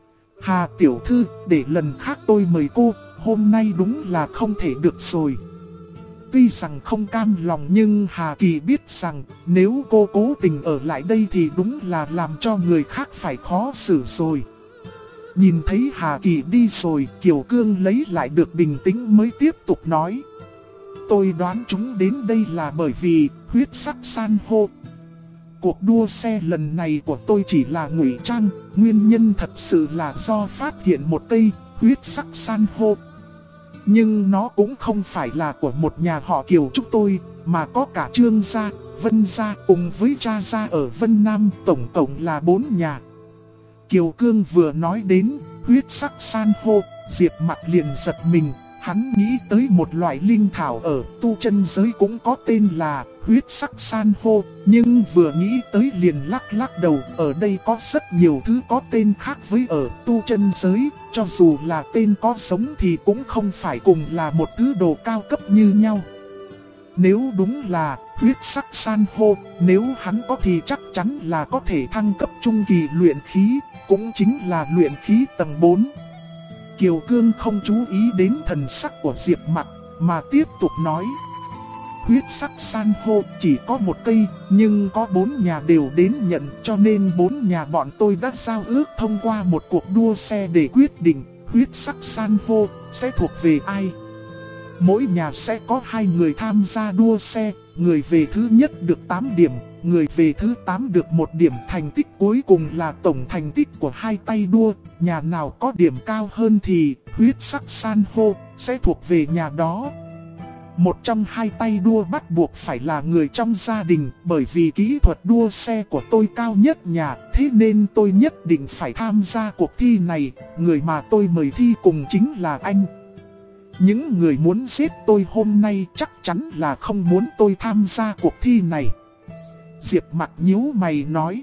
Hà tiểu thư, để lần khác tôi mời cô, hôm nay đúng là không thể được rồi. Tuy rằng không cam lòng nhưng Hà Kỳ biết rằng nếu cô cố tình ở lại đây thì đúng là làm cho người khác phải khó xử rồi. Nhìn thấy Hà Kỳ đi rồi, Kiều Cương lấy lại được bình tĩnh mới tiếp tục nói. Tôi đoán chúng đến đây là bởi vì huyết sắc san hô. Cuộc đua xe lần này của tôi chỉ là ngụy trang, nguyên nhân thật sự là do phát hiện một cây huyết sắc san hô. Nhưng nó cũng không phải là của một nhà họ Kiều chúng tôi, mà có cả Trương gia, Vân gia cùng với cha gia ở Vân Nam, tổng cộng là 4 nhà. Kiều Cương vừa nói đến huyết sắc san hô, Diệp Mặc liền giật mình, hắn nghĩ tới một loại linh thảo ở tu chân giới cũng có tên là huyết sắc san hô, nhưng vừa nghĩ tới liền lắc đầu, ở đây có rất nhiều thứ có tên khác với ở tu chân giới, cho dù là tên có giống thì cũng không phải cùng là một thứ đồ cao cấp như nhau. Nếu đúng là huyết sắc san hô, nếu hắn có thì chắc chắn là có thể thăng cấp trung kỳ luyện khí, cũng chính là luyện khí tầng 4. Kiều Cương không chú ý đến thần sắc của Diệp Mặc, mà tiếp tục nói. Huyết sắc san hô chỉ có một cây, nhưng có 4 nhà đều đến nhận, cho nên 4 nhà bọn tôi đã giao ước thông qua một cuộc đua xe để quyết định huyết sắc san hô sẽ thuộc về ai. Mỗi nhà sẽ có 2 người tham gia đua xe, người về thứ nhất được 8 điểm, người về thứ 8 được 1 điểm, thành tích cuối cùng là tổng thành tích của 2 tay đua, nhà nào có điểm cao hơn thì huyết sắc san hô sẽ thuộc về nhà đó. Một trong 2 tay đua bắt buộc phải là người trong gia đình, bởi vì kỹ thuật đua xe của tôi cao nhất nhà, thế nên tôi nhất định phải tham gia cuộc thi này, người mà tôi mời thi cùng chính là anh. Những người muốn giết tôi hôm nay chắc chắn là không muốn tôi tham gia cuộc thi này. Diệp Mặc nhíu mày nói.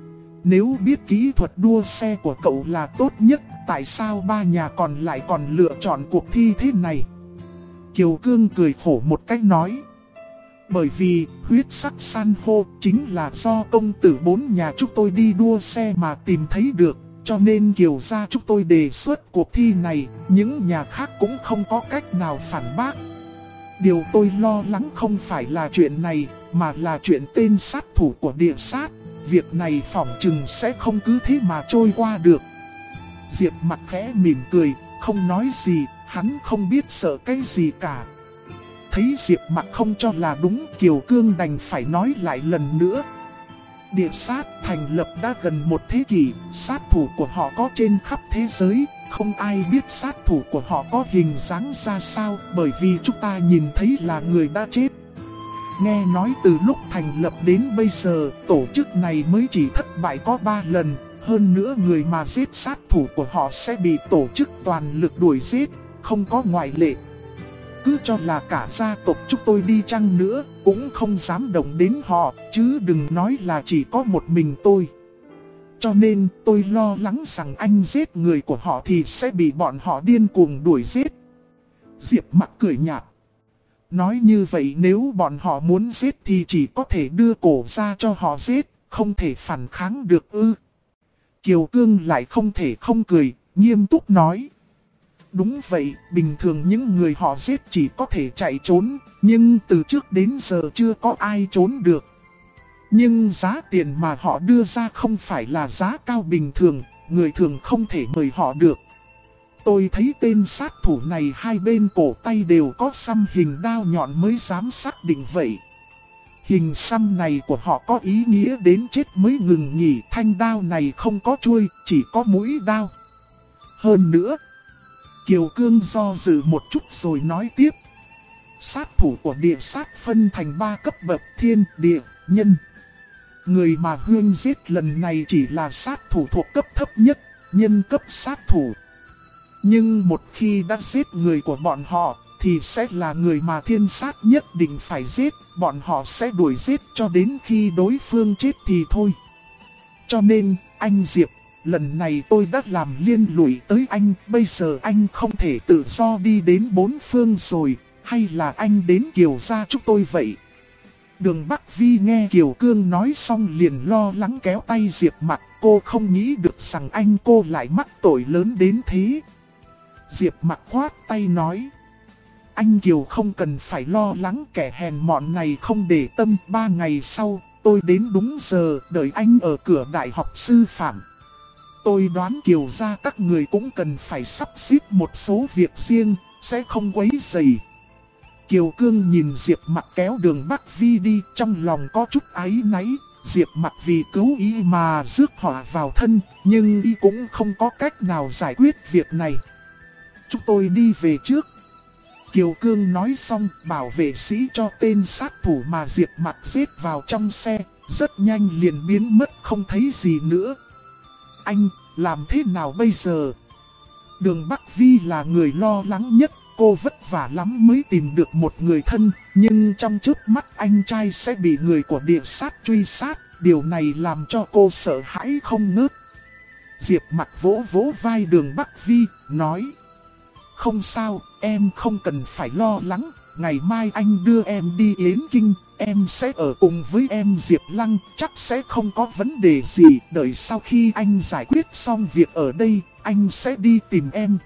Nếu biết kỹ thuật đua xe của cậu là tốt nhất, tại sao 3 nhà còn lại còn lựa chọn cuộc thi thế này? Kiều Cương cười khổ một cách nói. Bởi vì huyết sắc san hô chính là do công tử 4 nhà chúng tôi đi đua xe mà tìm thấy được. Cho nên Kiều gia chúng tôi đề xuất cuộc thi này, những nhà khác cũng không có cách nào phản bác. Điều tôi lo lắng không phải là chuyện này, mà là chuyện tên sát thủ của Địa Sát. Việc này phỏng chừng sẽ không cứ thế mà trôi qua được. Diệp Mặc khẽ mỉm cười, không nói gì, hắn không biết sợ cái gì cả. Thấy Diệp Mặc không cho là đúng, Kiều Cương đành phải nói lại lần nữa. Địa Sát thành lập đã gần 1 thế kỷ, sát thủ của họ có trên khắp thế giới, không ai biết sát thủ của họ có hình dáng ra sao, bởi vì chúng ta nhìn thấy là người đã chết. Nghe nói từ lúc thành lập đến bây giờ, tổ chức này mới chỉ thất bại có 3 lần, hơn nữa người mà giết sát thủ của họ sẽ bị tổ chức toàn lực đuổi giết, không có ngoại lệ. Cứ cho là cả gia tộc chúng tôi đi chăng nữa, cũng không dám động đến họ, chứ đừng nói là chỉ có một mình tôi. Cho nên tôi lo lắng rằng anh giết người của họ thì sẽ bị bọn họ điên cuồng đuổi giết. Diệp Mặc cười nhạt. Nói như vậy nếu bọn họ muốn giết thì chỉ có thể đưa cổ ra cho họ giết, không thể phản kháng được ư. Kiều Cương lại không thể không cười, nghiêm túc nói. Đúng vậy, bình thường những người họ giết chỉ có thể chạy trốn, nhưng từ trước đến giờ chưa có ai trốn được. Nhưng giá tiền mà họ đưa ra không phải là giá cao bình thường, người thường không thể mời họ được. Tôi thấy tên sát thủ này hai bên cổ tay đều có xăm hình đao nhọn mới dám xác định vậy. Hình xăm này của họ có ý nghĩa đến chết mới ngừng nghỉ, thanh đao này không có chuôi, chỉ có mũi đao. Hơn nữa, Kiều Cương do dự một chút rồi nói tiếp. Sát thủ của địa sát phân thành 3 cấp bậc: thiên, địa, nhân. Người mà Huyên giết lần này chỉ là sát thủ thuộc cấp thấp nhất, nhân cấp sát thủ. Nhưng một khi đã giết người của bọn họ, thì sẽ là người mà thiên sát nhất định phải giết, bọn họ sẽ đuổi giết cho đến khi đối phương chết thì thôi. Cho nên, anh Diệp, lần này tôi đã làm liên lụy tới anh, bây giờ anh không thể tự do đi đến bốn phương rồi, hay là anh đến Kiều gia chúng tôi vậy? Đường Bắc Vi nghe Kiều Cương nói xong liền lo lắng kéo tay Diệp Mặc, cô không nghĩ được rằng anh cô lại mắc tội lớn đến thế. Diệp Mặc khoát tay nói. Anh Kiều không cần phải lo lắng, kẻ hèn mọn này không để tâm. 3 ngày sau, tôi đến đúng giờ, đợi anh ở cửa đại học sư phạm. Tôi đoán Kiều gia các người cũng cần phải sắp xếp một số việc riêng, sẽ không quấy rầy. Kiều Cương nhìn Diệp Mặc kéo Đường Bắc Vi đi, trong lòng có chút áy náy. Diệp Mặc vì cứu y mà rước họa vào thân, nhưng y cũng không có cách nào giải quyết việc này. Chúng tôi đi về trước. Kiều Cương nói xong, bảo vệ sĩ cho tên sát thủ mà Diệp Mặc giết vào trong xe, rất nhanh liền biến mất không thấy gì nữa. Anh, làm thế nào bây giờ? Đường Bắc Vi là người lo lắng nhất, cô vất vả lắm mới tìm được một người thân, nhưng trong chớp mắt anh trai sẽ bị người của địa sát truy sát, điều này làm cho cô sợ hãi không ngớt. Diệp Mặc vỗ vỗ vai Đường Bắc Vi, nói. Không sao, em không cần phải lo lắng, ngày mai anh đưa em đi Yến Kinh, em sẽ ở cùng với em Diệp Lăng, chắc sẽ không có vấn đề gì, đợi sau khi anh giải quyết xong việc ở đây, anh sẽ đi tìm em.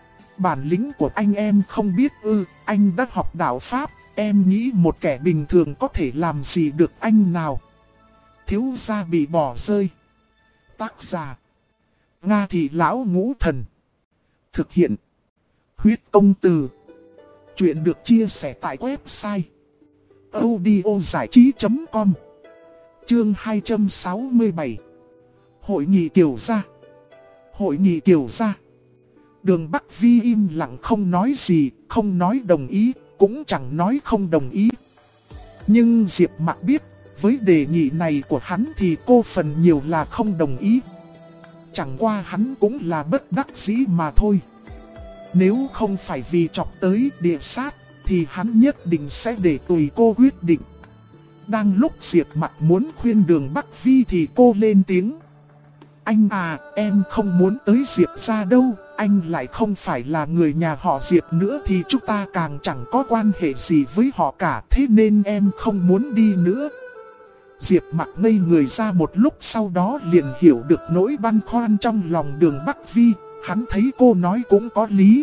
Bản lĩnh của anh em không biết ư, anh đã học đạo Pháp, em nghĩ một kẻ bình thường có thể làm gì được anh nào. Thiếu gia bị bỏ rơi. Tác giả Nga Thị Lão Ngũ Thần. Thực hiện Huyết Công Từ. Chuyện được chia sẻ tại website audiozảichí.com. Chương 267. Hội nghị Kiều gia. Hội nghị Kiều gia. Đường Bắc Vi im lặng không nói gì, không nói đồng ý, cũng chẳng nói không đồng ý. Nhưng Diệp Mặc biết, với đề nghị này của hắn thì cô phần nhiều là không đồng ý. Chẳng qua hắn cũng là bất đắc dĩ mà thôi. Nếu không phải vì chọc tới địa sát, thì hắn nhất định sẽ để tùy cô quyết định. Đang lúc Diệp Mặc muốn khuyên Đường Bắc Vi thì cô lên tiếng. Anh à, em không muốn tới Diệp gia đâu, anh lại không phải là người nhà họ Diệp nữa thì chúng ta càng chẳng có quan hệ gì với họ cả, thế nên em không muốn đi nữa. Diệp Mặc ngây người ra một lúc, sau đó liền hiểu được nỗi băn khoăn trong lòng Đường Bắc Vi, hắn thấy cô nói cũng có lý.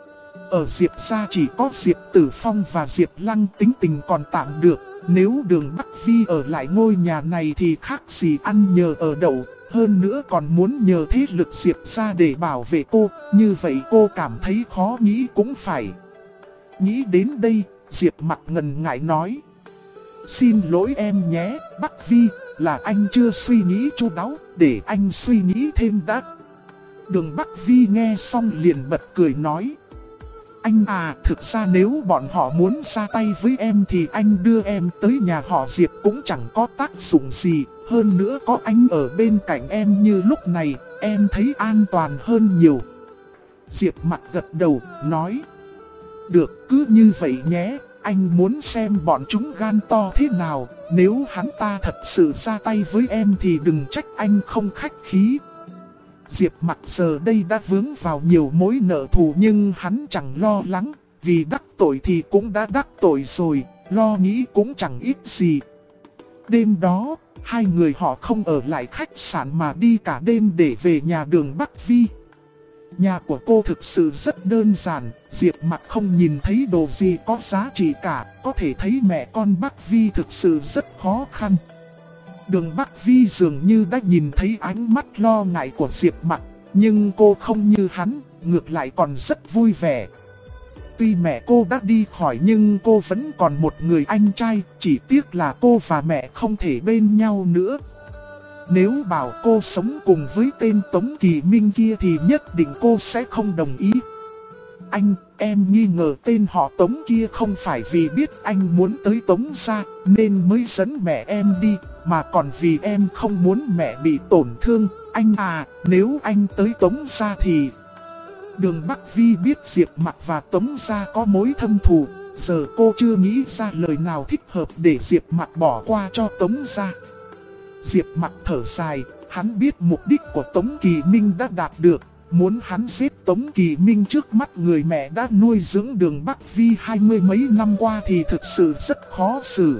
Ở Diệp gia chỉ có Diệp Tử Phong và Diệp Lăng tính tình còn tạm được, nếu Đường Bắc Vi ở lại ngôi nhà này thì khác gì ăn nhờ ở đậu. Hơn nữa còn muốn nhờ thế lực Diệp gia để bảo vệ cô, như vậy cô cảm thấy khó nghĩ cũng phải. Nghĩ đến đây, Diệp Mặc ngần ngại nói. Xin lỗi em nhé, Bắc Vi, là anh chưa suy nghĩ chu đáo, để anh suy nghĩ thêm đã. Đường Bắc Vi nghe xong liền bật cười nói. Anh à, thực ra nếu bọn họ muốn ra tay với em thì anh đưa em tới nhà họ Diệp cũng chẳng có tác dụng gì. Hơn nữa có anh ở bên cạnh em như lúc này, em thấy an toàn hơn nhiều. Diệp Mặc gật đầu, nói. Được, cứ như vậy nhé, anh muốn xem bọn chúng gan to thế nào. Nếu hắn ta thật sự ra tay với em thì đừng trách anh không khách khí. Diệp Mặc giờ đây đã vướng vào nhiều mối nợ thù nhưng hắn chẳng lo lắng, vì đắc tội thì cũng đã đắc tội rồi, lo nghĩ cũng chẳng ít gì. Đêm đó, hai người họ không ở lại khách sạn mà đi cả đêm để về nhà Đường Bắc Vi. Nhà của cô thực sự rất đơn giản, Diệp Mặc không nhìn thấy đồ gì có giá trị cả, có thể thấy mẹ con Bắc Vi thực sự rất khó khăn. Đường Bắc Vi dường như đã nhìn thấy ánh mắt lo ngại của Diệp Mặc, nhưng cô không như hắn, ngược lại còn rất vui vẻ. Tuy mẹ cô đã đi khỏi nhưng cô vẫn còn một người anh trai, chỉ tiếc là cô và mẹ không thể bên nhau nữa. Nếu bảo cô sống cùng với tên Tống Kỳ Minh kia thì nhất định cô sẽ không đồng ý. Anh, em nghi ngờ tên họ Tống kia không phải vì biết anh muốn tới Tống gia nên mới dẫn mẹ em đi, mà còn vì em không muốn mẹ bị tổn thương. Anh à, nếu anh tới Tống gia thì... Đường Bắc Vi biết Diệp Mặc và Tống gia có mối thâm thù, giờ cô chưa nghĩ ra lời nào thích hợp để Diệp Mặc bỏ qua cho Tống gia. Diệp Mặc thở dài, hắn biết mục đích của Tống Kỳ Minh đã đạt được, muốn hắn giết Tống Kỳ Minh trước mắt người mẹ đã nuôi dưỡng Đường Bắc Vi 20 mấy năm qua thì thực sự rất khó xử.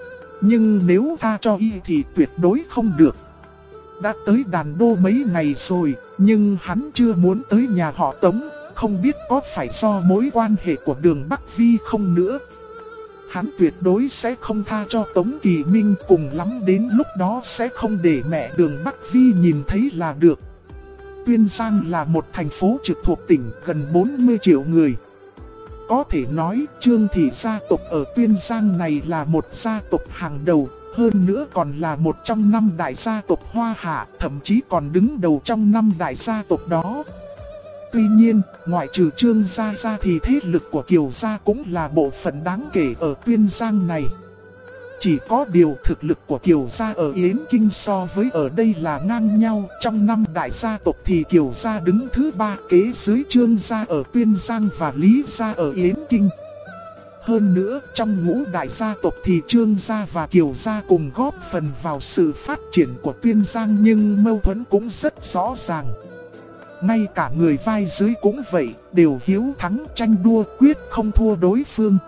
Nhưng nếu tha cho y thì tuyệt đối không được. Đã tới Đàn Đô mấy ngày rồi, nhưng hắn chưa muốn tới nhà họ Tống, không biết có phải do mối quan hệ của Đường Bắc Vi không nữa. Hắn tuyệt đối sẽ không tha cho Tống Kỳ Minh, cùng lắm đến lúc đó sẽ không để mẹ Đường Bắc Vi nhìn thấy là được. Tuyên Giang là một thành phố trực thuộc tỉnh gần 40 triệu người. Có thể nói Trương thị gia tộc ở Tuyên Giang này là một gia tộc hàng đầu, hơn nữa còn là một trong 5 đại gia tộc Hoa Hạ, thậm chí còn đứng đầu trong 5 đại gia tộc đó. Tuy nhiên, ngoại trừ Trương gia ra thì thế lực của Kiều gia cũng là bộ phận đáng kể ở Tuyên Giang này. Chỉ có điều thực lực của Kiều gia ở Yến Kinh so với ở đây là ngang nhau. Trong 5 đại gia tộc thì Kiều gia đứng thứ 3 kế dưới Trương gia ở Tuyên Giang và Lý gia ở Yến Kinh. Hơn nữa, trong ngũ đại gia tộc thì Trương gia và Kiều gia cùng góp phần vào sự phát triển của Tuyên Giang, nhưng mâu thuẫn cũng rất rõ ràng. Ngay cả người vai dưới cũng vậy, đều hiếu thắng tranh đua quyết không thua đối phương.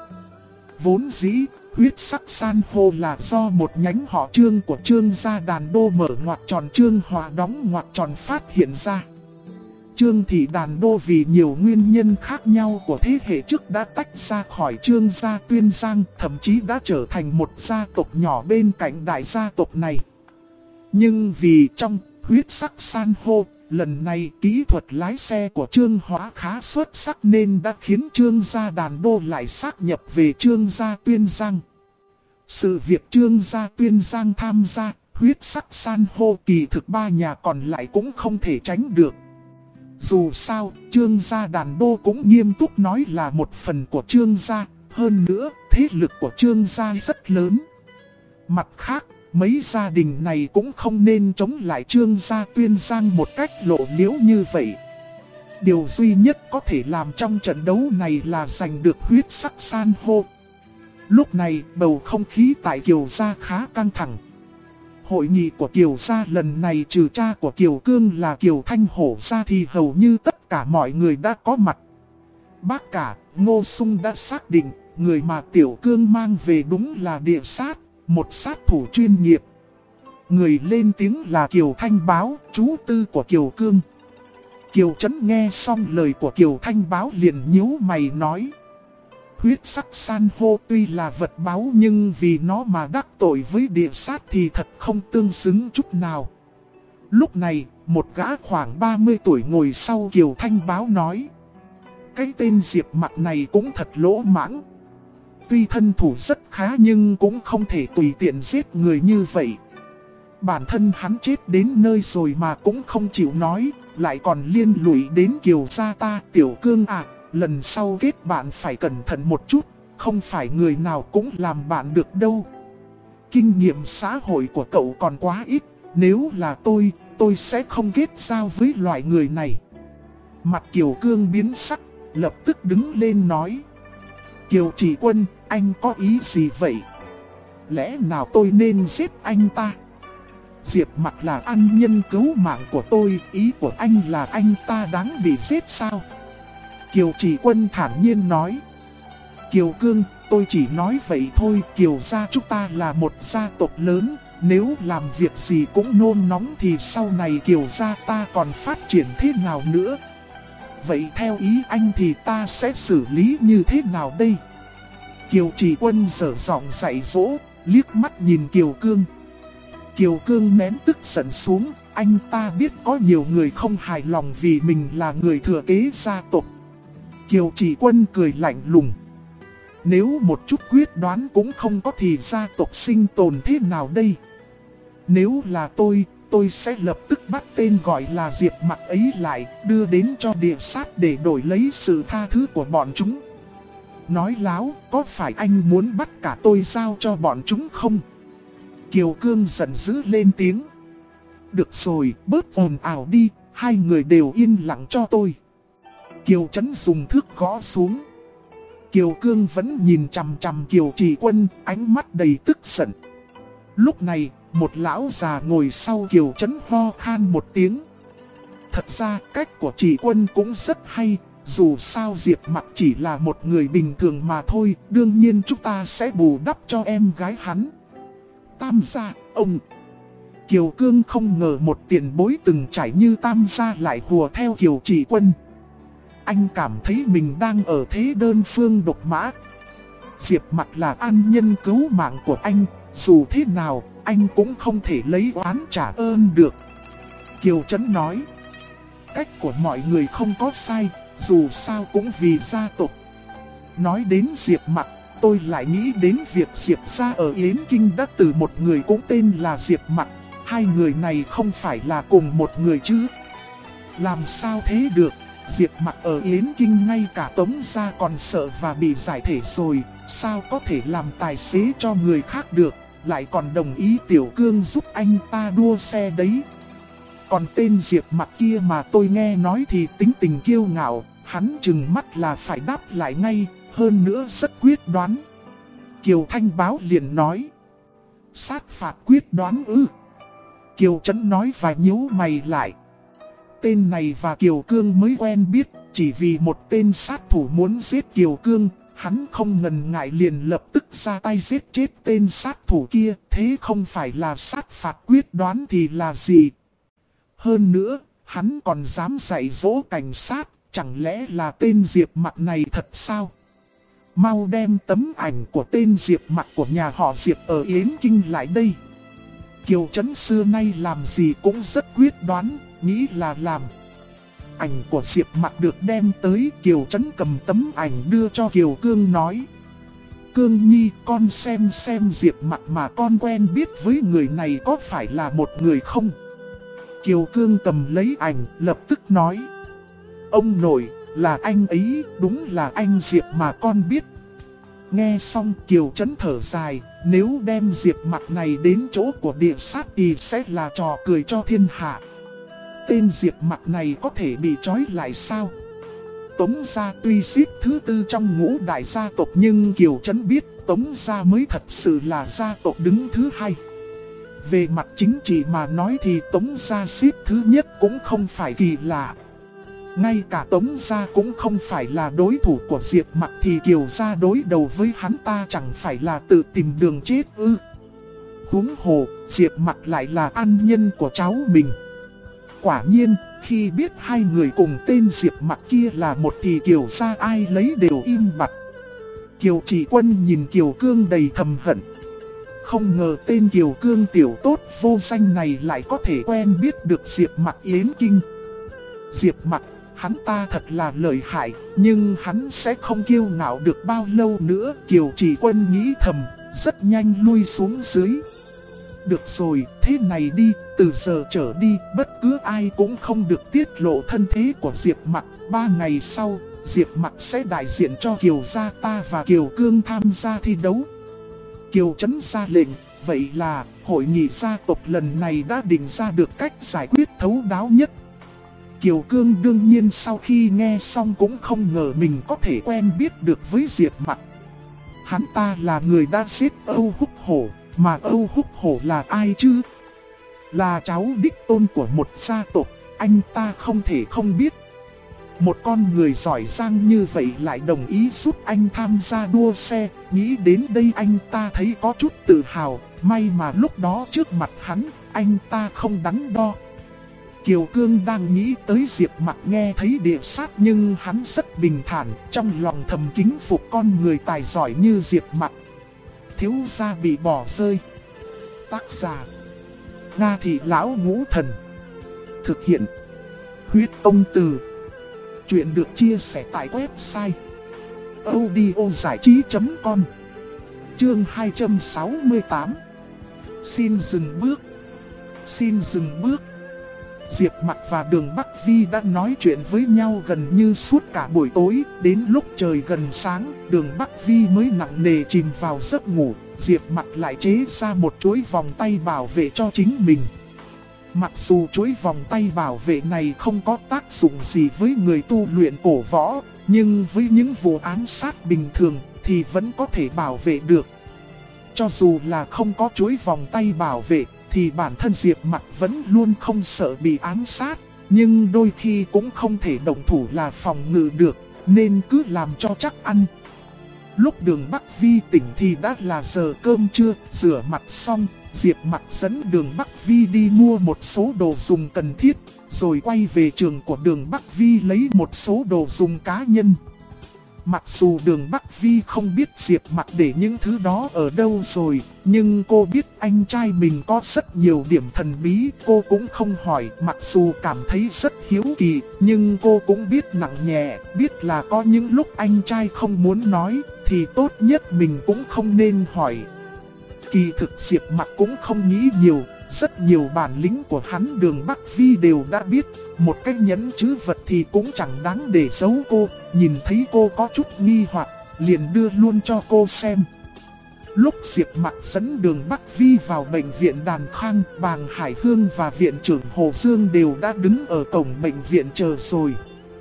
Vốn dĩ, huyết sắc san hô là do một nhánh họ Trương của Trương gia Đàn Đô mở ngoặc tròn Trương Hòa đóng ngoặc tròn phát hiện ra. Trương thị Đàn Đô vì nhiều nguyên nhân khác nhau của thế hệ trước đã tách ra khỏi Trương gia Tuyên Giang, thậm chí đã trở thành một gia tộc nhỏ bên cạnh đại gia tộc này. Nhưng vì trong huyết sắc san hô, lần này kỹ thuật lái xe của Trương Hóa khá xuất sắc nên đã khiến Trương gia Đàn Đô lại sáp nhập về Trương gia Tuyên Giang. Sự việc Trương gia Tuyên Giang tham gia huyết sắc san hô kỳ thực 3 nhà còn lại cũng không thể tránh được. Dù sao, Trương gia Đàn Đô cũng nghiêm túc nói là một phần của Trương gia, hơn nữa, thế lực của Trương gia rất lớn. Mặt khác, mấy gia đình này cũng không nên chống lại Trương gia Tuyên Giang một cách lộ liễu như vậy. Điều duy nhất có thể làm trong trận đấu này là giành được huyết sắc san hô. Lúc này, bầu không khí tại Kiều gia khá căng thẳng. Hội nghị của Kiều gia lần này trừ cha của Kiều Cương là Kiều Thanh Hổ gia thì hầu như tất cả mọi người đã có mặt. Bác cả, Ngô Sung đã xác định, người mà Tiểu Cương mang về đúng là địa sát, một sát thủ chuyên nghiệp. Người lên tiếng là Kiều Thanh Báo, chú tư của Kiều Cương. Kiều Trấn nghe xong lời của Kiều Thanh Báo liền nhíu mày nói. Huyết sắc san hô tuy là vật báu nhưng vì nó mà đắc tội với địa sát thì thật không tương xứng chút nào. Lúc này, một gã khoảng 30 tuổi ngồi sau Kiều Thanh Báo nói. Cái tên Diệp Mặc này cũng thật lỗ mãng. Tuy thân thủ rất khá nhưng cũng không thể tùy tiện giết người như vậy. Bản thân hắn chết đến nơi rồi mà cũng không chịu nói, lại còn liên lụy đến Kiều gia ta. Tiểu Cương à, lần sau kết bạn phải cẩn thận một chút, không phải người nào cũng làm bạn được đâu. Kinh nghiệm xã hội của cậu còn quá ít, nếu là tôi sẽ không kết giao với loại người này. Mặt Kiều Cương biến sắc, lập tức đứng lên nói. Kiều Chỉ Quân, anh có ý gì vậy? Lẽ nào tôi nên giết anh ta? Diệp Mặc là ân nhân cứu mạng của tôi, ý của anh là anh ta đáng bị giết sao? Kiều Chỉ Quân thản nhiên nói. Kiều Cương, tôi chỉ nói vậy thôi, Kiều gia chúng ta là một gia tộc lớn, nếu làm việc gì cũng nôn nóng thì sau này Kiều gia ta còn phát triển thế nào nữa? Vậy theo ý anh thì ta sẽ xử lý như thế nào đây? Kiều Chỉ Quân dở giọng dạy dỗ, liếc mắt nhìn Kiều Cương. Kiều Cương nén tức giận xuống, anh ta biết có nhiều người không hài lòng vì mình là người thừa kế gia tộc. Kiều Chỉ Quân cười lạnh lùng. Nếu một chút quyết đoán cũng không có thì gia tộc sinh tồn thế nào đây? Nếu là tôi sẽ lập tức bắt tên gọi là Diệp Mặc ấy lại, đưa đến cho địa sát để đổi lấy sự tha thứ của bọn chúng. Nói láo, có phải anh muốn bắt cả tôi giao cho bọn chúng không? Kiều Cương giận dữ lên tiếng. Được rồi, bớt ồn ào đi, hai người đều yên lặng cho tôi. Kiều Trấn dùng thước gõ xuống. Kiều Cương vẫn nhìn chằm chằm Kiều Chỉ Quân, ánh mắt đầy tức giận. Lúc này, một lão già ngồi sau Kiều Trấn ho khan một tiếng. Thật ra cách của Chỉ Quân cũng rất hay, dù sao Diệp Mặc chỉ là một người bình thường mà thôi, đương nhiên chúng ta sẽ bù đắp cho em gái hắn. Tam gia, ông... Kiều Cương không ngờ một tiền bối từng trải như Tam gia lại hùa theo Kiều Chỉ Quân. Anh cảm thấy mình đang ở thế đơn phương độc mã. Diệp Mặc là ân nhân cứu mạng của anh, dù thế nào, anh cũng không thể lấy oán trả ơn được. Kiều Trấn nói, cách của mọi người không có sai, dù sao cũng vì gia tộc. Nói đến Diệp Mặc, tôi lại nghĩ đến việc Diệp gia ở Yến Kinh đã từ một người cũng tên là Diệp Mặc. Hai người này không phải là cùng một người chứ? Làm sao thế được? Diệp Mặc ở Yến Kinh ngay cả Tống gia còn sợ và bị giải thể rồi, sao có thể làm tài xế cho người khác được, lại còn đồng ý Tiểu Cương giúp anh ta đua xe đấy. Còn tên Diệp Mặc kia mà tôi nghe nói thì tính tình kiêu ngạo, hắn chừng mắt là phải đáp lại ngay, hơn nữa rất quyết đoán. Kiều Thanh Báo liền nói, sát phạt quyết đoán ư? Kiều Trấn nói và nhíu mày lại. Tên này và Kiều Cương mới quen biết, chỉ vì một tên sát thủ muốn giết Kiều Cương, hắn không ngần ngại liền lập tức ra tay giết chết tên sát thủ kia, thế không phải là sát phạt quyết đoán thì là gì? Hơn nữa, hắn còn dám dạy dỗ cảnh sát, chẳng lẽ là tên Diệp Mặc này thật sao? Mau đem tấm ảnh của tên Diệp Mặc của nhà họ Diệp ở Yến Kinh lại đây. Kiều Trấn xưa nay làm gì cũng rất quyết đoán, nghĩ là làm. Ảnh của Diệp Mặc được đem tới, Kiều Trấn cầm tấm ảnh đưa cho Kiều Cương nói. Cương Nhi, con xem Diệp Mặc mà con quen biết với người này có phải là một người không? Kiều Cương cầm lấy ảnh, lập tức nói. Ông nội, là anh ấy, đúng là anh Diệp mà con biết. Nghe xong Kiều Trấn thở dài, nếu đem Diệp Mặc này đến chỗ của địa sát thì sẽ là trò cười cho thiên hạ. Tên Diệp Mặc này có thể bị trói lại sao? Tống gia tuy xếp thứ tư trong ngũ đại gia tộc nhưng Kiều Trấn biết Tống gia mới thật sự là gia tộc đứng thứ hai. Về mặt chính trị mà nói thì Tống gia xếp thứ nhất cũng không phải kỳ lạ. Ngay cả Tống gia cũng không phải là đối thủ của Diệp Mặc thì Kiều gia đối đầu với hắn ta chẳng phải là tự tìm đường chết ư? Huống hồ, Diệp Mặc lại là ân nhân của cháu mình. Quả nhiên, khi biết hai người cùng tên Diệp Mặc kia là một thì Kiều gia ai lấy đều im bặt. Kiều Chỉ Quân nhìn Kiều Cương đầy thầm hận. Không ngờ tên Kiều Cương tiểu tốt vô danh này lại có thể quen biết được Diệp Mặc Yến Kinh. Diệp Mặc, hắn ta thật là lợi hại, nhưng hắn sẽ không kiêu ngạo được bao lâu nữa. Kiều Chỉ Quân nghĩ thầm, rất nhanh lui xuống dưới. Được rồi, thế này đi, từ giờ trở đi, bất cứ ai cũng không được tiết lộ thân thế của Diệp Mặc. 3 ngày sau, Diệp Mặc sẽ đại diện cho Kiều gia ta và Kiều Cương tham gia thi đấu. Kiều Trấn ra lệnh, vậy là hội nghị gia tộc lần này đã định ra được cách giải quyết thấu đáo nhất. Kiều Cương đương nhiên sau khi nghe xong cũng không ngờ mình có thể quen biết được với Diệp Mặc. Hắn ta là người đã giết Âu Húc Hổ, mà Âu Húc Hổ là ai chứ? Là cháu đích tôn của một gia tộc, anh ta không thể không biết. Một con người giỏi giang như vậy lại đồng ý giúp anh tham gia đua xe, nghĩ đến đây anh ta thấy có chút tự hào, may mà lúc đó trước mặt hắn, anh ta không đắn đo. Kiều Cương đang nghĩ tới Diệp Mặc nghe thấy địa sát nhưng hắn rất bình thản, trong lòng thầm kính phục con người tài giỏi như Diệp Mặc. Thiếu gia bị bỏ rơi. Tác giả Nga Thị Lão Ngũ Thần. Thực hiện Huyết Công Từ. Chuyện được chia sẻ tại website audiozảichí.com. Chương 268. Xin dừng bước. Xin dừng bước. Diệp Mặc và Đường Bắc Vi đã nói chuyện với nhau gần như suốt cả buổi tối. Đến lúc trời gần sáng, Đường Bắc Vi mới nặng nề chìm vào giấc ngủ. Diệp Mặc lại chế ra một chuỗi vòng tay bảo vệ cho chính mình. Mặc dù chuỗi vòng tay bảo vệ này không có tác dụng gì với người tu luyện cổ võ, nhưng với những vụ ám sát bình thường thì vẫn có thể bảo vệ được. Cho dù là không có chuỗi vòng tay bảo vệ thì bản thân Diệp Mặc vẫn luôn không sợ bị ám sát, nhưng đôi khi cũng không thể động thủ là phòng ngự được, nên cứ làm cho chắc ăn. Lúc Đường Bắc Vi tỉnh thì đã là giờ cơm trưa, rửa mặt xong, Diệp Mặc dẫn Đường Bắc Vi đi mua một số đồ dùng cần thiết, rồi quay về trường của Đường Bắc Vi lấy một số đồ dùng cá nhân. Mặc dù Đường Bắc Vi không biết Diệp Mặc để những thứ đó ở đâu rồi, nhưng cô biết anh trai mình có rất nhiều điểm thần bí, cô cũng không hỏi. Mặc dù cảm thấy rất hiếu kỳ, nhưng cô cũng biết nặng nhẹ, biết là có những lúc anh trai không muốn nói, thì tốt nhất mình cũng không nên hỏi. Kỳ thực Diệp Mặc cũng không nghĩ nhiều, rất nhiều bản lĩnh của hắn Đường Bắc Vi đều đã biết. Một cái nhẫn trữ vật thì cũng chẳng đáng để giấu cô, nhìn thấy cô có chút nghi hoặc, liền đưa luôn cho cô xem. Lúc Diệp Mặc dẫn Đường Bắc Vi vào bệnh viện Đàn Khang, Bàng Hải Hương và viện trưởng Hồ Dương đều đã đứng ở cổng bệnh viện chờ rồi.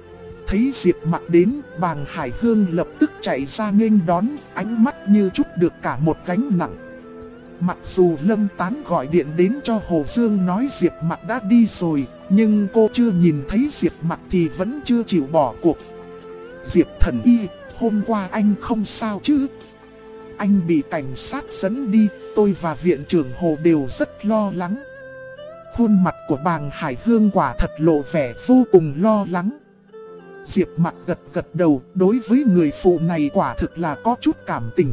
Thấy Diệp Mặc đến, Bàng Hải Hương lập tức chạy ra nghênh đón, ánh mắt như trút được cả một gánh nặng. Mặc dù Lâm Tán gọi điện đến cho Hồ Dương nói Diệp Mặc đã đi rồi, nhưng cô chưa nhìn thấy Diệp Mặc thì vẫn chưa chịu bỏ cuộc. Diệp thần y, hôm qua anh không sao chứ? Anh bị cảnh sát dẫn đi, tôi và viện trưởng Hồ đều rất lo lắng. Khuôn mặt của Bàng Hải Hương quả thật lộ vẻ vô cùng lo lắng. Diệp Mặc gật gật đầu, đối với người phụ này quả thực là có chút cảm tình.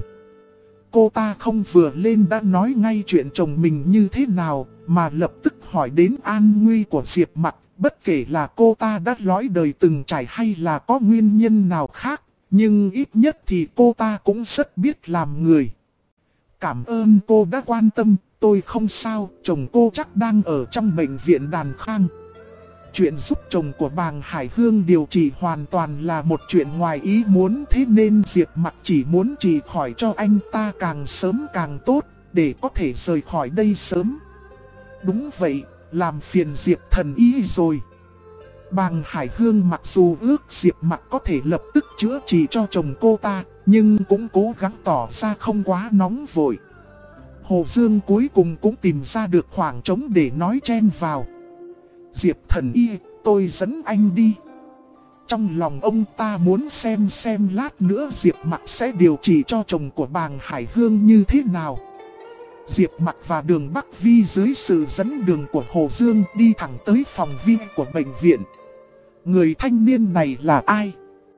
Cô ta không vừa lên đã nói ngay chuyện chồng mình như thế nào, mà lập tức hỏi đến an nguy của Diệp Mặc, bất kể là cô ta đã lõi đời từng trải hay là có nguyên nhân nào khác, nhưng ít nhất thì cô ta cũng rất biết làm người. Cảm ơn cô đã quan tâm, tôi không sao, chồng cô chắc đang ở trong bệnh viện Đàn Khang. Chuyện giúp chồng của Bàng Hải Hương điều trị hoàn toàn là một chuyện ngoài ý muốn, thế nên Diệp Mặc chỉ muốn trị khỏi cho anh ta càng sớm càng tốt, để có thể rời khỏi đây sớm. Đúng vậy, làm phiền Diệp thần y rồi. Bàng Hải Hương mặc dù ước Diệp Mặc có thể lập tức chữa trị cho chồng cô ta, nhưng cũng cố gắng tỏ ra không quá nóng vội. Hồ Dương cuối cùng cũng tìm ra được khoảng trống để nói chen vào. Diệp thần y, tôi dẫn anh đi. Trong lòng ông ta muốn xem lát nữa Diệp Mặc sẽ điều trị cho chồng của Bàng Hải Hương như thế nào. Diệp Mặc và Đường Bắc Vi dưới sự dẫn đường của Hồ Dương đi thẳng tới phòng vi của bệnh viện. Người thanh niên này là ai?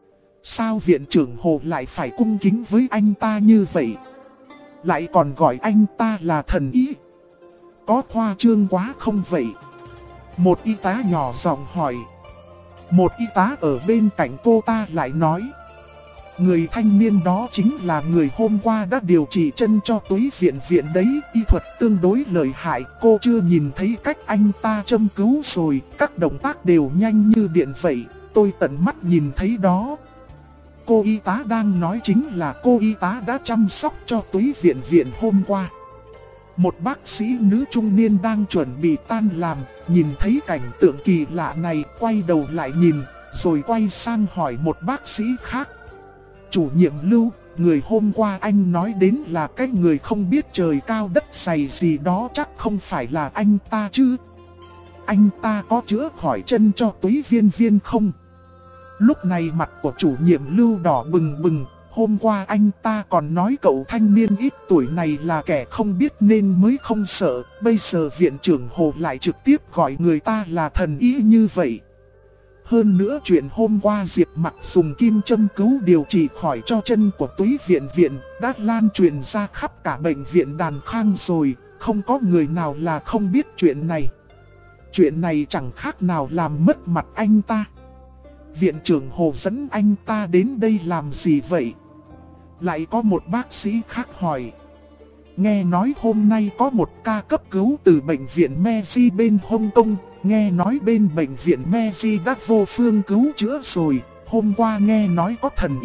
Sao viện trưởng Hồ lại phải cung kính với anh ta như vậy? Lại còn gọi anh ta là thần y. Có khoa trương quá không vậy? Một y tá nhỏ giọng hỏi. Một y tá ở bên cạnh cô ta lại nói. Người thanh niên đó chính là người hôm qua đã điều trị chân cho Túy viện viện đấy. Y thuật tương đối lợi hại, cô chưa nhìn thấy cách anh ta châm cứu rồi. Các động tác đều nhanh như điện vậy, tôi tận mắt nhìn thấy đó. Cô y tá đang nói chính là cô y tá đã chăm sóc cho Túy viện viện hôm qua. Một bác sĩ nữ trung niên đang chuẩn bị tan làm, nhìn thấy cảnh tượng kỳ lạ này, quay đầu lại nhìn, rồi quay sang hỏi một bác sĩ khác. Chủ nhiệm Lưu, người hôm qua anh nói đến là cái người không biết trời cao đất dày gì đó, chắc không phải là anh ta chứ? Anh ta có chữa khỏi chân cho Túy viên viên không? Lúc này mặt của chủ nhiệm Lưu đỏ bừng bừng. Hôm qua anh ta còn nói cậu thanh niên ít tuổi này là kẻ không biết nên mới không sợ. Bây giờ viện trưởng Hồ lại trực tiếp gọi người ta là thần y như vậy. Hơn nữa chuyện hôm qua Diệp Mặc dùng kim châm cứu điều trị khỏi cho chân của Túy viện viện đã lan truyền ra khắp cả bệnh viện Đàn Khang rồi. không có người nào là không biết chuyện này. Chuyện này chẳng khác nào làm mất mặt anh ta. Viện trưởng Hồ dẫn anh ta đến đây làm gì vậy? Lại có một bác sĩ khác hỏi. Nghe nói hôm nay có một ca cấp cứu từ bệnh viện Meiji bên Hong Kong. Nghe nói bên bệnh viện Meiji đã vô phương cứu chữa rồi. Hôm qua nghe nói có thần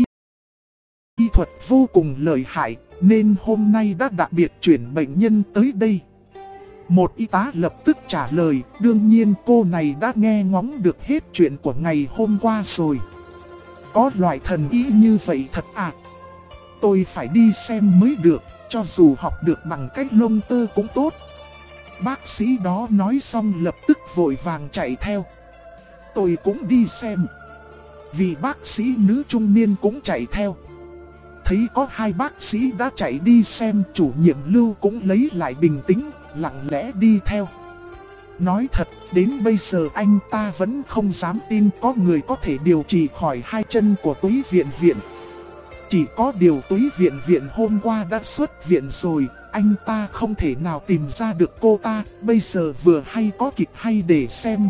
y thuật vô cùng lợi hại, nên hôm nay đã đặc biệt chuyển bệnh nhân tới đây. Một y tá lập tức trả lời, đương nhiên cô này đã nghe ngóng được hết chuyện của ngày hôm qua rồi. Có loại thần y như vậy thật à? Tôi phải đi xem mới được, cho dù học được bằng cách lông tơ cũng tốt. Bác sĩ đó nói xong lập tức vội vàng chạy theo. Tôi cũng đi xem. Vì bác sĩ nữ trung niên cũng chạy theo. Thấy có hai bác sĩ đã chạy đi xem, chủ nhiệm Lưu cũng lấy lại bình tĩnh, lặng lẽ đi theo. Nói thật, đến bây giờ anh ta vẫn không dám tin có người có thể điều trị khỏi hai chân của Túy Viện Viện. Chỉ có điều Túy Viện Viện hôm qua đã xuất viện rồi, anh ta không thể nào tìm ra được cô ta. Bây giờ vừa hay có kịch hay để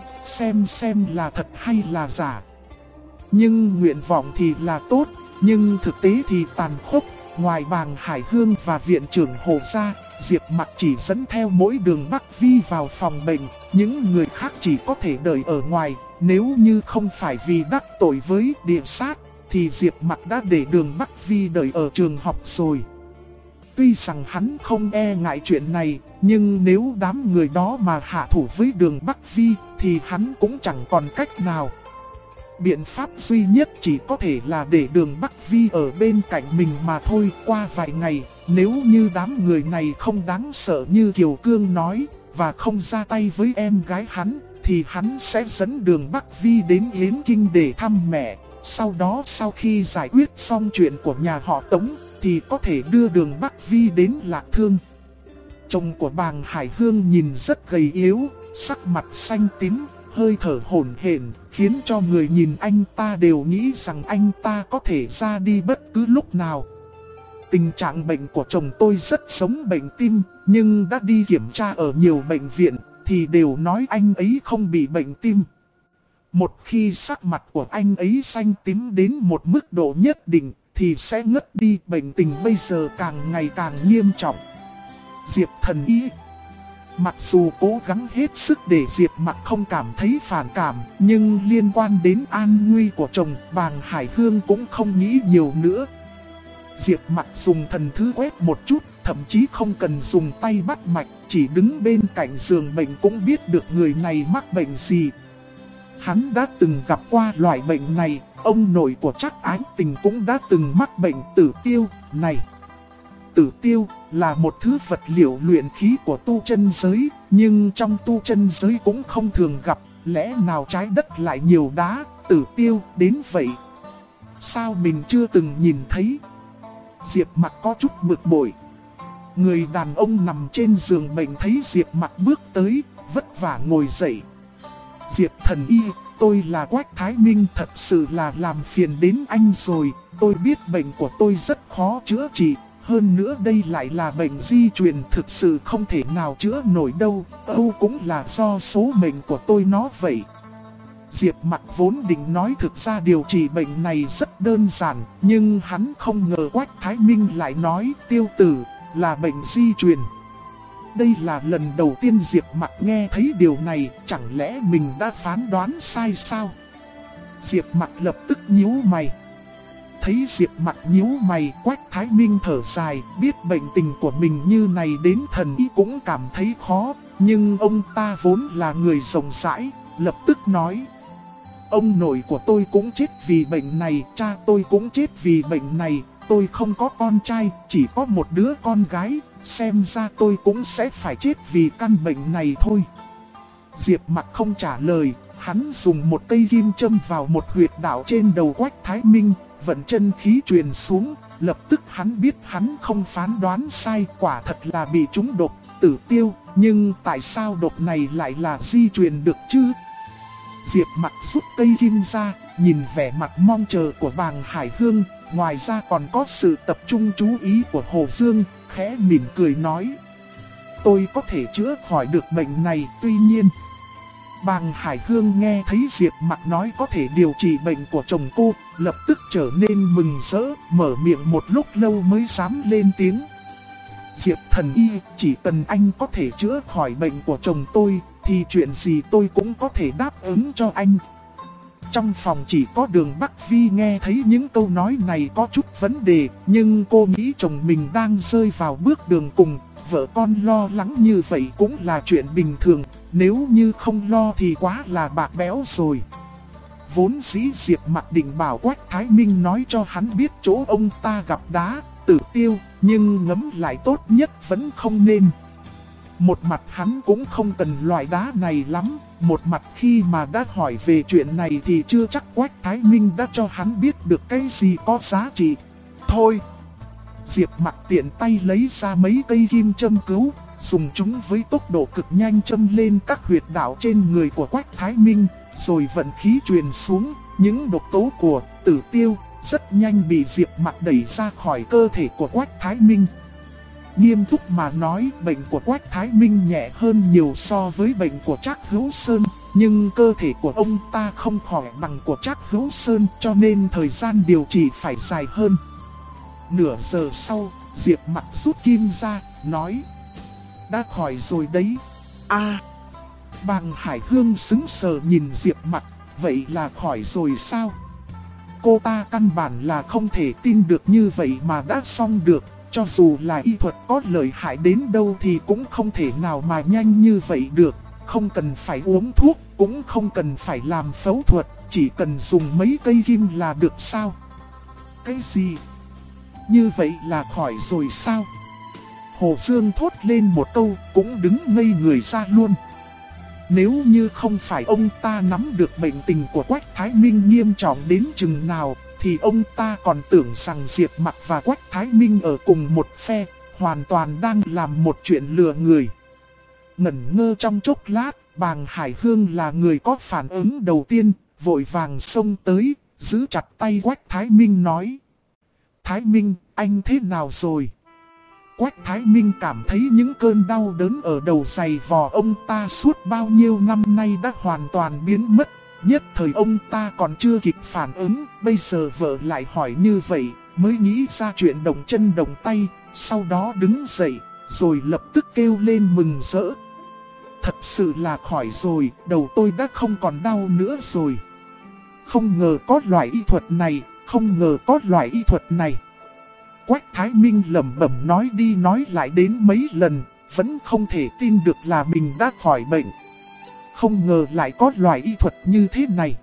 xem là thật hay là giả. Nhưng nguyện vọng thì là tốt, nhưng thực tế thì tàn khốc. Ngoài Bàng Hải Hương và viện trưởng Hồ ra, Diệp Mặc chỉ dẫn theo mỗi Đường Bắc Vi vào phòng bệnh. Những người khác chỉ có thể đợi ở ngoài. Nếu như không phải vì đắc tội với địa sát, thì Diệp Mặc đã để Đường Bắc Vi đợi ở trường học rồi. Tuy rằng hắn không e ngại chuyện này, nhưng nếu đám người đó mà hạ thủ với Đường Bắc Vi, thì hắn cũng chẳng còn cách nào. Biện pháp duy nhất chỉ có thể là để Đường Bắc Vi ở bên cạnh mình mà thôi. Qua vài ngày, nếu như đám người này không đáng sợ như Kiều Cương nói, và không ra tay với em gái hắn, thì hắn sẽ dẫn Đường Bắc Vi đến Yến Kinh để thăm mẹ. Sau đó sau khi giải quyết xong chuyện của nhà họ Tống, thì có thể đưa Đường Bắc Vi đến Lạc Thương. Chồng của Bàng Hải Hương nhìn rất gầy yếu, sắc mặt xanh tím, hơi thở hổn hển, khiến cho người nhìn anh ta đều nghĩ rằng anh ta có thể ra đi bất cứ lúc nào. Tình trạng bệnh của chồng tôi rất giống bệnh tim, nhưng đã đi kiểm tra ở nhiều bệnh viện, thì đều nói anh ấy không bị bệnh tim. Một khi sắc mặt của anh ấy xanh tím đến một mức độ nhất định, thì sẽ ngất đi. Bệnh tình bây giờ càng ngày càng nghiêm trọng. Diệp thần y, mặc dù cố gắng hết sức để Diệp Mặc không cảm thấy phản cảm, nhưng liên quan đến an nguy của chồng, Bàng Hải Hương cũng không nghĩ nhiều nữa. Diệp Mặc dùng thần thứ quét một chút, thậm chí không cần dùng tay bắt mạch, chỉ đứng bên cạnh giường bệnh cũng biết được người này mắc bệnh gì. Hắn đã từng gặp qua loại bệnh này, ông nội của Trác Ái Tình cũng đã từng mắc bệnh tử tiêu này. Tử tiêu là một thứ vật liệu luyện khí của tu chân giới, nhưng trong tu chân giới cũng không thường gặp, lẽ nào trái đất lại nhiều đá tử tiêu đến vậy? Sao mình chưa từng nhìn thấy? Diệp Mặc có chút bực bội. Người đàn ông nằm trên giường bệnh thấy Diệp Mặc bước tới, vất vả ngồi dậy. Diệp thần y, tôi là Quách Thái Minh, thật sự là làm phiền đến anh rồi. Tôi biết bệnh của tôi rất khó chữa trị, hơn nữa đây lại là bệnh di truyền, thực sự không thể nào chữa nổi đâu. Âu cũng là do số mệnh của tôi nó vậy. Diệp Mặc vốn định nói thực ra điều trị bệnh này rất đơn giản, nhưng hắn không ngờ Quách Thái Minh lại nói tiêu tử là bệnh di truyền. Đây là lần đầu tiên Diệp Mặc nghe thấy điều này, chẳng lẽ mình đã phán đoán sai sao? Diệp Mặc lập tức nhíu mày. Thấy Diệp Mặc nhíu mày, Quách Thái Minh thở dài, biết bệnh tình của mình như này đến thần y cũng cảm thấy khó, nhưng ông ta vốn là người rộng rãi, lập tức nói: ông nội của tôi cũng chết vì bệnh này, cha tôi cũng chết vì bệnh này, tôi không có con trai, chỉ có một đứa con gái, xem ra tôi cũng sẽ phải chết vì căn bệnh này thôi. Diệp Mặc không trả lời, hắn dùng một cây kim châm vào một huyệt đạo trên đầu Quách Thái Minh, vận chân khí truyền xuống, lập tức hắn biết hắn không phán đoán sai, quả thật là bị trúng độc tử tiêu, nhưng tại sao độc này lại là di truyền được chứ? Diệp Mặc rút cây kim ra, nhìn vẻ mặt mong chờ của Bàng Hải Hương, ngoài ra còn có sự tập trung chú ý của Hồ Dương, khẽ mỉm cười nói: tôi có thể chữa khỏi được bệnh này. Tuy nhiên, Bàng Hải Hương nghe thấy Diệp Mặc nói có thể điều trị bệnh của chồng cô, lập tức trở nên mừng rỡ, mở miệng một lúc lâu mới dám lên tiếng. Diệp thần y, chỉ cần anh có thể chữa khỏi bệnh của chồng tôi, thì chuyện gì tôi cũng có thể đáp ứng cho anh. Trong phòng chỉ có Đường Bắc Vi nghe thấy những câu nói này có chút vấn đề, nhưng cô nghĩ chồng mình đang rơi vào bước đường cùng, vợ con lo lắng như vậy cũng là chuyện bình thường, nếu như không lo thì quá là bạc béo rồi. Vốn dĩ Diệp Mặc định bảo Quách Thái Minh nói cho hắn biết chỗ ông ta gặp đá, Tử Tiêu, nhưng ngẫm lại tốt nhất vẫn không nên. Một mặt hắn cũng không cần loại đá này lắm, một mặt khi mà đã hỏi về chuyện này thì chưa chắc Quách Thái Minh đã cho hắn biết được cái gì có giá trị. Thôi, Diệp Mặc tiện tay lấy ra mấy cây kim châm cứu, dùng chúng với tốc độ cực nhanh châm lên các huyệt đạo trên người của Quách Thái Minh, rồi vận khí truyền xuống, những độc tố của Tử Tiêu rất nhanh bị Diệp Mặc đẩy ra khỏi cơ thể của Quách Thái Minh. Nghiêm túc mà nói, bệnh của Quách Thái Minh nhẹ hơn nhiều so với bệnh của Trác Hữu Sơn, nhưng cơ thể của ông ta không khỏe bằng của Trác Hữu Sơn, cho nên thời gian điều trị phải dài hơn. Nửa giờ sau, Diệp Mặc rút kim ra, nói: đã khỏi rồi đấy. Bàng Hải Hương sững sờ nhìn Diệp Mặc, vậy là khỏi rồi sao? Cô ta căn bản là không thể tin được như vậy mà đã xong được. Cho dù là y thuật có lợi hại đến đâu thì cũng không thể nào mà nhanh như vậy được. Không cần phải uống thuốc, cũng không cần phải làm phẫu thuật, chỉ cần dùng mấy cây kim là được sao? Cái gì? Như vậy là khỏi rồi sao? Hồ Dương thốt lên một câu, cũng đứng ngây người ra luôn. Nếu như không phải ông ta nắm được bệnh tình của Quách Thái Minh nghiêm trọng đến chừng nào, thì ông ta còn tưởng rằng Diệp Mặc và Quách Thái Minh ở cùng một phe, hoàn toàn đang làm một chuyện lừa người. Ngẩn ngơ trong chốc lát, Bàng Hải Hương là người có phản ứng đầu tiên, vội vàng xông tới, giữ chặt tay Quách Thái Minh nói: Thái Minh, anh thế nào rồi? Quách Thái Minh cảm thấy những cơn đau đớn ở đầu giày vò ông ta suốt bao nhiêu năm nay đã hoàn toàn biến mất. Nhất thời ông ta còn chưa kịp phản ứng, bây giờ vợ lại hỏi như vậy, mới nghĩ ra chuyện động chân động tay, sau đó đứng dậy, rồi lập tức kêu lên mừng rỡ. Thật sự là khỏi rồi, đầu tôi đã không còn đau nữa rồi. Không ngờ có loại y thuật này, không ngờ có loại y thuật này. Quách Thái Minh lẩm bẩm nói đi nói lại đến mấy lần, vẫn không thể tin được là mình đã khỏi bệnh. Không ngờ lại có loại y thuật như thế này.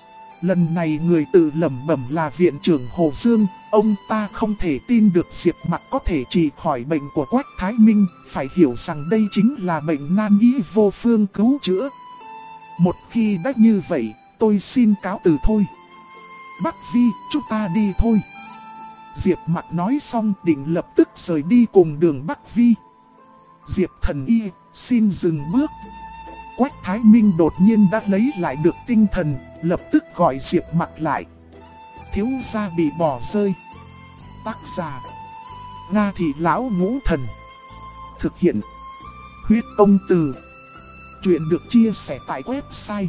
Lần này người tự lẩm bẩm là viện trưởng Hồ Dương, ông ta không thể tin được Diệp Mặc có thể trị khỏi bệnh của Quách Thái Minh, phải hiểu rằng đây chính là bệnh nan y vô phương cứu chữa. Một khi đã như vậy, tôi xin cáo từ thôi. Bắc Vi, chúng ta đi thôi. Diệp Mặc nói xong định lập tức rời đi cùng Đường Bắc Vi. Diệp thần y, xin dừng bước. Quách Thái Minh đột nhiên đã lấy lại được tinh thần, lập tức gọi Diệp Mặc lại. Thiếu gia bị bỏ rơi. Tác giả: Nga Thị Lão Ngũ Thần. Thực hiện: Huyết Công Từ. Chuyện được chia sẻ tại website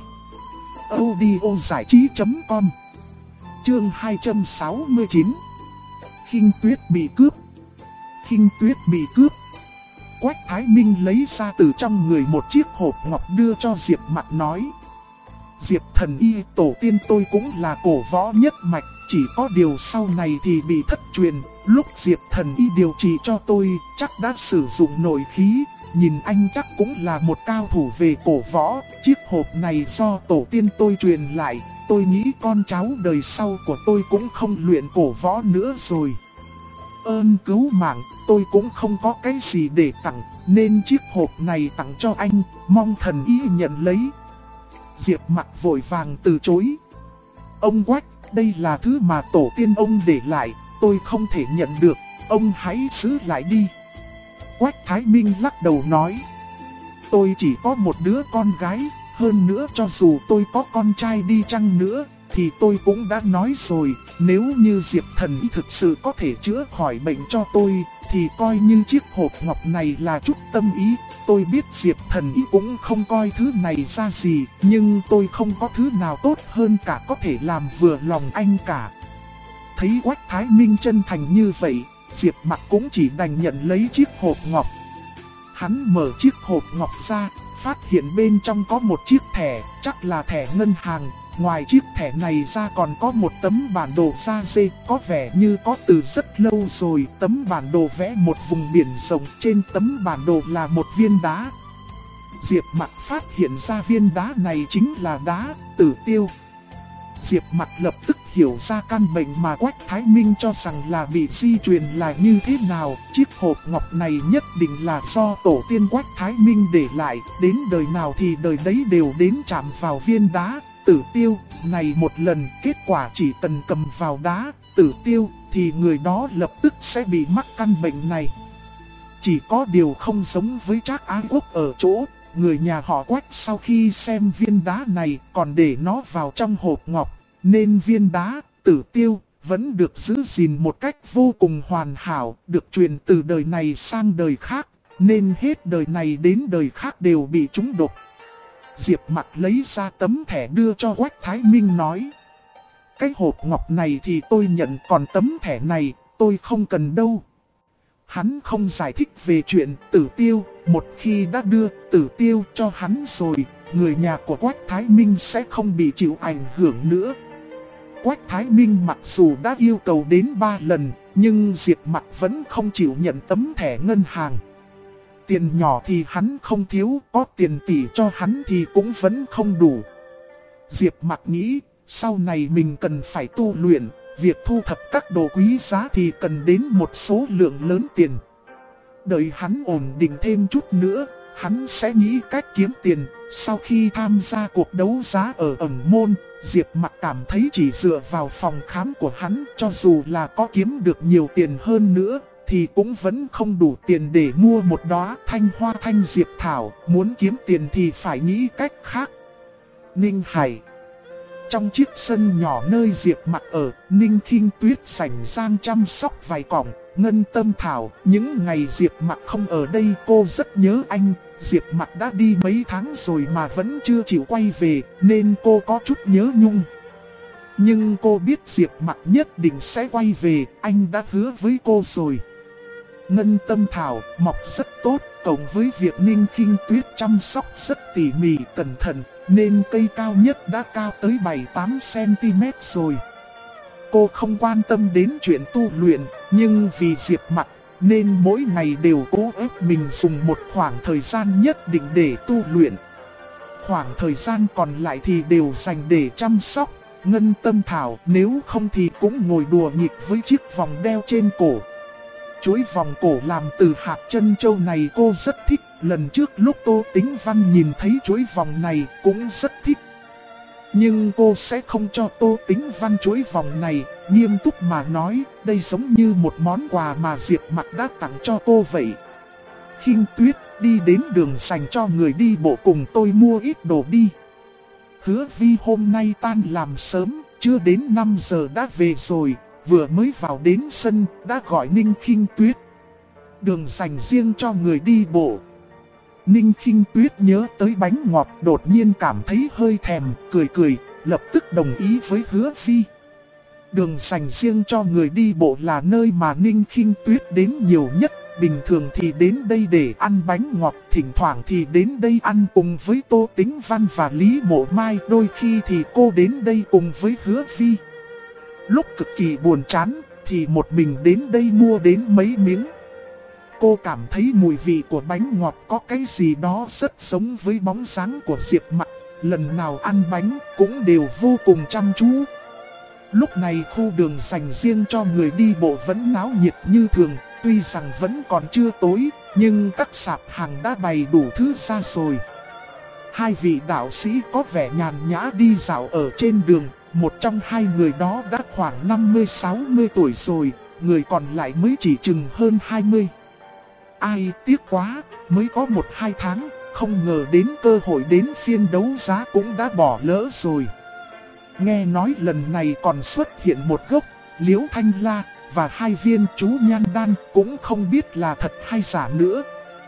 audiozảichí.com. Chương 269. Khinh Tuyết bị cướp. Khinh Tuyết bị cướp. Quách Thái Minh lấy ra từ trong người một chiếc hộp ngọc đưa cho Diệp Mặc nói: Diệp thần y, tổ tiên tôi cũng là cổ võ nhất mạch, chỉ có điều sau này thì bị thất truyền. Lúc Diệp thần y điều trị cho tôi, chắc đã sử dụng nội khí. Nhìn anh chắc cũng là một cao thủ về cổ võ. Chiếc hộp này do tổ tiên tôi truyền lại, tôi nghĩ con cháu đời sau của tôi cũng không luyện cổ võ nữa rồi. Ơn cứu mạng, tôi cũng không có cái gì để tặng, nên chiếc hộp này tặng cho anh, mong thần y nhận lấy. Diệp Mặc vội vàng từ chối. Ông Quách, đây là thứ mà tổ tiên ông để lại, tôi không thể nhận được, ông hãy giữ lại đi. Quách Thái Minh lắc đầu nói: Tôi chỉ có một đứa con gái, hơn nữa cho dù tôi có con trai đi chăng nữa, thì tôi cũng đã nói rồi, nếu như Diệp thần y thực sự có thể chữa khỏi bệnh cho tôi, thì coi như chiếc hộp ngọc này là chút tâm ý. Tôi biết Diệp Thần Y cũng không coi thứ này ra gì, nhưng tôi không có thứ nào tốt hơn cả có thể làm vừa lòng anh cả. Thấy Quách Thái Minh chân thành như vậy, Diệp Mặc cũng chỉ đành nhận lấy chiếc hộp ngọc. Hắn mở chiếc hộp ngọc ra, phát hiện bên trong có một chiếc thẻ, chắc là thẻ ngân hàng. Ngoài chiếc thẻ này ra còn có một tấm bản đồ da dê, có vẻ như có từ rất lâu rồi. Tấm bản đồ vẽ một vùng biển rộng, trên tấm bản đồ là một viên đá. Diệp Mặc phát hiện ra viên đá này chính là đá Tử Tiêu. Diệp Mặc lập tức hiểu ra căn bệnh mà Quách Thái Minh cho rằng là bị di truyền là như thế nào. Chiếc hộp ngọc này nhất định là do tổ tiên Quách Thái Minh để lại, đến đời nào thì đời đấy đều đến chạm vào viên đá Tử Tiêu này một lần. Kết quả chỉ cần cầm vào đá Tử Tiêu thì người đó lập tức sẽ bị mắc căn bệnh này. Chỉ có điều không giống với Trác Ái Quốc ở chỗ, người nhà họ Quách sau khi xem viên đá này còn để nó vào trong hộp ngọc, nên viên đá Tử Tiêu vẫn được giữ gìn một cách vô cùng hoàn hảo, được truyền từ đời này sang đời khác, nên hết đời này đến đời khác đều bị trúng độc. Diệp Mặc lấy ra tấm thẻ đưa cho Quách Thái Minh nói: cái hộp ngọc này thì tôi nhận, còn tấm thẻ này tôi không cần đâu. Hắn không giải thích về chuyện Tử Tiêu, một khi đã đưa Tử Tiêu cho hắn rồi, người nhà của Quách Thái Minh sẽ không bị chịu ảnh hưởng nữa. Quách Thái Minh mặc dù đã yêu cầu đến 3 lần, nhưng Diệp Mặc vẫn không chịu nhận tấm thẻ ngân hàng. Tiền nhỏ thì hắn không thiếu, có tiền tỷ cho hắn thì cũng vẫn không đủ. Diệp Mặc nghĩ, sau này mình cần phải tu luyện, việc thu thập các đồ quý giá thì cần đến một số lượng lớn tiền. Đợi hắn ổn định thêm chút nữa, hắn sẽ nghĩ cách kiếm tiền. Sau khi tham gia cuộc đấu giá ở ẩn môn, Diệp Mặc cảm thấy chỉ dựa vào phòng khám của hắn, cho dù là có kiếm được nhiều tiền hơn nữa, thì cũng vẫn không đủ tiền để mua một đóa thanh hoa thanh diệp thảo. Muốn kiếm tiền thì phải nghĩ cách khác. Ninh Hải. Trong chiếc sân nhỏ nơi Diệp Mặc ở, Ninh Khinh Tuyết rảnh rang chăm sóc vài cọng ngân tâm thảo. Những ngày Diệp Mặc không ở đây cô rất nhớ anh. Diệp Mặc đã đi mấy tháng rồi mà vẫn chưa chịu quay về, nên cô có chút nhớ nhung. Nhưng cô biết Diệp Mặc nhất định sẽ quay về, anh đã hứa với cô rồi. Ngân tâm thảo mọc rất tốt, cộng với việc Ninh Khinh Tuyết chăm sóc rất tỉ mỉ cẩn thận, nên cây cao nhất đã cao tới 7-8cm rồi. Cô không quan tâm đến chuyện tu luyện, nhưng vì Diệp Mặc nên mỗi ngày đều cố ép mình dùng một khoảng thời gian nhất định để tu luyện. Khoảng thời gian còn lại thì đều dành để chăm sóc ngân tâm thảo, nếu không thì cũng ngồi đùa nghịch với chiếc vòng đeo trên cổ. Chuỗi vòng cổ làm từ hạt trân châu này cô rất thích. Lần trước lúc Tô Tĩnh Văn nhìn thấy chuỗi vòng này cũng rất thích. Nhưng cô sẽ không cho Tô Tĩnh Văn chuỗi vòng này, nghiêm túc mà nói, đây giống như một món quà mà Diệp Mặc đã tặng cho cô vậy. Khinh Tuyết, đi đến đường dành cho người đi bộ cùng tôi mua ít đồ đi. Hứa Vi hôm nay tan làm sớm, chưa đến 5 giờ đã về rồi, vừa mới vào đến sân đã gọi Ninh Khinh Tuyết. Đường dành riêng cho người đi bộ. Ninh Khinh Tuyết nhớ tới bánh ngọt, đột nhiên cảm thấy hơi thèm, cười, lập tức đồng ý với Hứa Vi. Đường dành riêng cho người đi bộ là nơi mà Ninh Khinh Tuyết đến nhiều nhất. Bình thường thì đến đây để ăn bánh ngọt, thỉnh thoảng thì đến đây ăn cùng với Tô Tĩnh Văn và Lý Mộ Mai, đôi khi thì cô đến đây cùng với Hứa Vi. Lúc cực kỳ buồn chán thì một mình đến đây mua đến mấy miếng. Cô cảm thấy mùi vị của bánh ngọt có cái gì đó rất giống với bóng dáng của Diệp Mặc. Lần nào ăn bánh cũng đều vô cùng chăm chú. Lúc này khu đường dành riêng cho người đi bộ vẫn náo nhiệt như thường. Tuy rằng vẫn còn chưa tối, nhưng các sạp hàng đã bày đủ thứ ra rồi. Hai vị đạo sĩ có vẻ nhàn nhã đi dạo ở trên đường. Một trong hai người đó đã khoảng 50-60 tuổi rồi, người còn lại mới chỉ chừng hơn 20. Ai tiếc quá, mới có 1-2 tháng, không ngờ đến cơ hội đến phiên đấu giá cũng đã bỏ lỡ rồi. Nghe nói lần này còn xuất hiện một gốc Liễu Thanh La, và 2 viên chú nhan đan cũng không biết là thật hay giả nữa.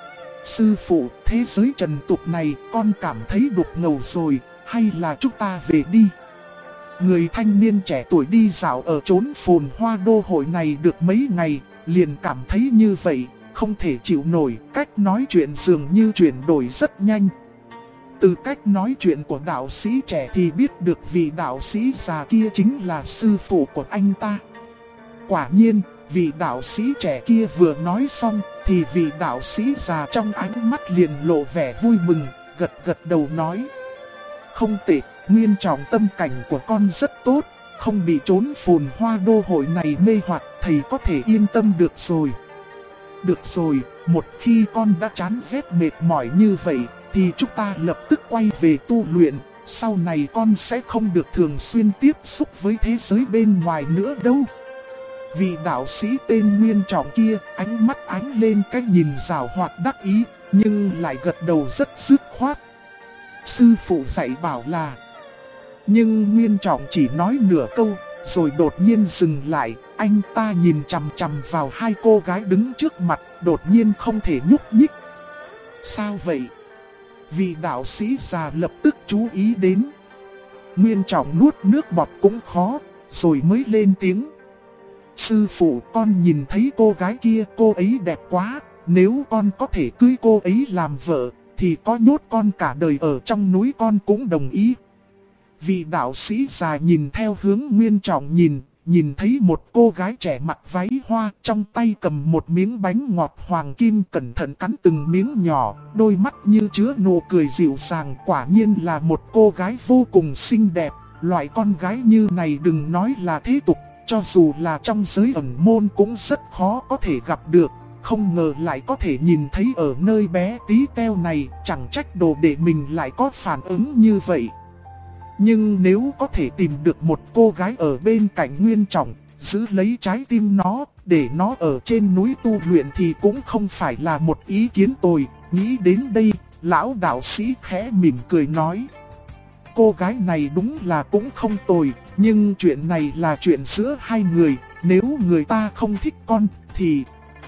Sư phụ, thế giới trần tục này con cảm thấy đục ngầu rồi, hay là chúng ta về đi? Người thanh niên trẻ tuổi đi dạo ở chốn phồn hoa đô hội này được mấy ngày, liền cảm thấy như vậy, không thể chịu nổi, cách nói chuyện dường như chuyển đổi rất nhanh. Từ cách nói chuyện của đạo sĩ trẻ thì biết được vị đạo sĩ già kia chính là sư phụ của anh ta. Quả nhiên, vị đạo sĩ trẻ kia vừa nói xong, thì vị đạo sĩ già trong ánh mắt liền lộ vẻ vui mừng, gật gật đầu nói. Không tệ, Nguyên Trọng, tâm cảnh của con rất tốt, không bị chốn phồn hoa đô hội này mê hoặc, thầy có thể yên tâm được rồi. Được rồi, một khi con đã chán ghét mệt mỏi như vậy, thì chúng ta lập tức quay về tu luyện, sau này con sẽ không được thường xuyên tiếp xúc với thế giới bên ngoài nữa đâu. Vị đạo sĩ tên Nguyên Trọng kia, ánh mắt ánh lên cái nhìn giảo hoạt đắc ý, nhưng lại gật đầu rất dứt khoát. Sư phụ dạy bảo là... Nhưng Nguyên Trọng chỉ nói nửa câu, rồi đột nhiên dừng lại, anh ta nhìn chằm chằm vào 2 cô gái đứng trước mặt, đột nhiên không thể nhúc nhích. Sao vậy? Vị đạo sĩ già lập tức chú ý đến. Nguyên Trọng nuốt nước bọt cũng khó, rồi mới lên tiếng. Sư phụ, con nhìn thấy cô gái kia, cô ấy đẹp quá, nếu con có thể cưới cô ấy làm vợ, thì có nhốt con cả đời ở trong núi con cũng đồng ý. Vị đạo sĩ già nhìn theo hướng Nguyên Trọng nhìn thấy một cô gái trẻ mặc váy hoa, trong tay cầm một miếng bánh ngọt hoàng kim, cẩn thận cắn từng miếng nhỏ, đôi mắt như chứa nụ cười dịu dàng, quả nhiên là một cô gái vô cùng xinh đẹp. Loại con gái như này đừng nói là thế tục, cho dù là trong giới ẩn môn cũng rất khó có thể gặp được. Không ngờ lại có thể nhìn thấy ở nơi bé tí teo này, chẳng trách đồ đệ mình lại có phản ứng như vậy. Nhưng nếu có thể tìm được một cô gái ở bên cạnh Nguyên Trọng, giữ lấy trái tim nó, để nó ở trên núi tu luyện thì cũng không phải là một ý kiến tồi. Nghĩ đến đây, lão đạo sĩ khẽ mỉm cười nói. Cô gái này đúng là cũng không tồi, nhưng chuyện này là chuyện giữa 2 người, nếu người ta không thích con thì...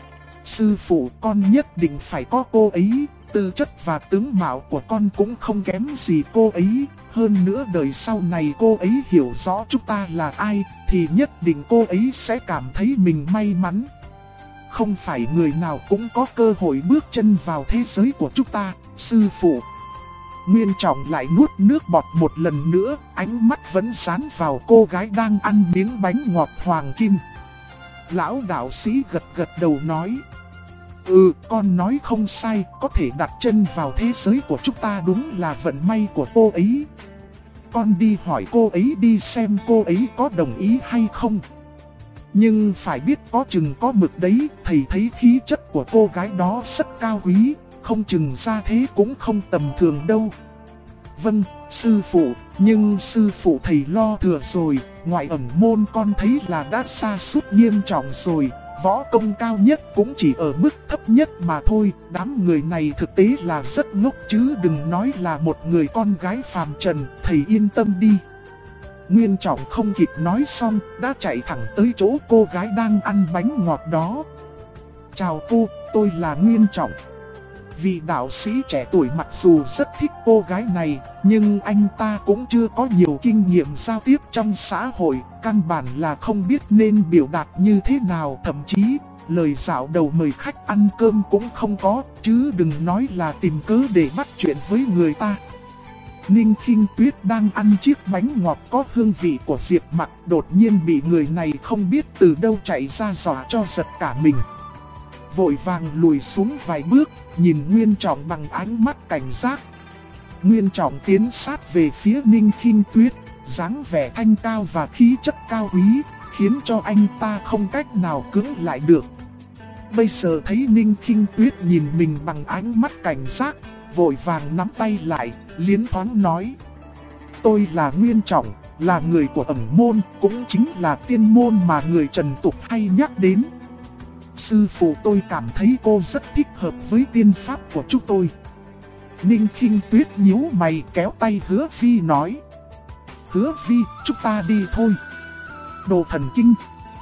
Sư phụ, con nhất định phải có cô ấy, tư chất và tướng mạo của con cũng không kém gì cô ấy. Hơn nữa đời sau này cô ấy hiểu rõ chúng ta là ai, thì nhất định cô ấy sẽ cảm thấy mình may mắn. Không phải người nào cũng có cơ hội bước chân vào thế giới của chúng ta, sư phụ. Nguyên Trọng lại nuốt nước bọt một lần nữa, ánh mắt vẫn dán vào cô gái đang ăn miếng bánh ngọt hoàng kim. Lão đạo sĩ gật gật đầu nói. Con nói không sai, có thể đặt chân vào thế giới của chúng ta đúng là vận may của cô ấy. Con đi hỏi cô ấy đi xem cô ấy có đồng ý hay không. Nhưng phải biết có chừng có mực đấy, thầy thấy khí chất của cô gái đó rất cao quý, không chừng ra thế cũng không tầm thường đâu. Vâng, sư phụ, nhưng sư phụ thầy lo thừa rồi, ngoại ẩn môn con thấy là đã sa sút nghiêm trọng rồi. Võ công cao nhất cũng chỉ ở mức thấp nhất mà thôi. Đám người này thực tế là rất ngốc chứ đừng nói là một người con gái phàm trần. Thầy yên tâm đi. Nguyên Trọng không kịp nói xong, đã chạy thẳng tới chỗ cô gái đang ăn bánh ngọt đó. Chào cô, tôi là Nguyên Trọng. Vị đạo sĩ trẻ tuổi mặc dù rất thích cô gái này, nhưng anh ta cũng chưa có nhiều kinh nghiệm giao tiếp trong xã hội, căn bản là không biết nên biểu đạt như thế nào, thậm chí lời dạo đầu mời khách ăn cơm cũng không có, chứ đừng nói là tìm cớ để bắt chuyện với người ta. Ninh Khinh Tuyết đang ăn chiếc bánh ngọt có hương vị của Diệp Mặc, đột nhiên bị người này không biết từ đâu chạy ra dọa cho giật cả mình. Vội vàng lùi xuống vài bước, nhìn Nguyên Trọng bằng ánh mắt cảnh giác. Nguyên Trọng tiến sát về phía Ninh Khinh Tuyết, dáng vẻ thanh cao và khí chất cao quý, khiến cho anh ta không cách nào cưỡng lại được. Bây giờ thấy Ninh Khinh Tuyết nhìn mình bằng ánh mắt cảnh giác, vội vàng nắm tay lại, liến thoáng nói. Tôi là Nguyên Trọng, là người của ẩn môn, cũng chính là tiên môn mà người trần tục hay nhắc đến. Sư phụ, tôi cảm thấy cô rất thích hợp với tiên pháp của chúng tôi. Ninh Khinh Tuyết nhíu mày kéo tay Hứa Vi nói. Hứa Vi, chúng ta đi thôi. Đồ thần kinh.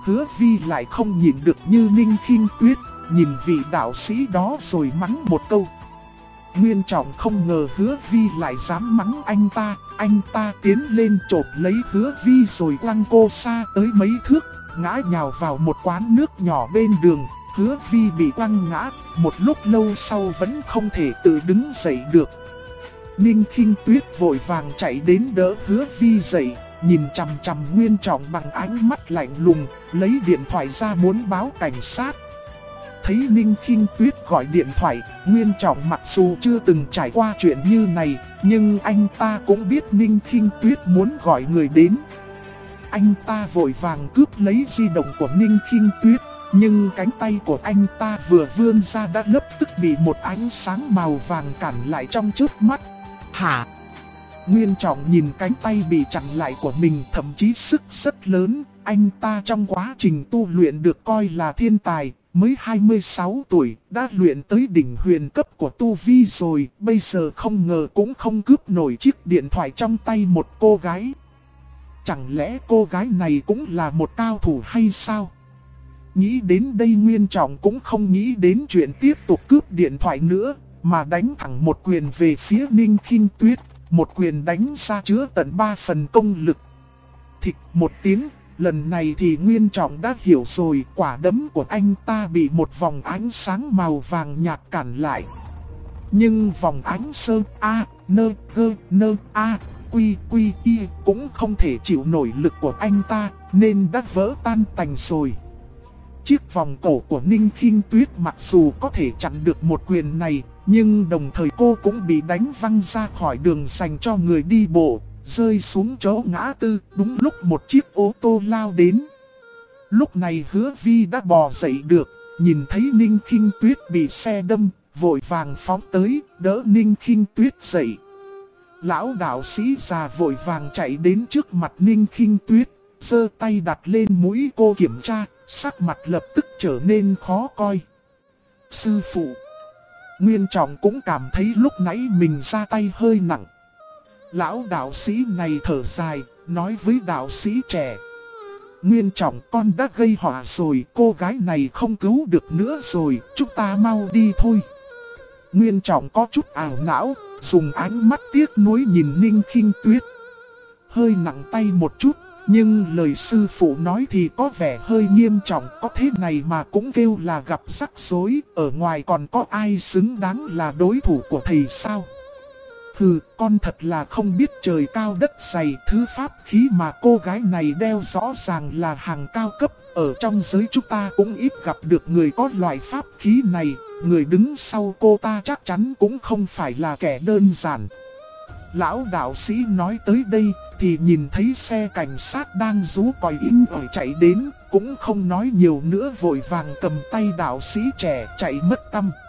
Hứa Vi lại không nhìn được như Ninh Khinh Tuyết, nhìn vị đạo sĩ đó rồi mắng một câu. Nguyên Trọng không ngờ Hứa Vi lại dám mắng anh ta tiến lên chộp lấy Hứa Vi rồi quăng cô xa tới mấy thước, ngã nhào vào một quán nước nhỏ bên đường. Hứa Vi bị quăng ngã, một lúc lâu sau vẫn không thể tự đứng dậy được. Ninh Khinh Tuyết vội vàng chạy đến đỡ Hứa Vi dậy, nhìn chằm chằm Nguyên Trọng bằng ánh mắt lạnh lùng, lấy điện thoại ra muốn báo cảnh sát. Thấy Ninh Khinh Tuyết gọi điện thoại, Nguyên Trọng mặc dù chưa từng trải qua chuyện như này, nhưng anh ta cũng biết Ninh Khinh Tuyết muốn gọi người đến. Anh ta vội vàng cướp lấy di động của Ninh Khinh Tuyết, nhưng cánh tay của anh ta vừa vươn ra đã lập tức bị một ánh sáng màu vàng cản lại trong chớp mắt. Hả? Nguyên Trọng nhìn cánh tay bị chặn lại của mình, thậm chí sức rất lớn. Anh ta trong quá trình tu luyện được coi là thiên tài, mới 26 tuổi đã luyện tới đỉnh huyền cấp của tu vi rồi. Bây giờ không ngờ cũng không cướp nổi chiếc điện thoại trong tay một cô gái. Chẳng lẽ cô gái này cũng là một cao thủ hay sao? Nghĩ đến đây Nguyên Trọng cũng không nghĩ đến chuyện tiếp tục cướp điện thoại nữa, mà đánh thẳng một quyền về phía Ninh Khinh Tuyết. Một quyền đánh ra chứa tận 3 phần công lực. Thịch một tiếng, lần này thì Nguyên Trọng đã hiểu rồi, quả đấm của anh ta bị một vòng ánh sáng màu vàng nhạt cản lại. Nhưng vòng ánh sơn A, nơ, gơ, nơ, A, quy, quy, y cũng không thể chịu nổi lực của anh ta, nên đã vỡ tan tành rồi. Chiếc vòng cổ của Ninh Khinh Tuyết mặc dù có thể chặn được một quyền này, nhưng đồng thời cô cũng bị đánh văng ra khỏi đường dành cho người đi bộ, rơi xuống chỗ ngã tư, đúng lúc một chiếc ô tô lao đến. Lúc này Hứa Vi đã bò dậy được, nhìn thấy Ninh Khinh Tuyết bị xe đâm, vội vàng phóng tới, đỡ Ninh Khinh Tuyết dậy. Lão đạo sĩ già vội vàng chạy đến trước mặt Ninh Khinh Tuyết, giơ tay đặt lên mũi cô kiểm tra, sắc mặt lập tức trở nên khó coi. Sư phụ. Nguyên Trọng cũng cảm thấy lúc nãy mình ra tay hơi nặng. Lão đạo sĩ này thở dài, nói với đạo sĩ trẻ. Nguyên Trọng, con đã gây họa rồi, cô gái này không cứu được nữa rồi, chúng ta mau đi thôi. Nguyên Trọng có chút ảo não, dùng ánh mắt tiếc nuối nhìn Ninh Khinh Tuyết. Hơi nặng tay một chút, nhưng lời sư phụ nói thì có vẻ hơi nghiêm trọng, có thế này mà cũng kêu là gặp rắc rối, ở ngoài còn có ai xứng đáng là đối thủ của thầy sao? Hừ, con thật là không biết trời cao đất dày, thứ pháp khí mà cô gái này đeo rõ ràng là hàng cao cấp, ở trong giới chúng ta cũng ít gặp được người có loại pháp khí này, người đứng sau cô ta chắc chắn cũng không phải là kẻ đơn giản. Lão đạo sĩ nói tới đây thì nhìn thấy xe cảnh sát đang rú còi inh ỏi chạy đến, cũng không nói nhiều nữa, vội vàng cầm tay đạo sĩ trẻ chạy mất tăm.